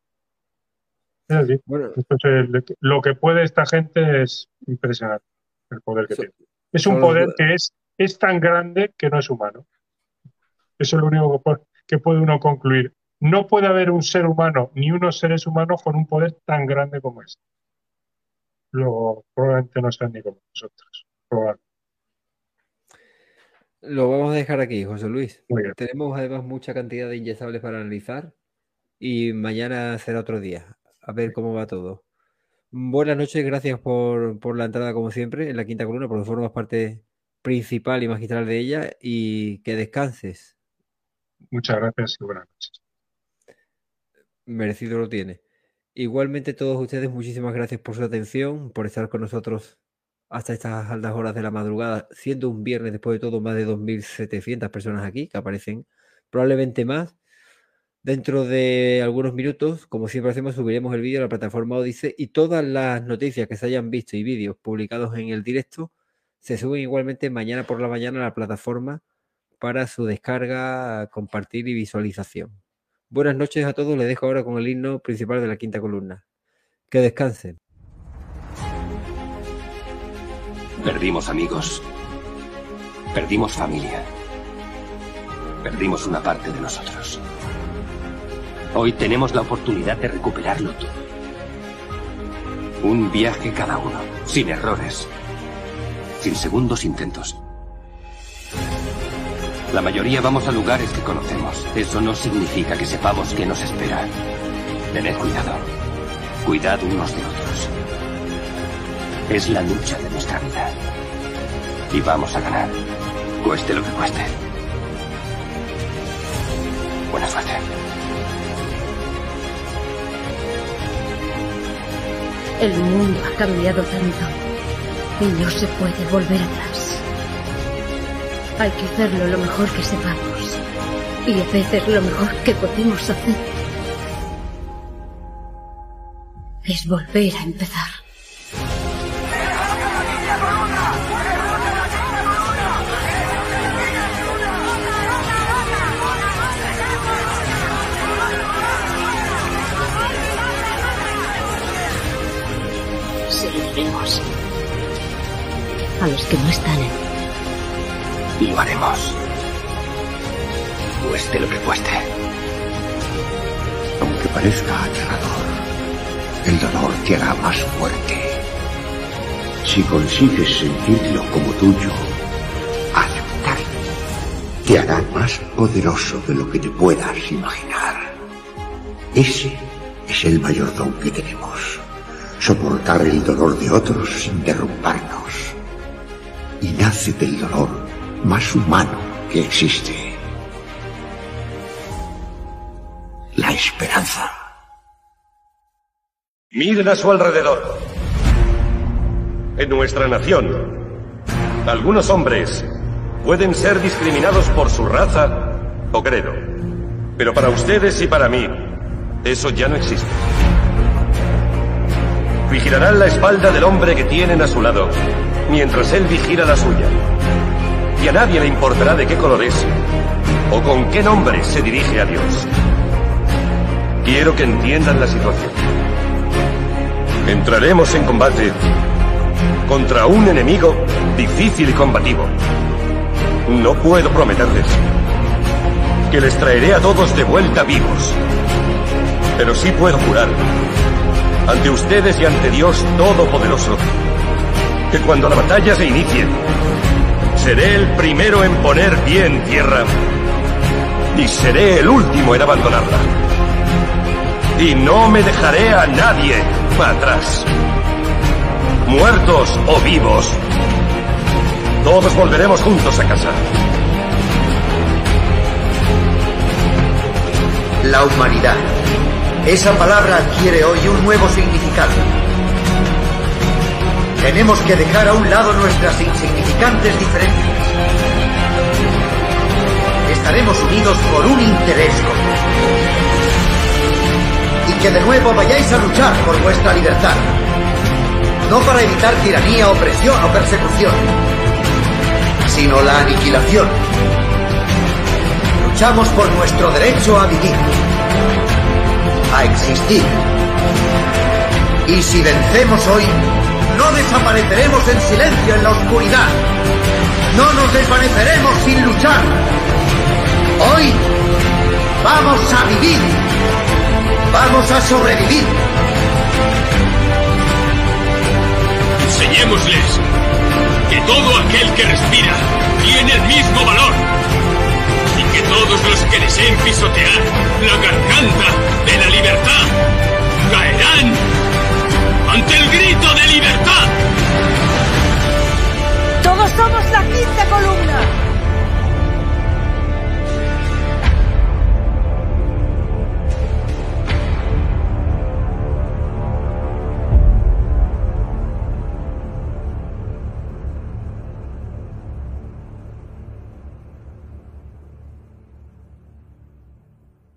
Es así. Bueno, Esto es el- lo que puede esta gente es impresionante, el poder que so- tiene. Es un solo poder du- que es, es tan grande que no es humano. Eso es lo único que puede, que puede uno concluir. No puede haber un ser humano ni unos seres humanos con un poder tan grande como este. Luego, probablemente no sean ni como nosotros. Probablemente. Lo vamos a dejar aquí, José Luis. Muy bien. Tenemos además mucha cantidad de inyectables para analizar y mañana será otro día. A ver cómo va todo. Buenas noches, gracias por, por la entrada como siempre en la quinta columna, porque formas parte principal y magistral de ella y que descanses. Muchas gracias y buenas noches. Merecido lo tiene. Igualmente todos ustedes, muchísimas gracias por su atención, por estar con nosotros hasta estas altas horas de la madrugada, siendo un viernes después de todo más de dos mil setecientas personas aquí, que aparecen probablemente más. Dentro de algunos minutos, como siempre hacemos, subiremos el vídeo a la plataforma Odysee y todas las noticias que se hayan visto y vídeos publicados en el directo se suben igualmente mañana por la mañana a la plataforma para su descarga, compartir y visualización. Buenas noches a todos, les dejo ahora con el himno principal de la quinta columna. Que descansen. Perdimos amigos. Perdimos familia. Perdimos una parte de nosotros. Hoy tenemos la oportunidad de recuperarlo todo. Un viaje cada uno, sin errores, sin segundos intentos. La mayoría vamos a lugares que conocemos. Eso no significa que sepamos qué nos espera. Tened cuidado. Cuidad unos de otros. Es la lucha de nuestra vida. Y vamos a ganar, cueste lo que cueste. Buena suerte. El mundo ha cambiado tanto y no se puede volver atrás. Hay que hacerlo lo mejor que sepamos y a veces lo mejor que podemos hacer es volver a empezar. Seguiremos a los que no están en. Y lo haremos. Cueste lo que cueste. Aunque parezca aterrador, el dolor te hará más fuerte. Si consigues sentirlo como tuyo, aceptarlo te hará más poderoso de lo que te puedas imaginar. Ese es el mayor don que tenemos. Soportar el dolor de otros sin derrumbarnos. Y nace del dolor más humano que existe. La esperanza. Miren a su alrededor. En nuestra nación, algunos hombres pueden ser discriminados por su raza o credo. Pero para ustedes y para mí, eso ya no existe. Vigilarán la espalda del hombre que tienen a su lado, mientras él vigila la suya. Y a nadie le importará de qué color es o con qué nombre se dirige a Dios. Quiero que entiendan la situación. Entraremos en combate contra un enemigo difícil y combativo. No puedo prometerles que les traeré a todos de vuelta vivos, pero sí puedo jurar ante ustedes y ante Dios Todopoderoso que cuando la batalla se inicie, seré el primero en poner pie en tierra y seré el último en abandonarla. Y no me dejaré a nadie atrás. Muertos o vivos, todos volveremos juntos a casa. La humanidad. Esa palabra adquiere hoy un nuevo significado. Tenemos que dejar a un lado nuestras insignificantes diferencias. Estaremos unidos por un interés común. Y que de nuevo vayáis a luchar por vuestra libertad. No para evitar tiranía, opresión o persecución, sino la aniquilación. Luchamos por nuestro derecho a vivir, a existir. Y si vencemos hoy, no desapareceremos en silencio en la oscuridad. No nos desvaneceremos sin luchar. Hoy vamos a vivir. Vamos a sobrevivir. Enseñémosles que todo aquel que respira tiene el mismo valor y que todos los que deseen pisotear la garganta de la libertad caerán ante el grito de libertad.